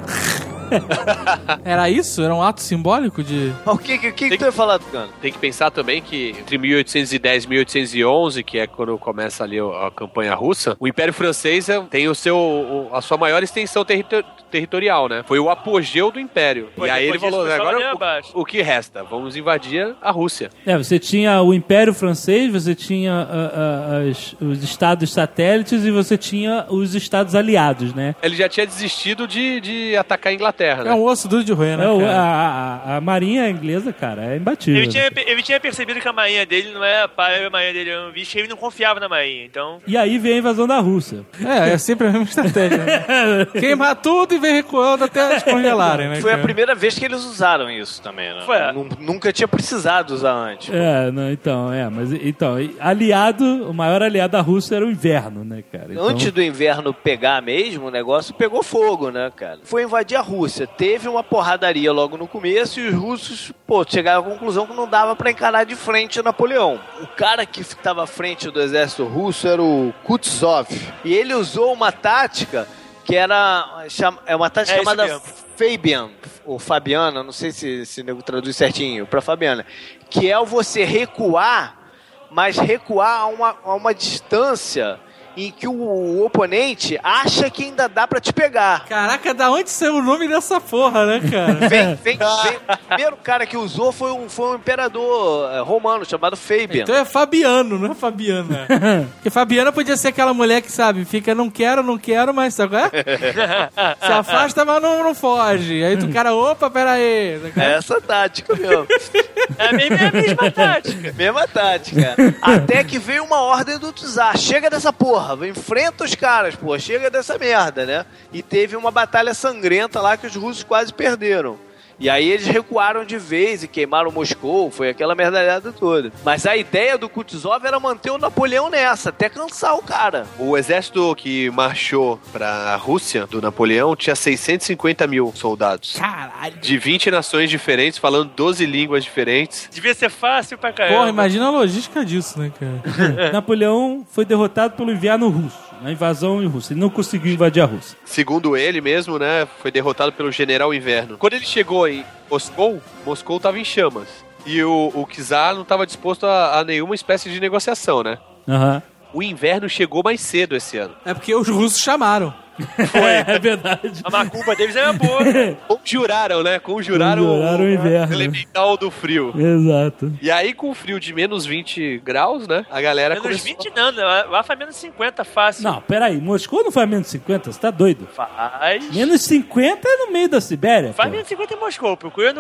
Era isso? Era um ato simbólico de... O que, que, que, que tu ia falar, Tucano? Tem que pensar também que entre mil oitocentos e dez e mil oitocentos e onze, que é quando começa ali a a campanha russa, o Império Francês é- tem o seu, o- a sua maior extensão territo- territorial, né? Foi o apogeu do Império. Foi, e aí ele depois disso falou, foi só ladeira agora abaixo. o, o que resta? Vamos invadir a Rússia. É, você tinha o Império Francês, você tinha ah, ah, as- os estados satélites e você tinha os estados aliados, né? Ele já tinha desistido de, de atacar a Inglaterra, né? É um osso duro de roer, né, É, o- cara? a, a- a marinha inglesa, cara, é imbatível. Ele tinha, ele tinha percebido que a marinha dele não é a pai, a marinha dele era um bicho, e ele não confiava na marinha, então... E aí veio a invasão da Rússia. É, é sempre a mesma estratégia, né? Queimar tudo e vem recuando até descongelarem, né? Foi a cara? primeira vez que eles usaram isso também, né? Foi. Nu- Nunca tinha precisado usar antes. É, não, então, é, mas então, e- aliado, o maior aliado da Rússia era o inverno, né, cara? Então, Antes do inverno pegar mesmo, o negócio pegou fogo, né, cara? Foi invadir a Rússia. Teve uma porradaria logo no começo e os russos, pô, chegaram à conclusão que não dava pra encarar de frente Napoleão. O cara que estava à frente do exército russo era o Kutuzof. E ele usou uma tática que era chama- é uma tática É isso chamada mesmo. Fabian, ou Fabiana, não sei se, se o nego traduz certinho, pra Fabiana, que é o você recuar, mas recuar a uma, a uma distância em que o, o oponente acha que ainda dá pra te pegar. Caraca, da onde saiu o nome dessa porra, né, cara? Vem, vem, vem. O primeiro cara que usou foi um, foi um imperador romano chamado Fabian. Então é Fabiano, não é Fabiana. Porque Fabiana podia ser aquela mulher que, sabe, fica não quero, não quero, mas sabe qual é? Se afasta, mas não, não foge. Aí tu cara, opa, pera aí. É essa tática, meu. É a mesma, é a mesma tática. Mesma tática. Até que veio uma ordem do Tsar. Chega dessa porra, enfrenta os caras, pô. Chega dessa merda, né? E teve uma batalha sangrenta lá que os russos quase perderam. E aí eles recuaram de vez e queimaram Moscou, foi aquela merdalhada toda. Mas a ideia do Kutuzov era manter o Napoleão nessa, até cansar o cara. O exército que marchou pra Rússia, do Napoleão, tinha seiscentos e cinquenta mil soldados. Caralho. De vinte nações diferentes, falando doze línguas diferentes. Devia ser fácil pra caramba. Porra, imagina a logística disso, né, cara? Napoleão foi derrotado pelo inverno russo, na invasão em Rússia. Ele não conseguiu invadir a Rússia. Segundo ele mesmo, né, foi derrotado pelo general Inverno. Quando ele chegou em Moscou, Moscou estava em chamas. E o, o czar não estava disposto a, a nenhuma espécie de negociação, né? Aham. O inverno chegou mais cedo esse ano. É porque os russos chamaram. Foi, é verdade. A macumba deles era boa. Conjuraram, né? Conjuraram, Conjuraram o inverno. elemental do frio. Exato. E aí, com o frio de menos vinte graus, né? A galera Menos começou... vinte não, lá lá faz menos cinquenta fácil. Não, peraí. Moscou não faz menos cinquenta? Você tá doido? Faz. Menos cinquenta é no meio da Sibéria. Faz pô. menos cinquenta em Moscou. Procura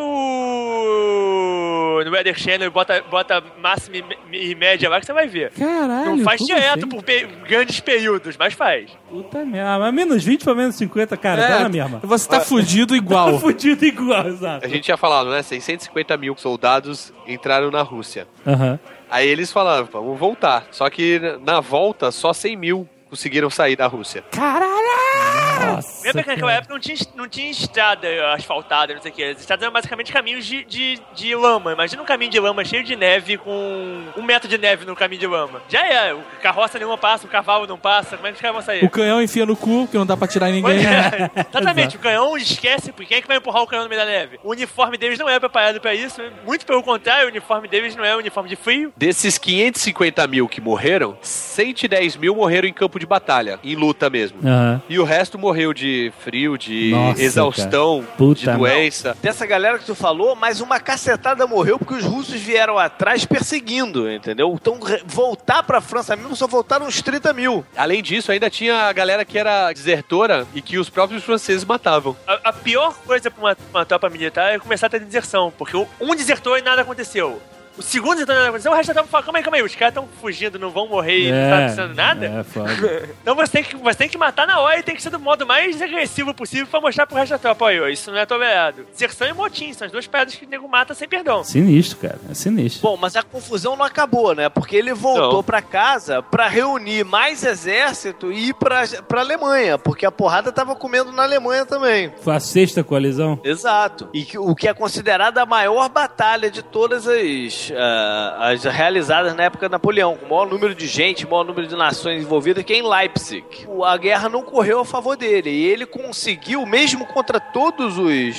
no. No Weather Channel e bota, bota máxima e, e média lá que você vai ver. Caralho. Não faz como direto assim? por pe- grandes períodos, mas faz. Puta merda. Mas menos vinte pra menos cinquenta, cara, É, dá na mesma. você tá fudido Tá igual. fudido igual, exato. A gente tinha falado, né? seiscentos e cinquenta mil soldados entraram na Rússia. Aham. Aí eles falaram, vamos voltar. Só que na volta, só cem mil conseguiram sair da Rússia. Caralho! Nossa, Lembra que naquela cara. época não tinha, não tinha estrada asfaltada, não sei o que. As estradas eram basicamente caminhos de, de, de lama. Imagina um caminho de lama cheio de neve com um metro de neve no caminho de lama. Já é, o carroça nenhuma passa, o cavalo não passa. Como é que os caras vão sair? O canhão enfia no cu, que não dá pra tirar em ninguém. Pois é, exatamente, o canhão esquece, porque quem é que vai empurrar o canhão no meio da neve? O uniforme deles não é preparado pra isso, muito pelo contrário, o uniforme deles não é um uniforme de frio. Desses quinhentos e cinquenta mil que morreram, cento e dez mil morreram em campo de batalha, em luta mesmo. Aham. E o resto morreu de frio, de Nossa, exaustão, cara. Puta de doença. Dessa galera que tu falou, mas uma cacetada morreu porque os russos vieram atrás perseguindo, entendeu? Então, re- voltar pra França mesmo, só voltaram uns trinta mil. Além disso, ainda tinha a galera que era desertora e que os próprios franceses matavam. A, a pior coisa pra uma, uma tropa militar é começar a ter deserção, porque um desertou e nada aconteceu. O segundo desertou e nada aconteceu, o resto da tropa fala, calma aí, calma aí, os caras estão fugindo, não vão morrer e não tá acontecendo nada? É, foda. Então você tem, que, você tem que matar na hora e tem que ser do modo mais agressivo possível pra mostrar pro resto da tropa, ó, isso não é tolerado. Deserção e motim, são as duas pedras que o nego mata sem perdão. Sinistro, cara. É sinistro. Bom, mas a confusão não acabou, né? Porque ele voltou Não. pra casa pra reunir mais exército e ir pra, pra Alemanha, porque a porrada tava comendo na Alemanha também. Foi a sexta coalizão? Exato. E que- o que é considerada a maior batalha de todas as, ah, as realizadas na época de Napoleão, com o maior número de gente, o maior número de nações envolvidas, que é em Leipzig. O- A guerra não correu a favor dele, e ele conseguiu, mesmo contra todas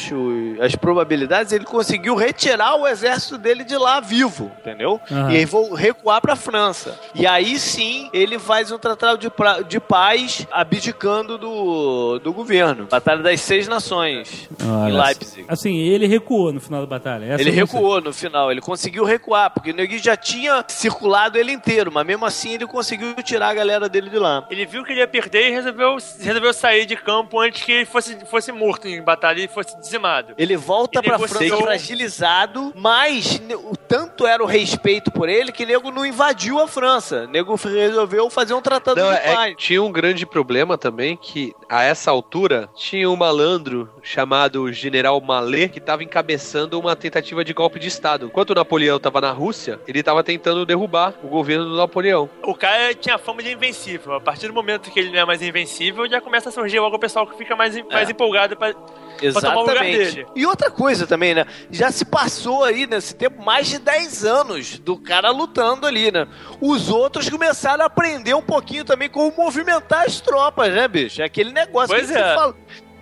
as probabilidades, ele conseguiu retirar o exército dele de lá vivo, entendeu? Aham. E aí vou recuar pra França. E aí sim, ele faz um tratado de, pra- de paz abdicando do, do governo. Batalha das Seis Nações, em Olha, Leipzig. Assim, ele recuou no final da batalha. Essa Ele eu não sei. recuou no final, ele conseguiu recuar, porque o Negui já tinha circulado ele inteiro, mas mesmo assim ele conseguiu tirar a galera dele de lá. Ele viu que ele ia perder e resolveu, resolveu sair de campo antes que ele fosse, fosse morto em batalha e fosse dizimado. Ele volta Ele pra negociou- França fragilizado, mas ne- o tanto era o respeito por ele que o nego não invadiu a França. O nego resolveu fazer um tratado Não, de é, paz. tinha um grande problema também que, a essa altura, tinha um malandro chamado General Mallet que estava encabeçando uma tentativa de golpe de Estado. Enquanto o Napoleão estava na Rússia, ele estava tentando derrubar o governo do Napoleão. O cara tinha fama de invencível. A partir do momento que ele não é mais invencível, já começa a surgir logo o pessoal que fica mais, mais empolgado pra, pra tomar o lugar Exatamente. dele. E outra coisa também, né? Já se passou aí nesse tempo mais de dez anos do cara lutando ali, né? Os outros começaram a aprender um pouquinho também como movimentar as tropas, né, bicho? É aquele negócio Pois que é. você fala.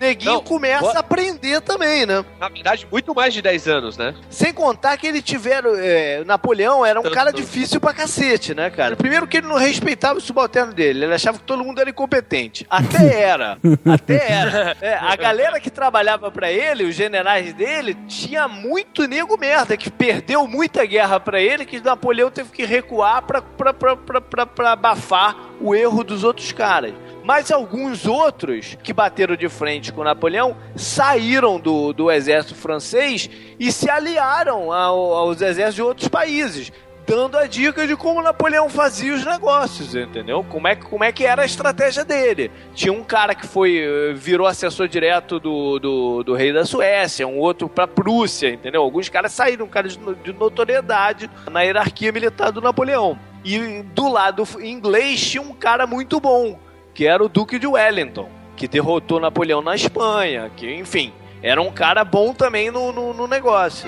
Neguinho Não, começa boa. a aprender também, né? Na verdade, muito mais de dez anos, né? Sem contar que ele tiveram... É, Napoleão era um Tanto, cara tanto. difícil pra cacete, né, cara? Primeiro que ele não respeitava o subalterno dele. Ele achava que todo mundo era incompetente. Até era. Até era. É, a galera que trabalhava pra ele, os generais dele, tinha muito nego merda, que perdeu muita guerra pra ele, que Napoleão teve que recuar pra, pra, pra, pra, pra, pra abafar o erro dos outros caras. Mas alguns outros que bateram de frente com Napoleão saíram do, do exército francês e se aliaram ao, aos exércitos de outros países, dando a dica de como Napoleão fazia os negócios, entendeu? Como é, como é que era a estratégia dele. Tinha um cara que foi virou assessor direto do, do, do rei da Suécia, um outro pra Prússia, entendeu? Alguns caras saíram, um cara de, de notoriedade na hierarquia militar do Napoleão. E do lado inglês tinha um cara muito bom, que era o Duque de Wellington, que derrotou Napoleão na Espanha, que, enfim, era um cara bom também no, no, no negócio.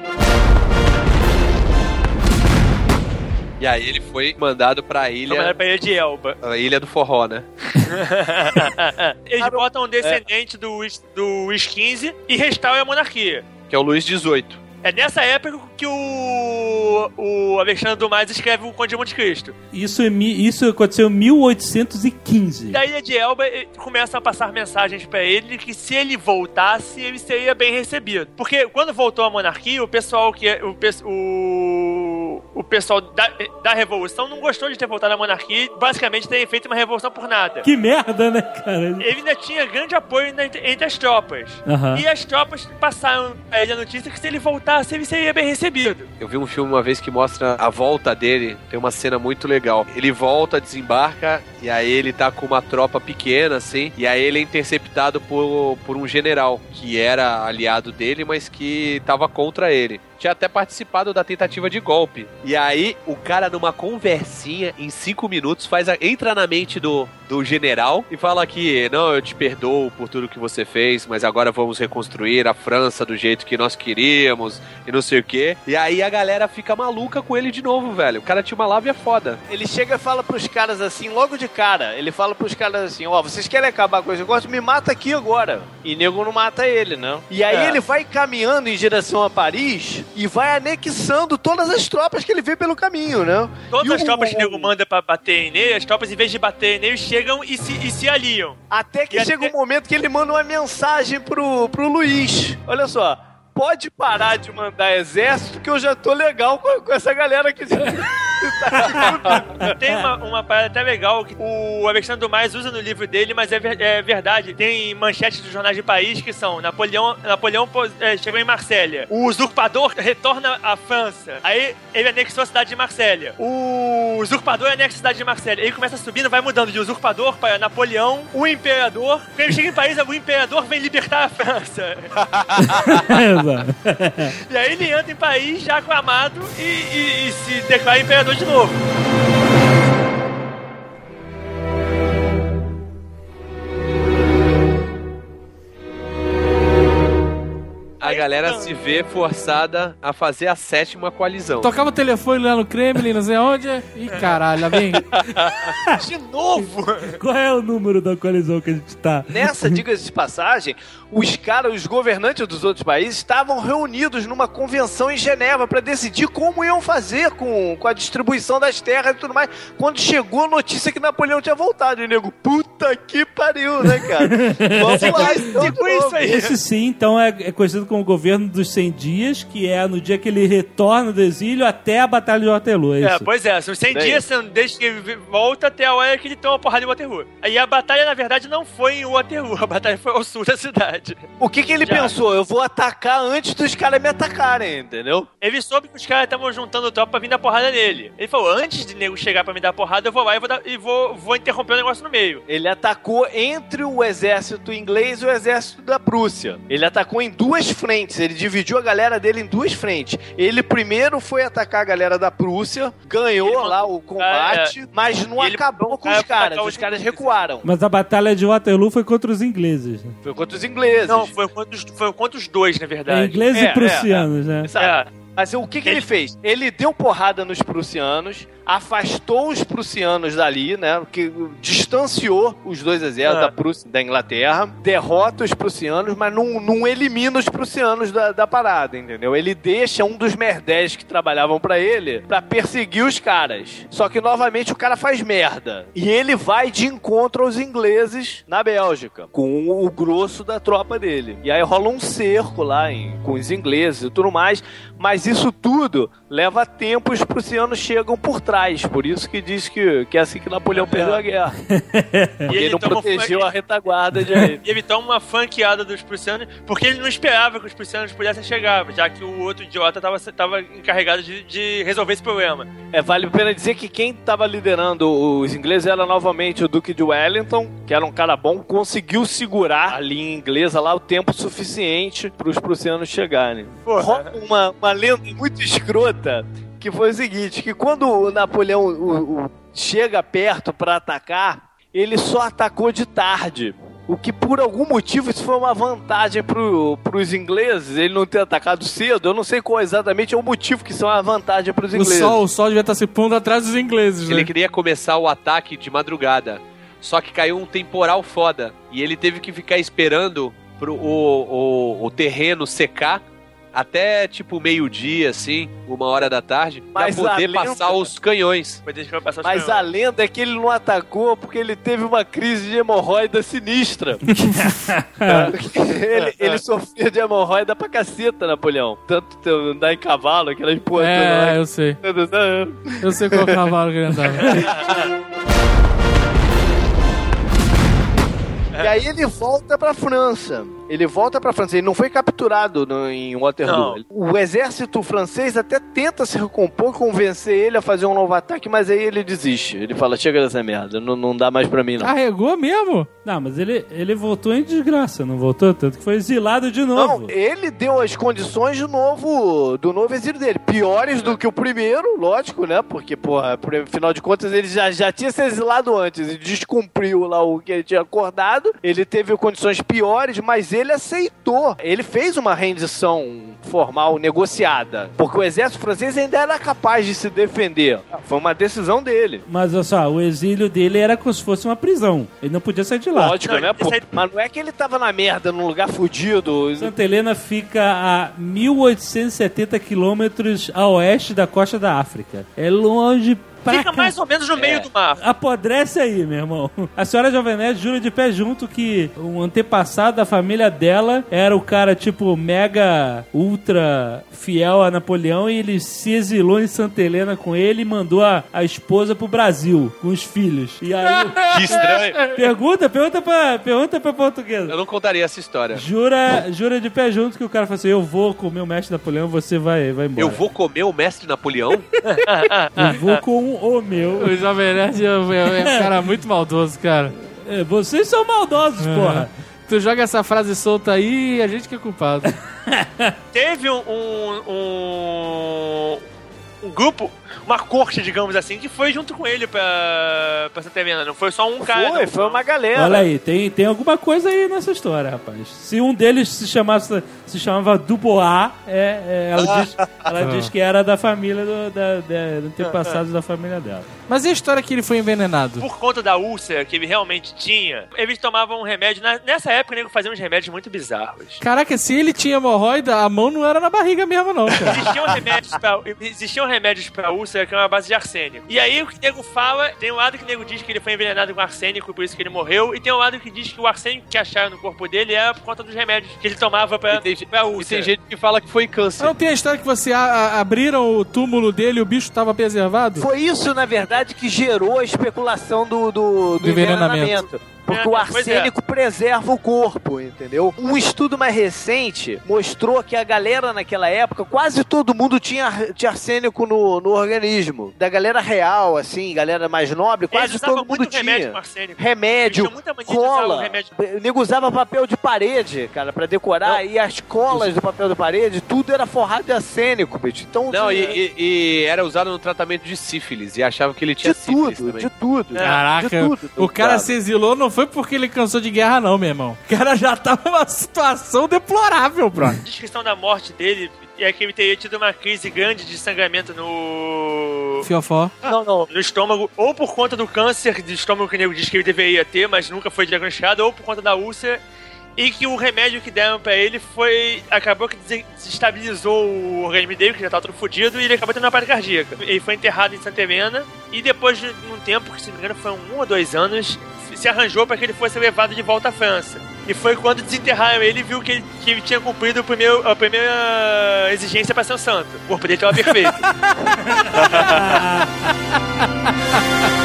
E aí ele foi mandado pra ilha... Mandado pra ilha de Elba. A ilha do forró, né? Eles botam um descendente é. do, do Luís quinze e restauram a monarquia. Que é o Luís dezoito. É nessa época que o, o Alexandre Dumas escreve o Conde de Monte Cristo. Isso, é, isso aconteceu em mil oitocentos e quinze. Da ilha de Elba começam a passar mensagens pra ele que se ele voltasse, ele seria bem recebido. Porque quando voltou a monarquia, o pessoal que o, o, o pessoal da, da Revolução não gostou de ter voltado à monarquia e basicamente ter feito uma revolução por nada. Que merda, né, cara? Ele ainda tinha grande apoio entre, entre as tropas. Uhum. E as tropas passaram a ele a notícia que se ele voltasse, ele seria bem recebido. Eu vi um filme uma vez que mostra a volta dele, tem uma cena muito legal. Ele volta, desembarca, e aí ele tá com uma tropa pequena, assim, e aí ele é interceptado por, por um general, que era aliado dele, mas que tava contra ele. Tinha até participado da tentativa de golpe. E aí, o cara, numa conversinha, em cinco minutos, faz a, entra na mente do, do general e fala que, não, eu te perdoo por tudo que você fez, mas agora vamos reconstruir a França do jeito que nós queríamos, e não sei o quê. E aí a galera fica maluca com ele de novo, velho. O cara tinha uma lábia foda. Ele chega e fala pros caras assim, logo de cara, ele fala pros caras assim, ó, oh, vocês querem acabar com esse negócio? Me mata aqui agora. E nego não mata ele, não. E aí é. ele vai caminhando em direção a Paris e vai anexando todas as tropas que ele vê pelo caminho, né? Todas e as o, tropas o, que o nego manda pra bater nele, as tropas, em vez de bater nele, chegam e se, e se aliam. Até que e chega até... um momento que ele manda uma mensagem pro, pro Luiz. Olha só, pode parar de mandar exército que eu já tô legal com, com essa galera aqui. Tem uma, uma parada até legal que o Alexandre Dumas usa no livro dele, mas é, ver, é verdade. Tem manchetes dos jornais de país que são Napoleão, Napoleão é, chegou em Marsella. O usurpador retorna à França. Aí ele anexou a cidade de Marsella. O usurpador anexa a cidade de Marsella. Ele começa subindo, vai mudando de usurpador para Napoleão, o imperador. Quando ele chega em Paris, o imperador vem libertar a França. E aí ele entra em Paris já aclamado e, e, e se declara imperador de novo. A galera se vê forçada a fazer a sétima coalizão. Tocava o telefone lá no Kremlin, não sei aonde. Ih, caralho, lá vem. De novo! Qual é o número da coalizão que a gente tá? Nessa, diga-se de passagem, os caras, os governantes dos outros países estavam reunidos numa convenção em Genebra pra decidir como iam fazer com, com a distribuição das terras e tudo mais. Quando chegou a notícia que Napoleão tinha voltado, e nego, puta que pariu, né, cara? Vamos lá, então, isso aí. Esse sim, então, é, é conhecido como o governo dos cem dias, que é no dia que ele retorna do exílio até a Batalha de Waterloo, é isso? É, pois é, são cem dias são desde que ele volta até a hora que ele toma uma porrada em Waterloo. Aí a batalha, na verdade, não foi em Waterloo, a batalha foi ao sul da cidade. O que que ele Já. pensou? Eu vou atacar antes dos caras me atacarem, entendeu? Ele soube que os caras estavam juntando tropa pra vir dar porrada nele. Ele falou, antes de nego chegar pra me dar porrada, eu vou lá e vou, dar, e vou, vou interromper o negócio no meio. Ele atacou entre o exército inglês e o exército da Prússia. Ele atacou em duas frentes, ele dividiu a galera dele em duas frentes. Ele primeiro foi atacar a galera da Prússia, ganhou ele lá o combate, é, mas não acabou com os caras, os caras recuaram. Mas a Batalha de Waterloo foi contra os ingleses. Foi contra os ingleses. Não, foi contra os, foi contra os dois, na verdade. É, ingleses é, e prussianos, é, né? É. Mas o que, que ele fez? Ele deu porrada nos prussianos, afastou os prussianos dali, né? Que distanciou os dois exércitos, Ah. da Prússia e da Inglaterra, derrota os prussianos, mas não, não elimina os prussianos da, da parada, entendeu? Ele deixa um dos merdés que trabalhavam pra ele pra perseguir os caras. Só que, novamente, o cara faz merda. E ele vai de encontro aos ingleses na Bélgica, com o grosso da tropa dele. E aí rola um cerco lá em, com os ingleses e tudo mais, mas isso tudo leva tempo e os prussianos chegam por trás. Por isso que diz que, que é assim que Napoleão perdeu a guerra. Porque E ele não toma protegeu uma- a retaguarda de... E ele toma uma franqueada dos prussianos, porque ele não esperava que os prussianos pudessem chegar, já que o outro idiota tava, tava encarregado de, de resolver esse problema. É, vale a pena dizer que quem estava liderando os ingleses era novamente o Duque de Wellington, que era um cara bom, conseguiu segurar a linha inglesa lá o tempo suficiente para os prussianos chegarem. Rola uma, uma lenda muito escrota, que foi o seguinte, que quando o Napoleão o, o, chega perto para atacar, ele só atacou de tarde. O que, por algum motivo, isso foi uma vantagem pro, pros ingleses, ele não ter atacado cedo. Eu não sei qual exatamente é o motivo que isso é uma vantagem pros O ingleses. sol, o sol devia estar se pondo atrás dos ingleses, né? Ele queria começar o ataque de madrugada, só que caiu um temporal foda e ele teve que ficar esperando pro o, o, o terreno secar até tipo meio-dia, assim, uma hora da tarde, pra Mas a poder lenda- passar os canhões. Mas a lenda é que ele não atacou porque ele teve uma crise de hemorroida sinistra. ele, ele sofria de hemorroida pra caceta, Napoleão. Tanto te- andar em cavalo, aquelas porra toda lá. É, eu sei. Eu sei qual cavalo que ele andava. E aí ele volta pra França. Ele volta pra França. Ele não foi capturado no, em Waterloo. Não. O exército francês até tenta se recompor, convencer ele a fazer um novo ataque, mas aí ele desiste. Ele fala, chega dessa merda, não, não dá mais pra mim, não. Carregou mesmo? Não, mas ele, ele voltou em desgraça, não voltou? Tanto que foi exilado de novo. Não, ele deu as condições do novo, do novo exílio dele. Piores do que o primeiro, lógico, né? Porque, porra, por- afinal de contas, ele já, já tinha se exilado antes e descumpriu lá o que ele tinha acordado. Ele teve condições piores, mas ele aceitou. Ele fez uma rendição formal negociada, porque o exército francês ainda era capaz de se defender. Foi uma decisão dele. Mas olha só, o exílio dele era como se fosse uma prisão. Ele não podia sair de lá. Lógico, né? Pô, mas não é que ele tava na merda, num lugar fudido. Santa Helena fica a mil oitocentos e setenta quilômetros a oeste da costa da África. É longe pra Fica cá. mais ou menos no meio do mar. Apodrece aí, meu irmão. A senhora Jovenete jura de pé junto que um antepassado da família dela era o cara, tipo, mega, ultra fiel a Napoleão e ele se exilou em Santa Helena com ele e mandou a, a esposa pro Brasil, com os filhos. E aí... Que estranho. Pergunta, pergunta pra, pergunta pra portuguesa. Eu não contaria essa história. Jura, jura de pé junto que o cara falou assim, eu vou comer o mestre Napoleão, você vai, vai embora. Eu vou comer o mestre Napoleão? Eu vou com o meu. O Jovem Nerd é, é um cara muito maldoso, cara. É, vocês são maldosos, porra. Tu joga essa frase solta aí e a gente que é culpado. Teve um, um, um, um grupo, uma corte, digamos assim, que foi junto com ele pra, pra Santa Helena. Não foi só um cara. Foi, não. foi uma galera. Olha aí, tem, tem alguma coisa aí nessa história, rapaz. Se um deles se chamasse, se chamava Dubois, é, é, ela, diz, ela diz que era da família do, da, da, do antepassados da família dela. Mas e a história que ele foi envenenado? Por conta da úlcera que ele realmente tinha, eles tomavam um remédio. Na- nessa época, o nego fazia uns remédios muito bizarros. Caraca, se ele tinha hemorroida, a mão não era na barriga mesmo, não, cara. Existiam remédios pra, existiam remédios pra úlcera que eram a base de arsênico. E aí o que o nego fala, tem um lado que o nego diz que ele foi envenenado com arsênico e por isso que ele morreu, e tem um lado que diz que o arsênico que acharam no corpo dele era por conta dos remédios que ele tomava pra, E tem, pra e úlcera. tem gente que fala que foi câncer. Não tem a história que você a- a- abriram o túmulo dele e o bicho tava preservado? Foi isso, na verdade, que gerou a especulação do, do, do Do envenenamento. envenenamento. Porque É, o pois é. arsênico preserva o corpo, entendeu? Um estudo mais recente mostrou que a galera naquela época, quase todo mundo tinha, tinha arsênico no, no organismo. Da galera real, assim, galera mais nobre, Eles quase usavam todo mundo muito tinha. remédio com arsênico. Remédio, Eles tinham muita mania de usar o cola. remédio. O nego usava papel de parede, cara, pra decorar. E as colas do papel de parede, tudo era forrado de arsênico, bicho. Então, Não, de, e, e- e era usado no tratamento de sífilis. E achava que ele tinha de sífilis tudo, também. de tudo. Caraca, de tudo. o cara cara se exilou não foi porque ele cansou de guerra, não, meu irmão. O cara já tava numa situação deplorável, bro. A descrição da morte dele e é que ele teria tido uma crise grande de sangramento no... Fiofó. Não, não, no estômago, ou por conta do câncer de estômago que o nego diz que ele deveria ter, mas nunca foi diagnosticado, ou por conta da úlcera, e que o remédio que deram pra ele foi... acabou que desestabilizou o organismo dele, que já tava todo fodido, e ele acabou tendo uma parada cardíaca. Ele foi enterrado em Santa Helena, e depois de um tempo, que se não me engano foi um ou dois anos, se arranjou para que ele fosse levado de volta à França. E foi quando desenterraram ele e viu que ele, que ele tinha cumprido o primeiro, a primeira exigência para ser um santo. O corpo dele estava perfeito.